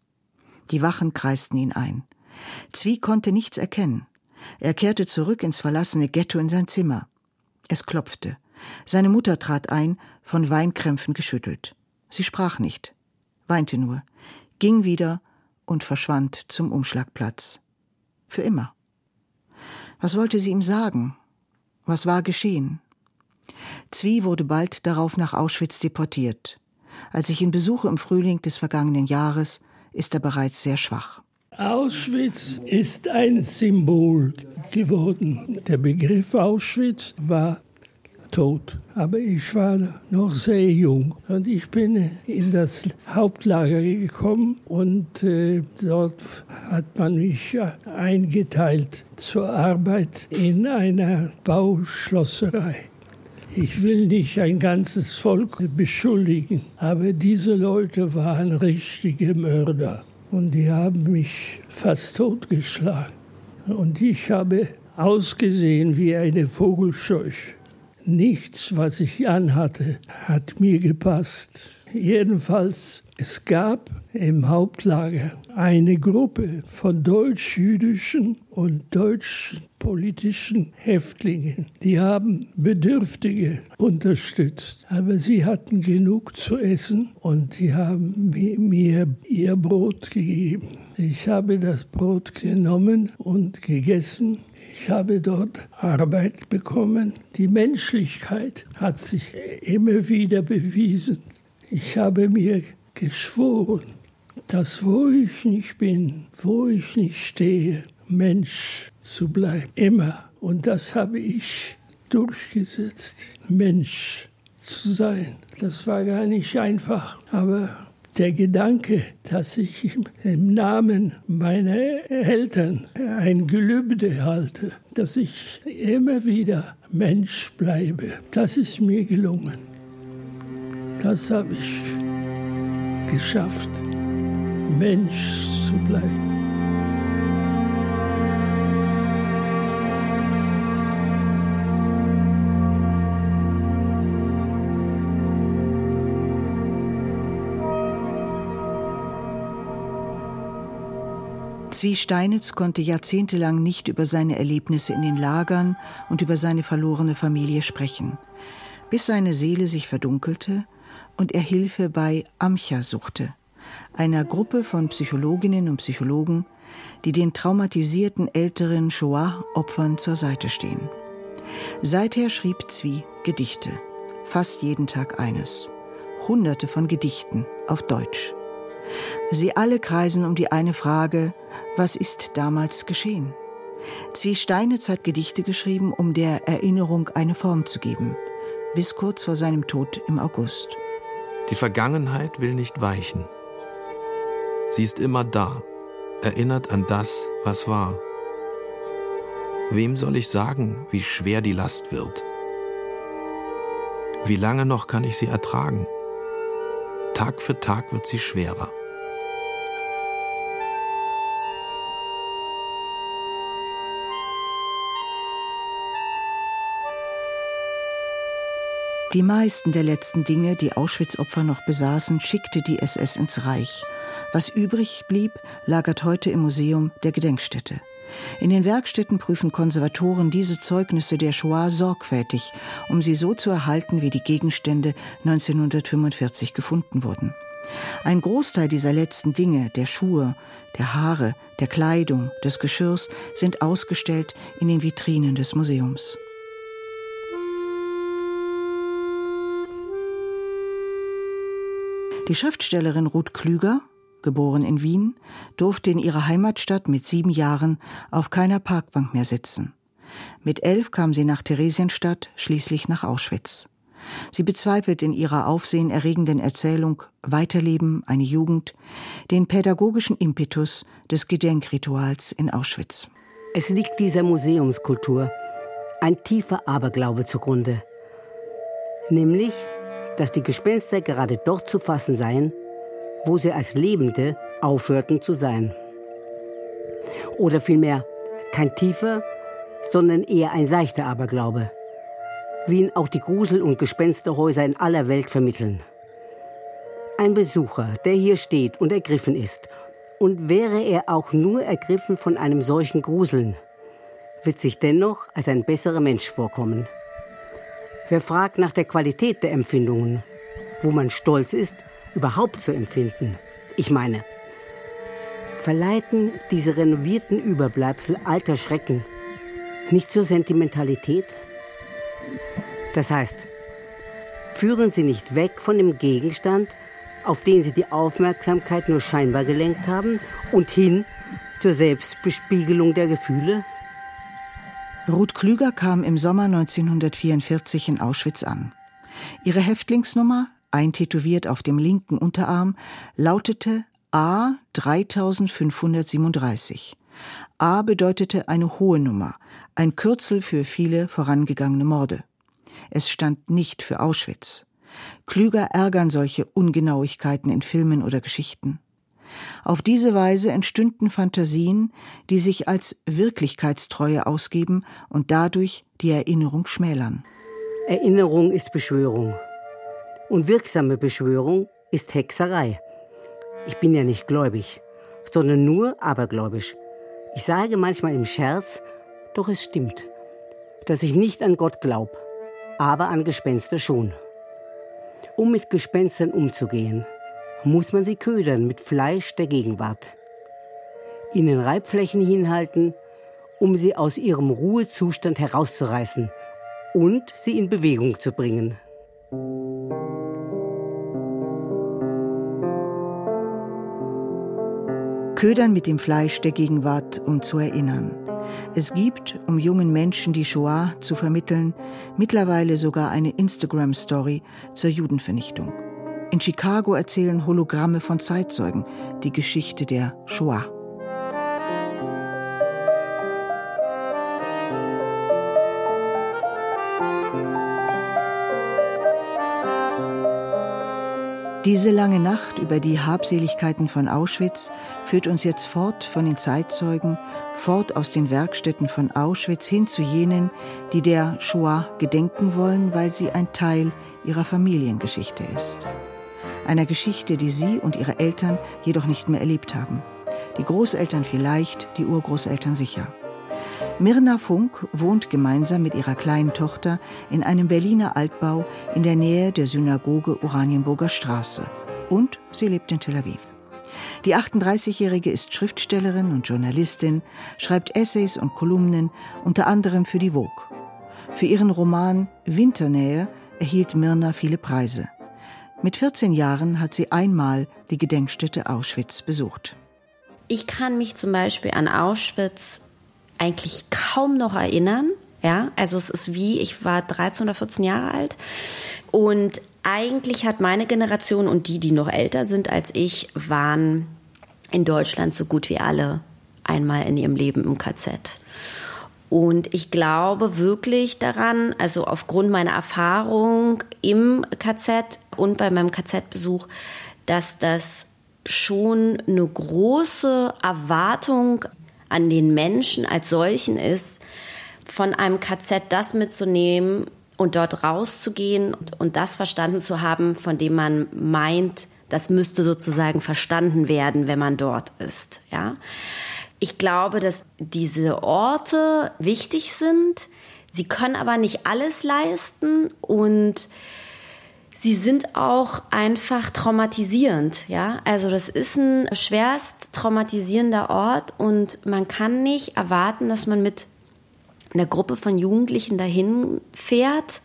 Die Wachen kreisten ihn ein. Zwie konnte nichts erkennen. Er kehrte zurück ins verlassene Ghetto in sein Zimmer. Es klopfte. Seine Mutter trat ein, von Weinkrämpfen geschüttelt. Sie sprach nicht, weinte nur, ging wieder und verschwand zum Umschlagplatz. Für immer. Was wollte sie ihm sagen? Was war geschehen? Zwie wurde bald darauf nach Auschwitz deportiert. Als ich ihn besuche im Frühling des vergangenen Jahres, ist er bereits sehr schwach. Auschwitz ist ein Symbol geworden. Der Begriff Auschwitz war tot, aber ich war noch sehr jung und ich bin in das Hauptlager gekommen und dort hat man mich eingeteilt zur Arbeit in einer Bauschlosserei. Ich will nicht ein ganzes Volk beschuldigen, aber diese Leute waren richtige Mörder. Und die haben mich fast totgeschlagen. Und ich habe ausgesehen wie eine Vogelscheuche. Nichts, was ich anhatte, hat mir gepasst. Jedenfalls, es gab im Hauptlager eine Gruppe von deutsch-jüdischen und deutsch-politischen Häftlingen. Die haben Bedürftige unterstützt. Aber sie hatten genug zu essen und die haben mir ihr Brot gegeben. Ich habe das Brot genommen und gegessen. Ich habe dort Arbeit bekommen. Die Menschlichkeit hat sich immer wieder bewiesen. Ich habe mir geschworen, dass wo ich nicht bin, wo ich nicht stehe, Mensch zu bleiben. Immer. Und das habe ich durchgesetzt. Mensch zu sein. Das war gar nicht einfach. Aber der Gedanke, dass ich im Namen meiner Eltern ein Gelübde halte, dass ich immer wieder Mensch bleibe, das ist mir gelungen. Das habe ich geschafft, Mensch zu bleiben. Zwie Steinitz konnte jahrzehntelang nicht über seine Erlebnisse in den Lagern und über seine verlorene Familie sprechen, bis seine Seele sich verdunkelte und er Hilfe bei Amcha suchte, einer Gruppe von Psychologinnen und Psychologen, die den traumatisierten älteren Shoah-Opfern zur Seite stehen. Seither schrieb Zwie Gedichte, fast jeden Tag eines. Hunderte von Gedichten auf Deutsch. Sie alle kreisen um die eine Frage: Was ist damals geschehen? Zwie Steinitz hat Gedichte geschrieben, um der Erinnerung eine Form zu geben, bis kurz vor seinem Tod im August. Die Vergangenheit will nicht weichen. Sie ist immer da, erinnert an das, was war. Wem soll ich sagen, wie schwer die Last wird? Wie lange noch kann ich sie ertragen? Tag für Tag wird sie schwerer. Die meisten der letzten Dinge, die Auschwitz-Opfer noch besaßen, schickte die SS ins Reich. Was übrig blieb, lagert heute im Museum der Gedenkstätte. In den Werkstätten prüfen Konservatoren diese Zeugnisse der Shoah sorgfältig, um sie so zu erhalten, wie die Gegenstände 1945 gefunden wurden. Ein Großteil dieser letzten Dinge, der Schuhe, der Haare, der Kleidung, des Geschirrs, sind ausgestellt in den Vitrinen des Museums. Die Schriftstellerin Ruth Klüger, geboren in Wien, durfte in ihrer Heimatstadt mit 7 Jahren auf keiner Parkbank mehr sitzen. Mit 11 kam sie nach Theresienstadt, schließlich nach Auschwitz. Sie bezweifelt in ihrer aufsehenerregenden Erzählung Weiterleben, eine Jugend, den pädagogischen Impetus des Gedenkrituals in Auschwitz. Es liegt dieser Museumskultur ein tiefer Aberglaube zugrunde. Nämlich, dass die Gespenster gerade dort zu fassen seien, wo sie als Lebende aufhörten zu sein. Oder vielmehr kein tiefer, sondern eher ein seichter Aberglaube, wie ihn auch die Grusel- und Gespensterhäuser in aller Welt vermitteln. Ein Besucher, der hier steht und ergriffen ist, und wäre er auch nur ergriffen von einem solchen Gruseln, wird sich dennoch als ein besserer Mensch vorkommen. Wer fragt nach der Qualität der Empfindungen, wo man stolz ist, überhaupt zu empfinden? Ich meine, verleiten diese renovierten Überbleibsel alter Schrecken nicht zur Sentimentalität? Das heißt, führen sie nicht weg von dem Gegenstand, auf den sie die Aufmerksamkeit nur scheinbar gelenkt haben, und hin zur Selbstbespiegelung der Gefühle? Ruth Klüger kam im Sommer 1944 in Auschwitz an. Ihre Häftlingsnummer, eintätowiert auf dem linken Unterarm, lautete A 3537. A bedeutete eine hohe Nummer, ein Kürzel für viele vorangegangene Morde. Es stand nicht für Auschwitz. Klüger ärgern solche Ungenauigkeiten in Filmen oder Geschichten. Auf diese Weise entstünden Fantasien, die sich als Wirklichkeitstreue ausgeben und dadurch die Erinnerung schmälern. Erinnerung ist Beschwörung. Und wirksame Beschwörung ist Hexerei. Ich bin ja nicht gläubig, sondern nur abergläubisch. Ich sage manchmal im Scherz, doch es stimmt, dass ich nicht an Gott glaube, aber an Gespenster schon. Um mit Gespenstern umzugehen, muss man sie ködern mit Fleisch der Gegenwart. Ihnen Reibflächen hinhalten, um sie aus ihrem Ruhezustand herauszureißen und sie in Bewegung zu bringen. Ködern mit dem Fleisch der Gegenwart, um zu erinnern. Es gibt, um jungen Menschen die Shoah zu vermitteln, mittlerweile sogar eine Instagram-Story zur Judenvernichtung. In Chicago erzählen Hologramme von Zeitzeugen die Geschichte der Shoah. Diese lange Nacht über die Habseligkeiten von Auschwitz führt uns jetzt fort von den Zeitzeugen, fort aus den Werkstätten von Auschwitz hin zu jenen, die der Shoah gedenken wollen, weil sie ein Teil ihrer Familiengeschichte ist. Einer Geschichte, die sie und ihre Eltern jedoch nicht mehr erlebt haben. Die Großeltern vielleicht, die Urgroßeltern sicher. Mirna Funk wohnt gemeinsam mit ihrer kleinen Tochter in einem Berliner Altbau in der Nähe der Synagoge Oranienburger Straße. Und sie lebt in Tel Aviv. Die 38-Jährige ist Schriftstellerin und Journalistin, schreibt Essays und Kolumnen, unter anderem für die Vogue. Für ihren Roman Winternähe erhielt Mirna viele Preise. Mit 14 Jahren hat sie einmal die Gedenkstätte Auschwitz besucht. Ich kann mich zum Beispiel an Auschwitz eigentlich kaum noch erinnern. Ja, also es ist wie, ich war 13 oder 14 Jahre alt und eigentlich hat meine Generation und die noch älter sind als ich, waren in Deutschland so gut wie alle einmal in ihrem Leben im KZ. Und ich glaube wirklich daran, also aufgrund meiner Erfahrung im KZ und bei meinem KZ-Besuch, dass das schon eine große Erwartung an den Menschen als solchen ist, von einem KZ das mitzunehmen und dort rauszugehen und das verstanden zu haben, von dem man meint, das müsste sozusagen verstanden werden, wenn man dort ist. Ja? Ich glaube, dass diese Orte wichtig sind. Sie können aber nicht alles leisten und sie sind auch einfach traumatisierend, ja. Also das ist ein schwerst traumatisierender Ort und man kann nicht erwarten, dass man mit einer Gruppe von Jugendlichen dahin fährt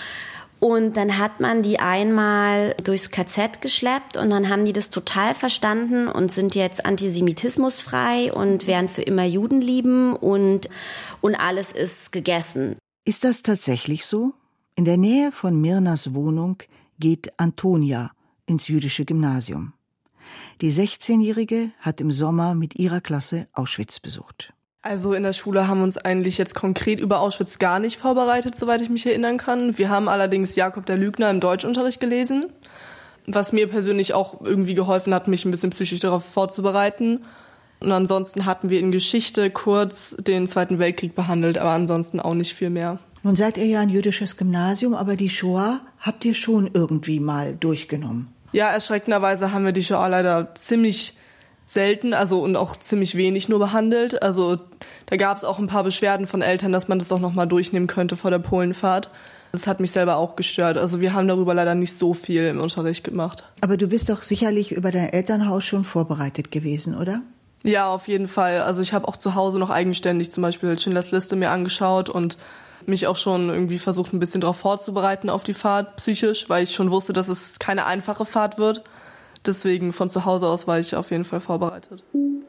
und dann hat man die einmal durchs KZ geschleppt und dann haben die das total verstanden und sind jetzt antisemitismusfrei und werden für immer Juden lieben und alles ist gegessen. Ist das tatsächlich so? In der Nähe von Mirnas Wohnung geht Antonia ins jüdische Gymnasium. Die 16-Jährige hat im Sommer mit ihrer Klasse Auschwitz besucht. Also in der Schule haben wir uns eigentlich jetzt konkret über Auschwitz gar nicht vorbereitet, soweit ich mich erinnern kann. Wir haben allerdings Jakob der Lügner im Deutschunterricht gelesen. was mir persönlich auch irgendwie geholfen hat, mich ein bisschen psychisch darauf vorzubereiten. Und ansonsten hatten wir in Geschichte kurz den Zweiten Weltkrieg behandelt, aber ansonsten auch nicht viel mehr. Nun seid ihr ja ein jüdisches Gymnasium, aber die Shoah habt ihr schon irgendwie mal durchgenommen. Ja, erschreckenderweise haben wir die Shoah leider ziemlich selten, und auch ziemlich wenig nur behandelt. Also da gab es auch ein paar Beschwerden von Eltern, dass man das auch noch mal durchnehmen könnte vor der Polenfahrt. Das hat mich selber auch gestört. Also wir haben darüber leider nicht so viel im Unterricht gemacht. Aber du bist doch sicherlich über dein Elternhaus schon vorbereitet gewesen, oder? Ja, auf jeden Fall. Also ich habe auch zu Hause noch eigenständig zum Beispiel Schindlers Liste mir angeschaut und mich auch schon irgendwie versucht, ein bisschen darauf vorzubereiten auf die Fahrt psychisch, weil ich schon wusste, dass es keine einfache Fahrt wird. Deswegen von zu Hause aus war ich auf jeden Fall vorbereitet.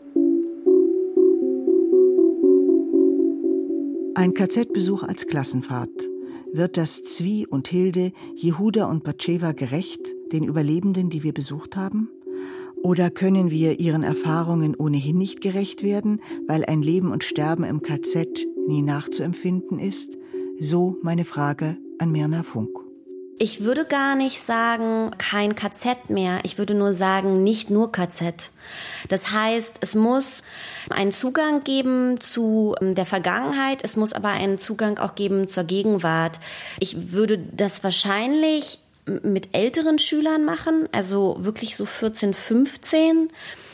Ein KZ-Besuch als Klassenfahrt. Wird das Zvi und Hilde, Jehuda und Batsheva gerecht, den Überlebenden, die wir besucht haben? Oder können wir ihren Erfahrungen ohnehin nicht gerecht werden, weil ein Leben und Sterben im KZ nie nachzuempfinden ist? So meine Frage an Mirna Funk. Ich würde gar nicht sagen, kein KZ mehr. Ich würde nur sagen, nicht nur KZ. Das heißt, es muss einen Zugang geben zu der Vergangenheit, es muss aber einen Zugang auch geben zur Gegenwart. Ich würde das wahrscheinlich mit älteren Schülern machen, also wirklich so 14, 15.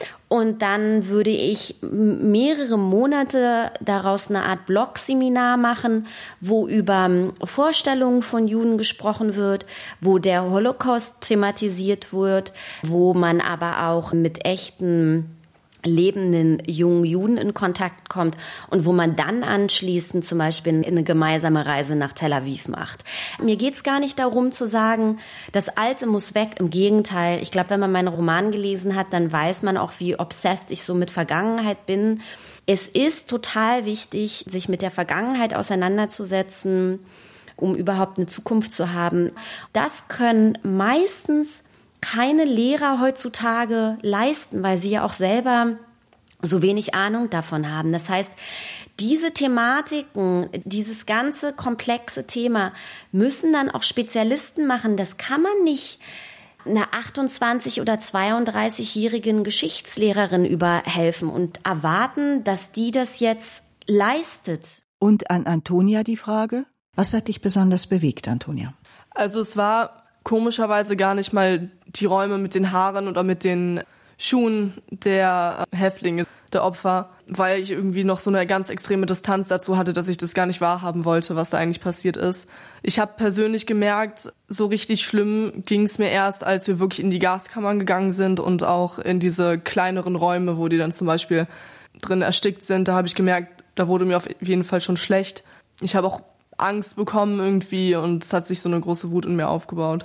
Und dann würde ich mehrere Monate daraus eine Art Blog-Seminar machen, wo über Vorstellungen von Juden gesprochen wird, wo der Holocaust thematisiert wird, wo man aber auch mit echten lebenden jungen Juden in Kontakt kommt und wo man dann anschließend zum Beispiel eine gemeinsame Reise nach Tel Aviv macht. Mir geht's gar nicht darum zu sagen, das Alte muss weg. Im Gegenteil, ich glaube, wenn man meinen Roman gelesen hat, dann weiß man auch, wie obsessed ich so mit Vergangenheit bin. Es ist total wichtig, sich mit der Vergangenheit auseinanderzusetzen, um überhaupt eine Zukunft zu haben. Das können meistens keine Lehrer heutzutage leisten, weil sie ja auch selber so wenig Ahnung davon haben. Das heißt, diese Thematiken, dieses ganze komplexe Thema müssen dann auch Spezialisten machen. Das kann man nicht einer 28- oder 32-jährigen Geschichtslehrerin überhelfen und erwarten, dass die das jetzt leistet. Und an Antonia die Frage, was hat dich besonders bewegt, Antonia? Also es war komischerweise gar nicht mal die Räume mit den Haaren oder mit den Schuhen der Häftlinge, der Opfer, weil ich irgendwie noch so eine ganz extreme Distanz dazu hatte, dass ich das gar nicht wahrhaben wollte, was da eigentlich passiert ist. Ich habe persönlich gemerkt, so richtig schlimm ging es mir erst, als wir wirklich in die Gaskammern gegangen sind und auch in diese kleineren Räume, wo die dann zum Beispiel drin erstickt sind. Da habe ich gemerkt, da wurde mir auf jeden Fall schon schlecht. Ich habe auch Angst bekommen irgendwie und es hat sich so eine große Wut in mir aufgebaut.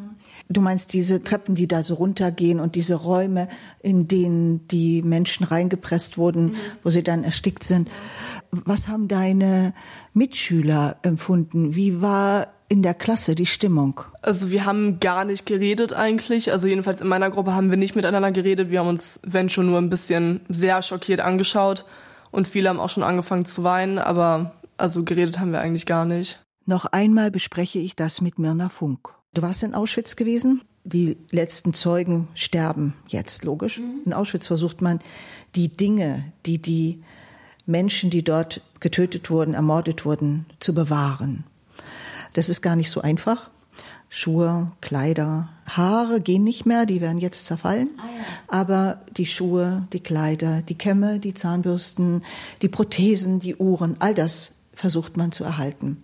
Du meinst diese Treppen, die da so runtergehen und diese Räume, in denen die Menschen reingepresst wurden, wo sie dann erstickt sind. Was haben deine Mitschüler empfunden? Wie war in der Klasse die Stimmung? Also wir haben gar nicht geredet eigentlich. Also jedenfalls in meiner Gruppe haben wir nicht miteinander geredet. Wir haben uns, wenn schon, nur ein bisschen sehr schockiert angeschaut. Und viele haben auch schon angefangen zu weinen. Aber also geredet haben wir eigentlich gar nicht. Noch einmal bespreche ich das mit Mirna Funk. Du warst in Auschwitz gewesen. Die letzten Zeugen sterben jetzt, logisch. In Auschwitz versucht man, die Dinge, die Menschen, die dort getötet wurden, ermordet wurden, zu bewahren. Das ist gar nicht so einfach. Schuhe, Kleider, Haare gehen nicht mehr, die werden jetzt zerfallen. Aber die Schuhe, die Kleider, die Kämme, die Zahnbürsten, die Prothesen, die Uhren, all das versucht man zu erhalten.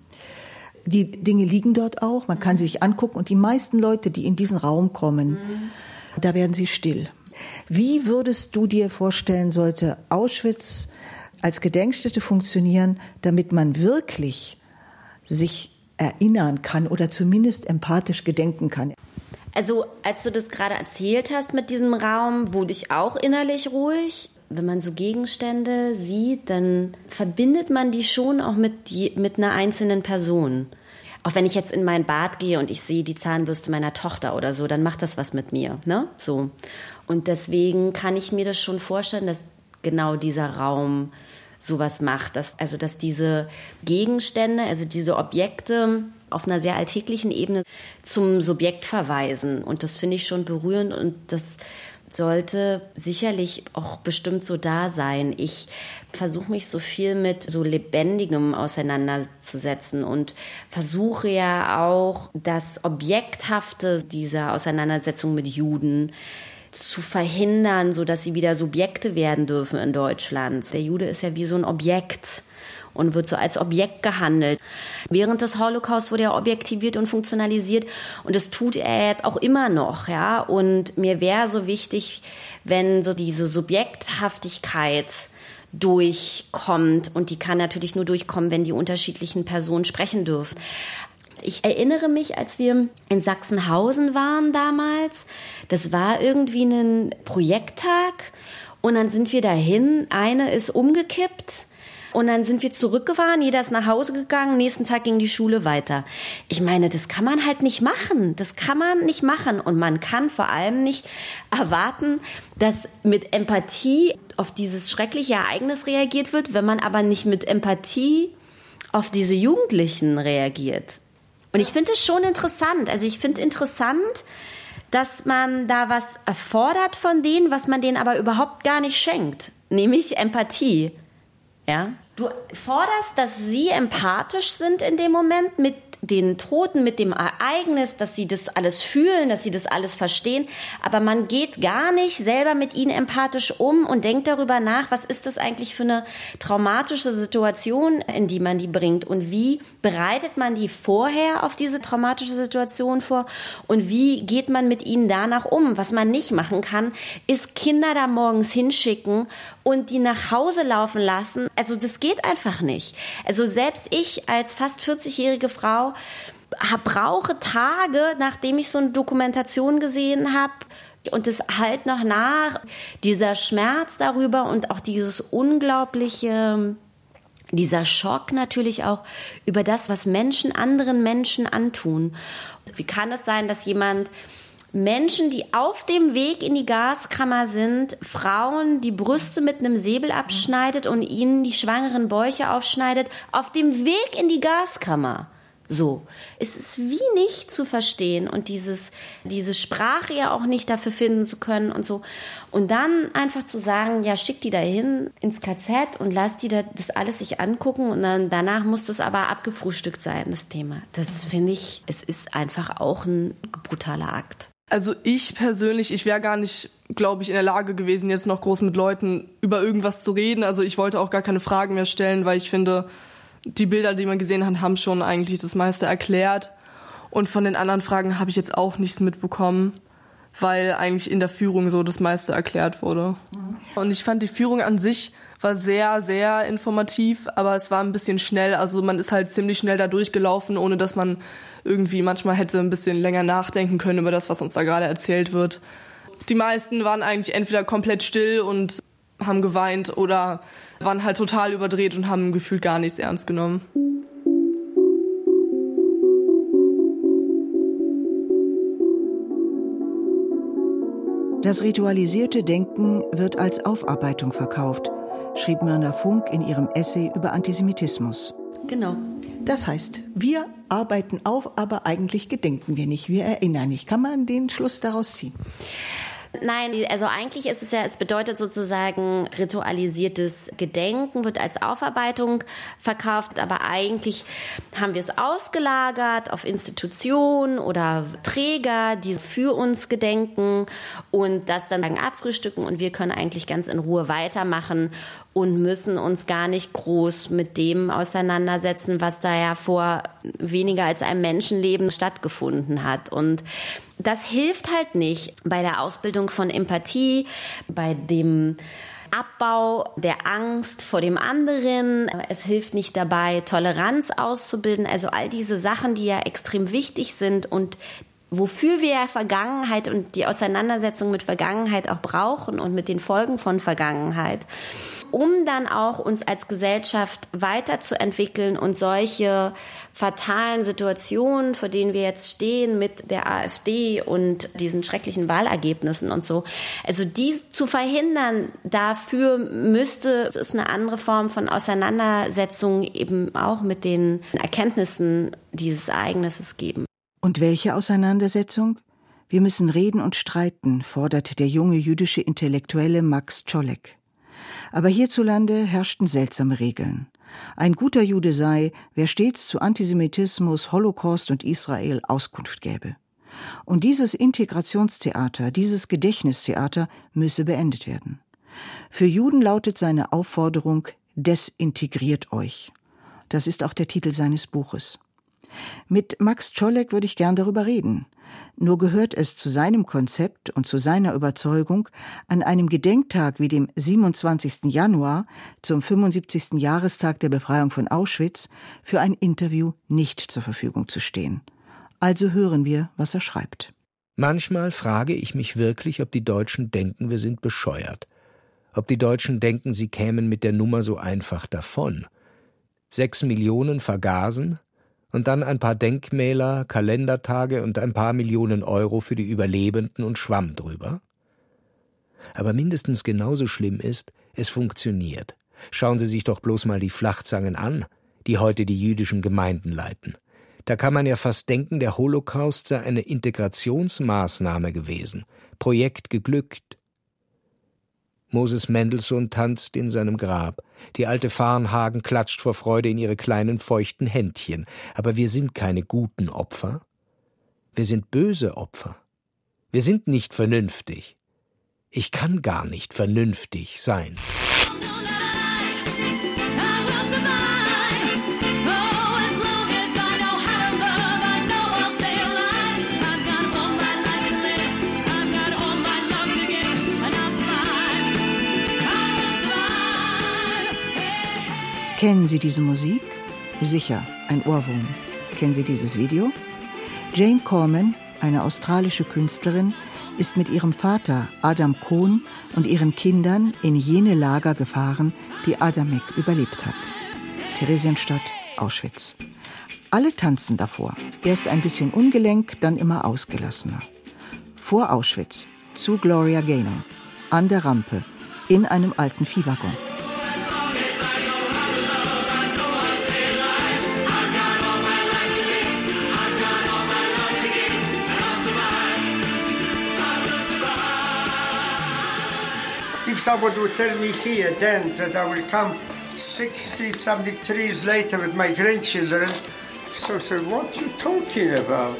Die Dinge liegen dort auch, man kann sie sich angucken und die meisten Leute, die in diesen Raum kommen, da werden sie still. Wie würdest du dir vorstellen, sollte Auschwitz als Gedenkstätte funktionieren, damit man wirklich sich erinnern kann oder zumindest empathisch gedenken kann? Also als du das gerade erzählt hast mit diesem Raum, wurde ich auch innerlich ruhig. Wenn man so Gegenstände sieht, dann verbindet man die schon auch mit einer einzelnen Person. Auch wenn ich jetzt in mein Bad gehe und ich sehe die Zahnbürste meiner Tochter oder so, dann macht das was mit mir, ne? So. Und deswegen kann ich mir das schon vorstellen, dass genau dieser Raum sowas macht, dass diese Gegenstände, also diese Objekte auf einer sehr alltäglichen Ebene zum Subjekt verweisen. Und das finde ich schon berührend und das sollte sicherlich auch bestimmt so da sein. Ich versuche mich so viel mit so Lebendigem auseinanderzusetzen und versuche ja auch das Objekthafte dieser Auseinandersetzung mit Juden zu verhindern, sodass sie wieder Subjekte werden dürfen in Deutschland. Der Jude ist ja wie so ein Objekt und wird so als Objekt gehandelt. Während des Holocaust wurde er objektiviert und funktionalisiert und das tut er jetzt auch immer noch, ja. Und mir wäre so wichtig, wenn so diese Subjekthaftigkeit durchkommt und die kann natürlich nur durchkommen, wenn die unterschiedlichen Personen sprechen dürfen. Ich erinnere mich, als wir in Sachsenhausen waren damals, das war irgendwie ein Projekttag und dann sind wir dahin, eine ist umgekippt. Und dann sind wir zurückgefahren, jeder ist nach Hause gegangen, nächsten Tag ging die Schule weiter. Ich meine, das kann man halt nicht machen. Das kann man nicht machen. Und man kann vor allem nicht erwarten, dass mit Empathie auf dieses schreckliche Ereignis reagiert wird, wenn man aber nicht mit Empathie auf diese Jugendlichen reagiert. Und ich finde es schon interessant. Also ich finde interessant, dass man da was erfordert von denen, was man denen aber überhaupt gar nicht schenkt. Nämlich Empathie. Ja? Du forderst, dass sie empathisch sind in dem Moment mit den Toten, mit dem Ereignis, dass sie das alles fühlen, dass sie das alles verstehen. Aber man geht gar nicht selber mit ihnen empathisch um und denkt darüber nach, was ist das eigentlich für eine traumatische Situation, in die man die bringt und wie bereitet man die vorher auf diese traumatische Situation vor und wie geht man mit ihnen danach um. Was man nicht machen kann, ist Kinder da morgens hinschicken und die nach Hause laufen lassen. Also das geht einfach nicht. Also selbst ich als fast 40-jährige Frau brauche Tage, nachdem ich so eine Dokumentation gesehen habe und es halt noch nach, dieser Schmerz darüber und auch dieses unglaubliche, dieser Schock natürlich auch über das, was Menschen anderen Menschen antun. Wie kann es sein, dass jemand Menschen, die auf dem Weg in die Gaskammer sind, Frauen die Brüste mit einem Säbel abschneidet und ihnen die schwangeren Bäuche aufschneidet, auf dem Weg in die Gaskammer. So. Es ist wie nicht zu verstehen und diese Sprache ja auch nicht dafür finden zu können und so. Und dann einfach zu sagen, ja, schick die da hin ins KZ und lass die das alles sich angucken und dann danach muss das aber abgefrühstückt sein, das Thema. Das finde ich, es ist einfach auch ein brutaler Akt. Also ich persönlich, ich wäre gar nicht, glaube ich, in der Lage gewesen, jetzt noch groß mit Leuten über irgendwas zu reden. Also ich wollte auch gar keine Fragen mehr stellen, weil ich finde, die Bilder, die man gesehen hat, haben schon eigentlich das meiste erklärt. Und von den anderen Fragen habe ich jetzt auch nichts mitbekommen, weil eigentlich in der Führung so das meiste erklärt wurde. Und ich fand, die Führung an sich war sehr, sehr informativ, aber es war ein bisschen schnell. Also man ist halt ziemlich schnell da durchgelaufen, ohne dass man irgendwie manchmal hätte ein bisschen länger nachdenken können über das, was uns da gerade erzählt wird. Die meisten waren eigentlich entweder komplett still und haben geweint oder waren halt total überdreht und haben gefühlt gar nichts ernst genommen. Das ritualisierte Denken wird als Aufarbeitung verkauft, schrieb Myrna Funk in ihrem Essay über Antisemitismus. Genau. Das heißt, wir arbeiten auf, aber eigentlich gedenken wir nicht, wir erinnern nicht. Kann man den Schluss daraus ziehen? Nein, also eigentlich ist es ja, es bedeutet sozusagen ritualisiertes Gedenken, wird als Aufarbeitung verkauft, aber eigentlich haben wir es ausgelagert auf Institutionen oder Träger, die für uns gedenken und das dann abfrühstücken und wir können eigentlich ganz in Ruhe weitermachen und müssen uns gar nicht groß mit dem auseinandersetzen, was da ja vor weniger als einem Menschenleben stattgefunden hat. Und das hilft halt nicht bei der Ausbildung von Empathie, bei dem Abbau der Angst vor dem anderen. Es hilft nicht dabei, Toleranz auszubilden. Also all diese Sachen, die ja extrem wichtig sind und wofür wir Vergangenheit und die Auseinandersetzung mit Vergangenheit auch brauchen und mit den Folgen von Vergangenheit, um dann auch uns als Gesellschaft weiterzuentwickeln und solche fatalen Situationen, vor denen wir jetzt stehen mit der AfD und diesen schrecklichen Wahlergebnissen und so, also dies zu verhindern, dafür müsste es eine andere Form von Auseinandersetzung eben auch mit den Erkenntnissen dieses Ereignisses geben. Und welche Auseinandersetzung? Wir müssen reden und streiten, fordert der junge jüdische Intellektuelle Max Czolek. Aber hierzulande herrschten seltsame Regeln. Ein guter Jude sei, wer stets zu Antisemitismus, Holocaust und Israel Auskunft gäbe. Und dieses Integrationstheater, dieses Gedächtnistheater müsse beendet werden. Für Juden lautet seine Aufforderung: Desintegriert euch. Das ist auch der Titel seines Buches. Mit Max Czolek würde ich gern darüber reden. Nur gehört es zu seinem Konzept und zu seiner Überzeugung, an einem Gedenktag wie dem 27. Januar, zum 75. Jahrestag der Befreiung von Auschwitz, für ein Interview nicht zur Verfügung zu stehen. Also hören wir, was er schreibt. Manchmal frage ich mich wirklich, ob die Deutschen denken, wir sind bescheuert. Ob die Deutschen denken, sie kämen mit der Nummer so einfach davon. 6 Millionen vergasen und dann ein paar Denkmäler, Kalendertage und ein paar Millionen Euro für die Überlebenden und Schwamm drüber. Aber mindestens genauso schlimm ist, es funktioniert. Schauen Sie sich doch bloß mal die Flachzangen an, die heute die jüdischen Gemeinden leiten. Da kann man ja fast denken, der Holocaust sei eine Integrationsmaßnahme gewesen. Projekt geglückt. Moses Mendelssohn tanzt in seinem Grab. Die alte Farnhagen klatscht vor Freude in ihre kleinen feuchten Händchen. Aber wir sind keine guten Opfer. Wir sind böse Opfer. Wir sind nicht vernünftig. Ich kann gar nicht vernünftig sein. Kennen Sie diese Musik? Sicher, ein Ohrwurm. Kennen Sie dieses Video? Jane Corman, eine australische Künstlerin, ist mit ihrem Vater Adam Cohn und ihren Kindern in jene Lager gefahren, die Adamek überlebt hat. Theresienstadt, Auschwitz. Alle tanzen davor. Erst ein bisschen ungelenk, dann immer ausgelassener. Vor Auschwitz, zu Gloria Gaynor, an der Rampe, in einem alten Viehwaggon. If someone would tell me here then that I will come 60, 73 years later with my grandchildren, so what you talking about?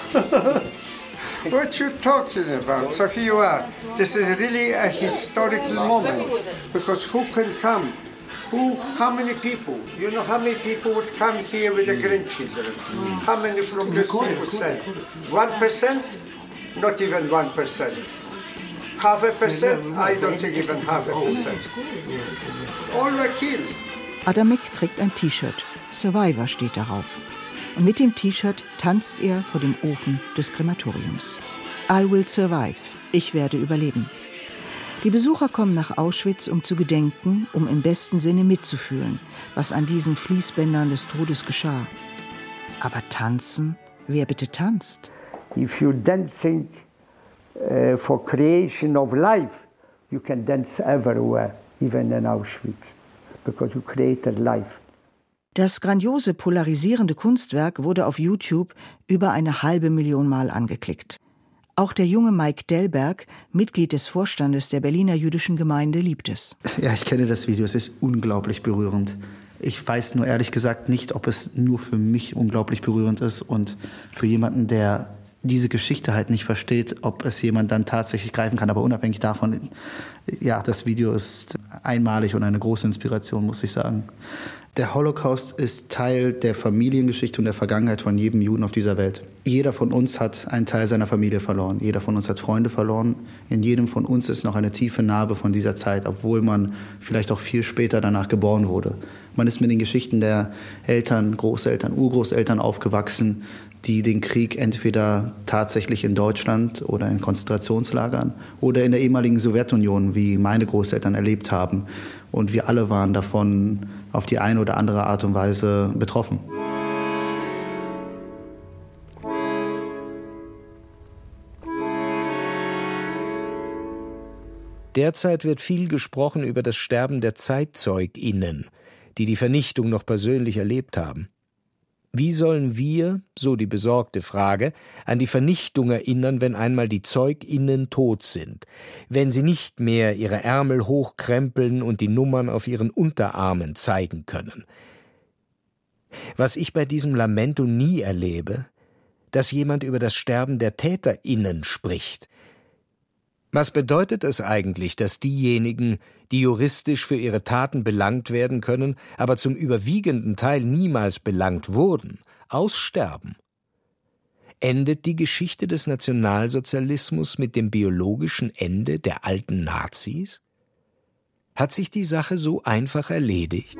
What you talking about? So here you are. This is really a historical moment, because who can come? How many people? You know how many people would come here with their grandchildren? How many from this people said? 1%? Not even 1%. 0.5%? I don't think even 0.5%. All were killed. Adamek trägt ein T-Shirt. Survivor steht darauf. Und mit dem T-Shirt tanzt er vor dem Ofen des Krematoriums. I will survive. Ich werde überleben. Die Besucher kommen nach Auschwitz, um zu gedenken, um im besten Sinne mitzufühlen, was an diesen Fließbändern des Todes geschah. Aber tanzen? Wer bitte tanzt? If you dancing for creation of life, you can dance everywhere, even in Auschwitz, because you created life. Das grandiose, polarisierende Kunstwerk wurde auf YouTube über 500.000 Mal angeklickt. Auch der junge Mike Delberg, Mitglied des Vorstandes der Berliner jüdischen Gemeinde, liebt es. Ja, ich kenne das Video, es ist unglaublich berührend. Ich weiß nur ehrlich gesagt nicht, ob es nur für mich unglaublich berührend ist und für jemanden, der diese Geschichte halt nicht versteht, ob es jemand dann tatsächlich greifen kann. Aber unabhängig davon, ja, das Video ist einmalig und eine große Inspiration, muss ich sagen. Der Holocaust ist Teil der Familiengeschichte und der Vergangenheit von jedem Juden auf dieser Welt. Jeder von uns hat einen Teil seiner Familie verloren. Jeder von uns hat Freunde verloren. In jedem von uns ist noch eine tiefe Narbe von dieser Zeit, obwohl man vielleicht auch viel später danach geboren wurde. Man ist mit den Geschichten der Eltern, Großeltern, Urgroßeltern aufgewachsen, die den Krieg entweder tatsächlich in Deutschland oder in Konzentrationslagern oder in der ehemaligen Sowjetunion, wie meine Großeltern erlebt haben. Und wir alle waren davon auf die eine oder andere Art und Weise betroffen. Derzeit wird viel gesprochen über das Sterben der ZeitzeugInnen, die die Vernichtung noch persönlich erlebt haben. Wie sollen wir, so die besorgte Frage, an die Vernichtung erinnern, wenn einmal die ZeugInnen tot sind, wenn sie nicht mehr ihre Ärmel hochkrempeln und die Nummern auf ihren Unterarmen zeigen können? Was ich bei diesem Lamento nie erlebe, dass jemand über das Sterben der TäterInnen spricht. Was bedeutet es eigentlich, dass diejenigen, die juristisch für ihre Taten belangt werden können, aber zum überwiegenden Teil niemals belangt wurden, aussterben? Endet die Geschichte des Nationalsozialismus mit dem biologischen Ende der alten Nazis? Hat sich die Sache so einfach erledigt?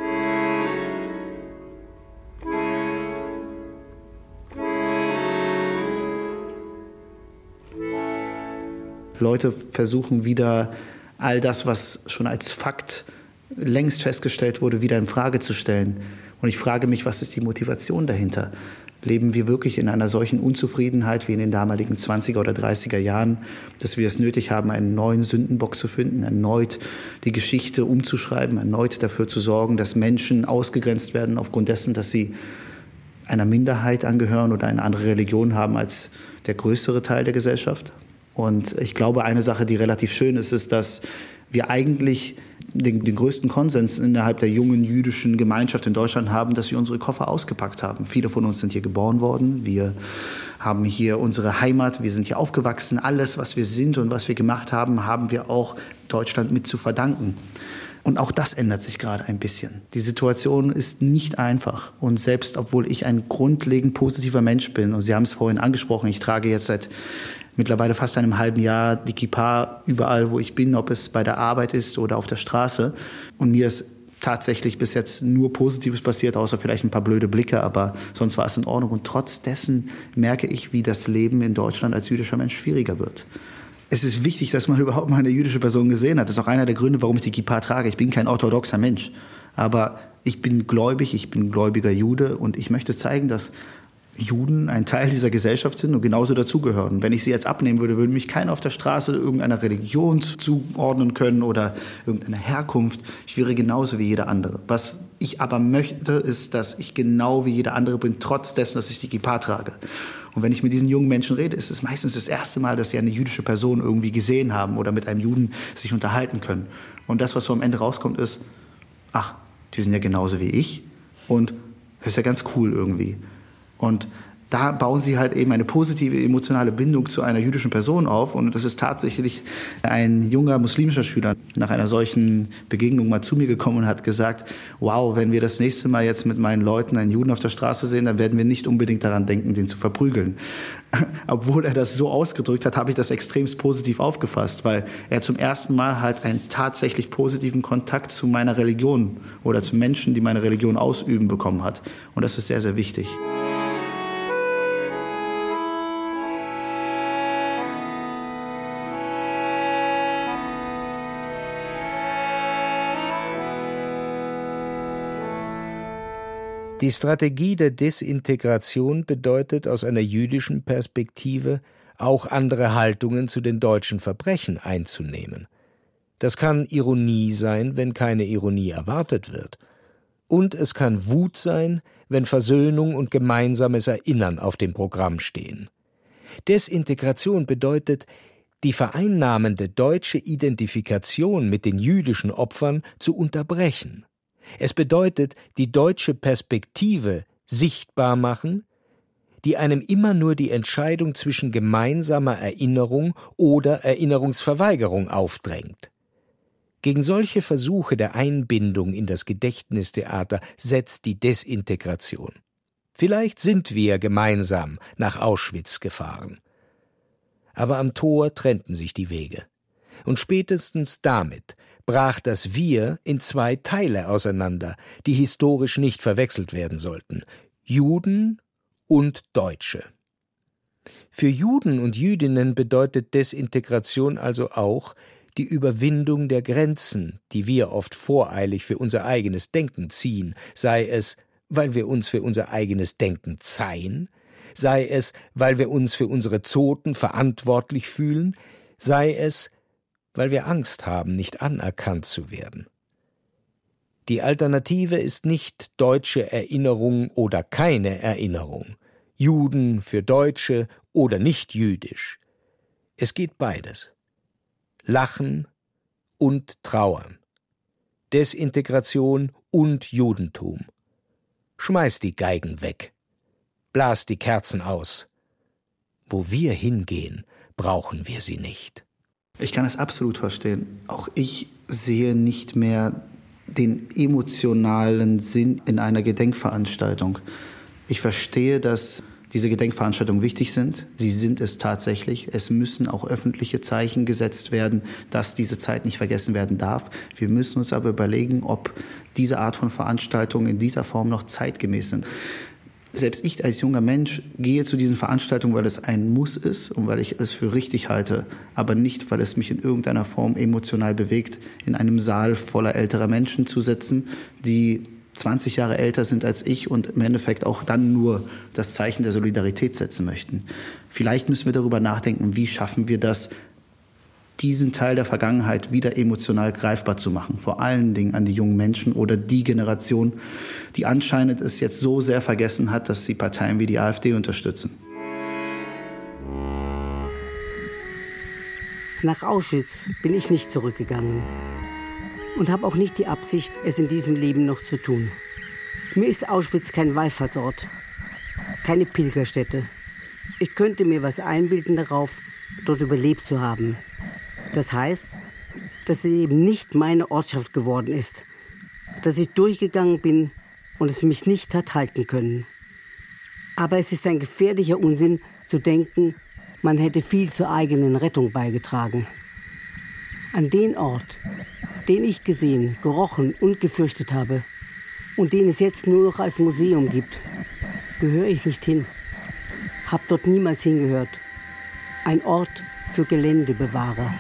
Leute versuchen wieder all das, was schon als Fakt längst festgestellt wurde, wieder in Frage zu stellen. Und ich frage mich, was ist die Motivation dahinter? Leben wir wirklich in einer solchen Unzufriedenheit wie in den damaligen 20er oder 30er Jahren, dass wir es nötig haben, einen neuen Sündenbock zu finden, erneut die Geschichte umzuschreiben, erneut dafür zu sorgen, dass Menschen ausgegrenzt werden aufgrund dessen, dass sie einer Minderheit angehören oder eine andere Religion haben als der größere Teil der Gesellschaft? Und ich glaube, eine Sache, die relativ schön ist, ist, dass wir eigentlich den größten Konsens innerhalb der jungen jüdischen Gemeinschaft in Deutschland haben, dass wir unsere Koffer ausgepackt haben. Viele von uns sind hier geboren worden. Wir haben hier unsere Heimat. Wir sind hier aufgewachsen. Alles, was wir sind und was wir gemacht haben, haben wir auch Deutschland mit zu verdanken. Und auch das ändert sich gerade ein bisschen. Die Situation ist nicht einfach. Und selbst obwohl ich ein grundlegend positiver Mensch bin, und Sie haben es vorhin angesprochen, ich trage jetzt seit mittlerweile fast einem halben Jahr die Kippa überall, wo ich bin, ob es bei der Arbeit ist oder auf der Straße. Und mir ist tatsächlich bis jetzt nur Positives passiert, außer vielleicht ein paar blöde Blicke, aber sonst war es in Ordnung. Und trotz dessen merke ich, wie das Leben in Deutschland als jüdischer Mensch schwieriger wird. Es ist wichtig, dass man überhaupt mal eine jüdische Person gesehen hat. Das ist auch einer der Gründe, warum ich die Kippa trage. Ich bin kein orthodoxer Mensch, aber ich bin gläubig, ich bin gläubiger Jude und ich möchte zeigen, dass Juden ein Teil dieser Gesellschaft sind und genauso dazugehören. Wenn ich sie jetzt abnehmen würde, würde mich keiner auf der Straße irgendeiner Religion zuordnen können oder irgendeiner Herkunft. Ich wäre genauso wie jeder andere. Was ich aber möchte, ist, dass ich genau wie jeder andere bin, trotz dessen, dass ich die Kippa trage. Und wenn ich mit diesen jungen Menschen rede, ist es meistens das erste Mal, dass sie eine jüdische Person irgendwie gesehen haben oder mit einem Juden sich unterhalten können. Und das, was so am Ende rauskommt, ist, ach, die sind ja genauso wie ich und das ist ja ganz cool irgendwie. Und da bauen sie halt eben eine positive emotionale Bindung zu einer jüdischen Person auf. Und das ist tatsächlich ein junger muslimischer Schüler nach einer solchen Begegnung mal zu mir gekommen und hat gesagt, wow, wenn wir das nächste Mal jetzt mit meinen Leuten einen Juden auf der Straße sehen, dann werden wir nicht unbedingt daran denken, den zu verprügeln. Obwohl er das so ausgedrückt hat, habe ich das extremst positiv aufgefasst, weil er zum ersten Mal halt einen tatsächlich positiven Kontakt zu meiner Religion oder zu Menschen, die meine Religion ausüben, bekommen hat. Und das ist sehr, sehr wichtig. Die Strategie der Desintegration bedeutet aus einer jüdischen Perspektive auch andere Haltungen zu den deutschen Verbrechen einzunehmen. Das kann Ironie sein, wenn keine Ironie erwartet wird. Und es kann Wut sein, wenn Versöhnung und gemeinsames Erinnern auf dem Programm stehen. Desintegration bedeutet, die vereinnahmende deutsche Identifikation mit den jüdischen Opfern zu unterbrechen. Es bedeutet, die deutsche Perspektive sichtbar machen, die einem immer nur die Entscheidung zwischen gemeinsamer Erinnerung oder Erinnerungsverweigerung aufdrängt. Gegen solche Versuche der Einbindung in das Gedächtnistheater setzt die Desintegration. Vielleicht sind wir gemeinsam nach Auschwitz gefahren. Aber am Tor trennten sich die Wege. Und spätestens damit brach das Wir in zwei Teile auseinander, die historisch nicht verwechselt werden sollten: Juden und Deutsche. Für Juden und Jüdinnen bedeutet Desintegration also auch die Überwindung der Grenzen, die wir oft voreilig für unser eigenes Denken ziehen, sei es, weil wir uns für unser eigenes Denken zeihen, sei es, weil wir uns für unsere Zoten verantwortlich fühlen, sei es, weil wir Angst haben, nicht anerkannt zu werden. Die Alternative ist nicht deutsche Erinnerung oder keine Erinnerung, Juden für Deutsche oder nicht jüdisch. Es geht beides. Lachen und Trauern. Desintegration und Judentum. Schmeiß die Geigen weg. Blas die Kerzen aus. Wo wir hingehen, brauchen wir sie nicht. Ich kann es absolut verstehen. Auch ich sehe nicht mehr den emotionalen Sinn in einer Gedenkveranstaltung. Ich verstehe, dass diese Gedenkveranstaltungen wichtig sind. Sie sind es tatsächlich. Es müssen auch öffentliche Zeichen gesetzt werden, dass diese Zeit nicht vergessen werden darf. Wir müssen uns aber überlegen, ob diese Art von Veranstaltungen in dieser Form noch zeitgemäß sind. Selbst ich als junger Mensch gehe zu diesen Veranstaltungen, weil es ein Muss ist und weil ich es für richtig halte, aber nicht, weil es mich in irgendeiner Form emotional bewegt, in einem Saal voller älterer Menschen zu sitzen, die 20 Jahre älter sind als ich und im Endeffekt auch dann nur das Zeichen der Solidarität setzen möchten. Vielleicht müssen wir darüber nachdenken, wie schaffen wir das, diesen Teil der Vergangenheit wieder emotional greifbar zu machen. Vor allen Dingen an die jungen Menschen oder die Generation, die anscheinend es jetzt so sehr vergessen hat, dass sie Parteien wie die AfD unterstützen. Nach Auschwitz bin ich nicht zurückgegangen und habe auch nicht die Absicht, es in diesem Leben noch zu tun. Mir ist Auschwitz kein Wallfahrtsort, keine Pilgerstätte. Ich könnte mir was einbilden darauf, dort überlebt zu haben. Das heißt, dass es eben nicht meine Ortschaft geworden ist, dass ich durchgegangen bin und es mich nicht hat halten können. Aber es ist ein gefährlicher Unsinn zu denken, man hätte viel zur eigenen Rettung beigetragen. An den Ort, den ich gesehen, gerochen und gefürchtet habe und den es jetzt nur noch als Museum gibt, gehöre ich nicht hin. Hab dort niemals hingehört. Ein Ort für Geländebewahrer.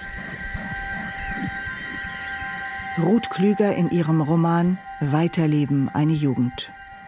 Ruth Klüger in ihrem Roman Weiterleben, eine Jugend.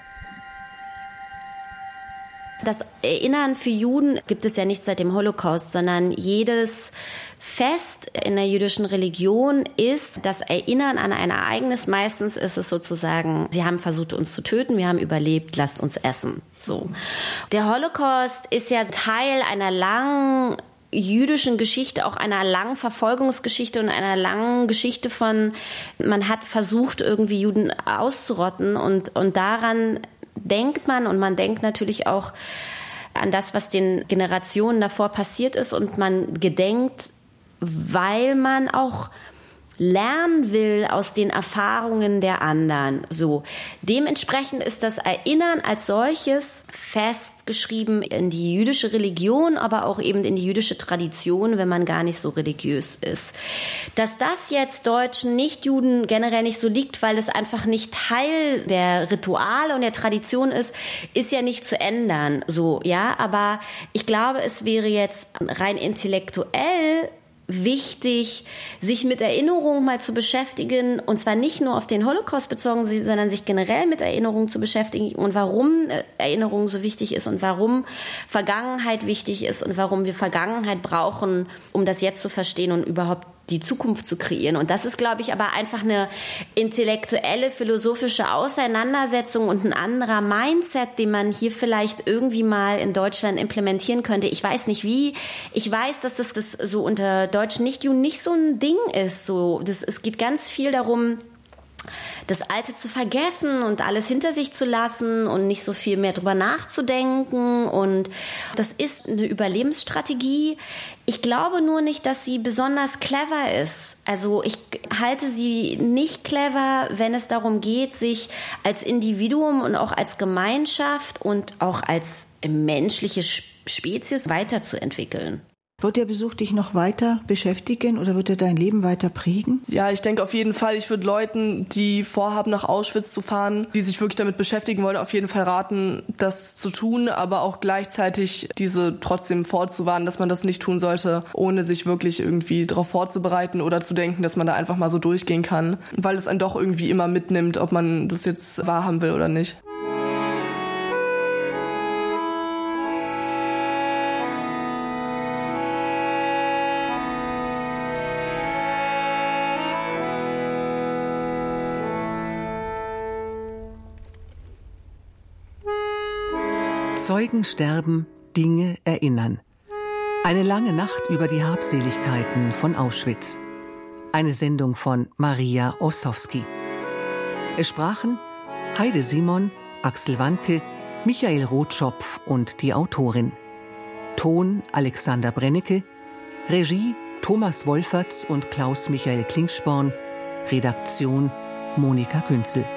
Das Erinnern für Juden gibt es ja nicht seit dem Holocaust, sondern jedes Fest in der jüdischen Religion ist das Erinnern an ein Ereignis. Meistens ist es sozusagen, sie haben versucht, uns zu töten, wir haben überlebt, lasst uns essen. So. Der Holocaust ist ja Teil einer langen jüdischen Geschichte, auch einer langen Verfolgungsgeschichte und einer langen Geschichte von, man hat versucht, irgendwie Juden auszurotten und daran denkt man und man denkt natürlich auch an das, was den Generationen davor passiert ist und man gedenkt, weil man auch lernen will aus den Erfahrungen der anderen. So. Dementsprechend ist das Erinnern als solches festgeschrieben in die jüdische Religion, aber auch eben in die jüdische Tradition, wenn man gar nicht so religiös ist. Dass das jetzt Deutschen, Nichtjuden generell nicht so liegt, weil es einfach nicht Teil der Rituale und der Tradition ist ja nicht zu ändern. So, ja, aber ich glaube, es wäre jetzt rein intellektuell wichtig, sich mit Erinnerung mal zu beschäftigen, und zwar nicht nur auf den Holocaust bezogen, sondern sich generell mit Erinnerung zu beschäftigen und warum Erinnerung so wichtig ist und warum Vergangenheit wichtig ist und warum wir Vergangenheit brauchen, um das Jetzt zu verstehen und überhaupt die Zukunft zu kreieren. Und das ist, glaube ich, aber einfach eine intellektuelle, philosophische Auseinandersetzung und ein anderer Mindset, den man hier vielleicht irgendwie mal in Deutschland implementieren könnte. Ich weiß nicht wie. Ich weiß, dass das so unter deutschen Nichtjuden nicht so ein Ding ist. So, es geht ganz viel darum, das Alte zu vergessen und alles hinter sich zu lassen und nicht so viel mehr drüber nachzudenken. Und das ist eine Überlebensstrategie. Ich glaube nur nicht, dass sie besonders clever ist. Also ich halte sie nicht clever, wenn es darum geht, sich als Individuum und auch als Gemeinschaft und auch als menschliche Spezies weiterzuentwickeln. Wird der Besuch dich noch weiter beschäftigen oder wird er dein Leben weiter prägen? Ja, ich denke auf jeden Fall, ich würde Leuten, die vorhaben, nach Auschwitz zu fahren, die sich wirklich damit beschäftigen wollen, auf jeden Fall raten, das zu tun, aber auch gleichzeitig diese trotzdem vorzuwarnen, dass man das nicht tun sollte, ohne sich wirklich irgendwie darauf vorzubereiten oder zu denken, dass man da einfach mal so durchgehen kann, weil es einen doch irgendwie immer mitnimmt, ob man das jetzt wahrhaben will oder nicht. Zeugen sterben, Dinge erinnern. Eine lange Nacht über die Habseligkeiten von Auschwitz. Eine Sendung von Maria Ossowski. Es sprachen Heide Simon, Axel Wanke, Michael Rotschopf und die Autorin. Ton Alexander Brennecke, Regie Thomas Wolferts und Klaus Michael Klingsporn, Redaktion Monika Künzel.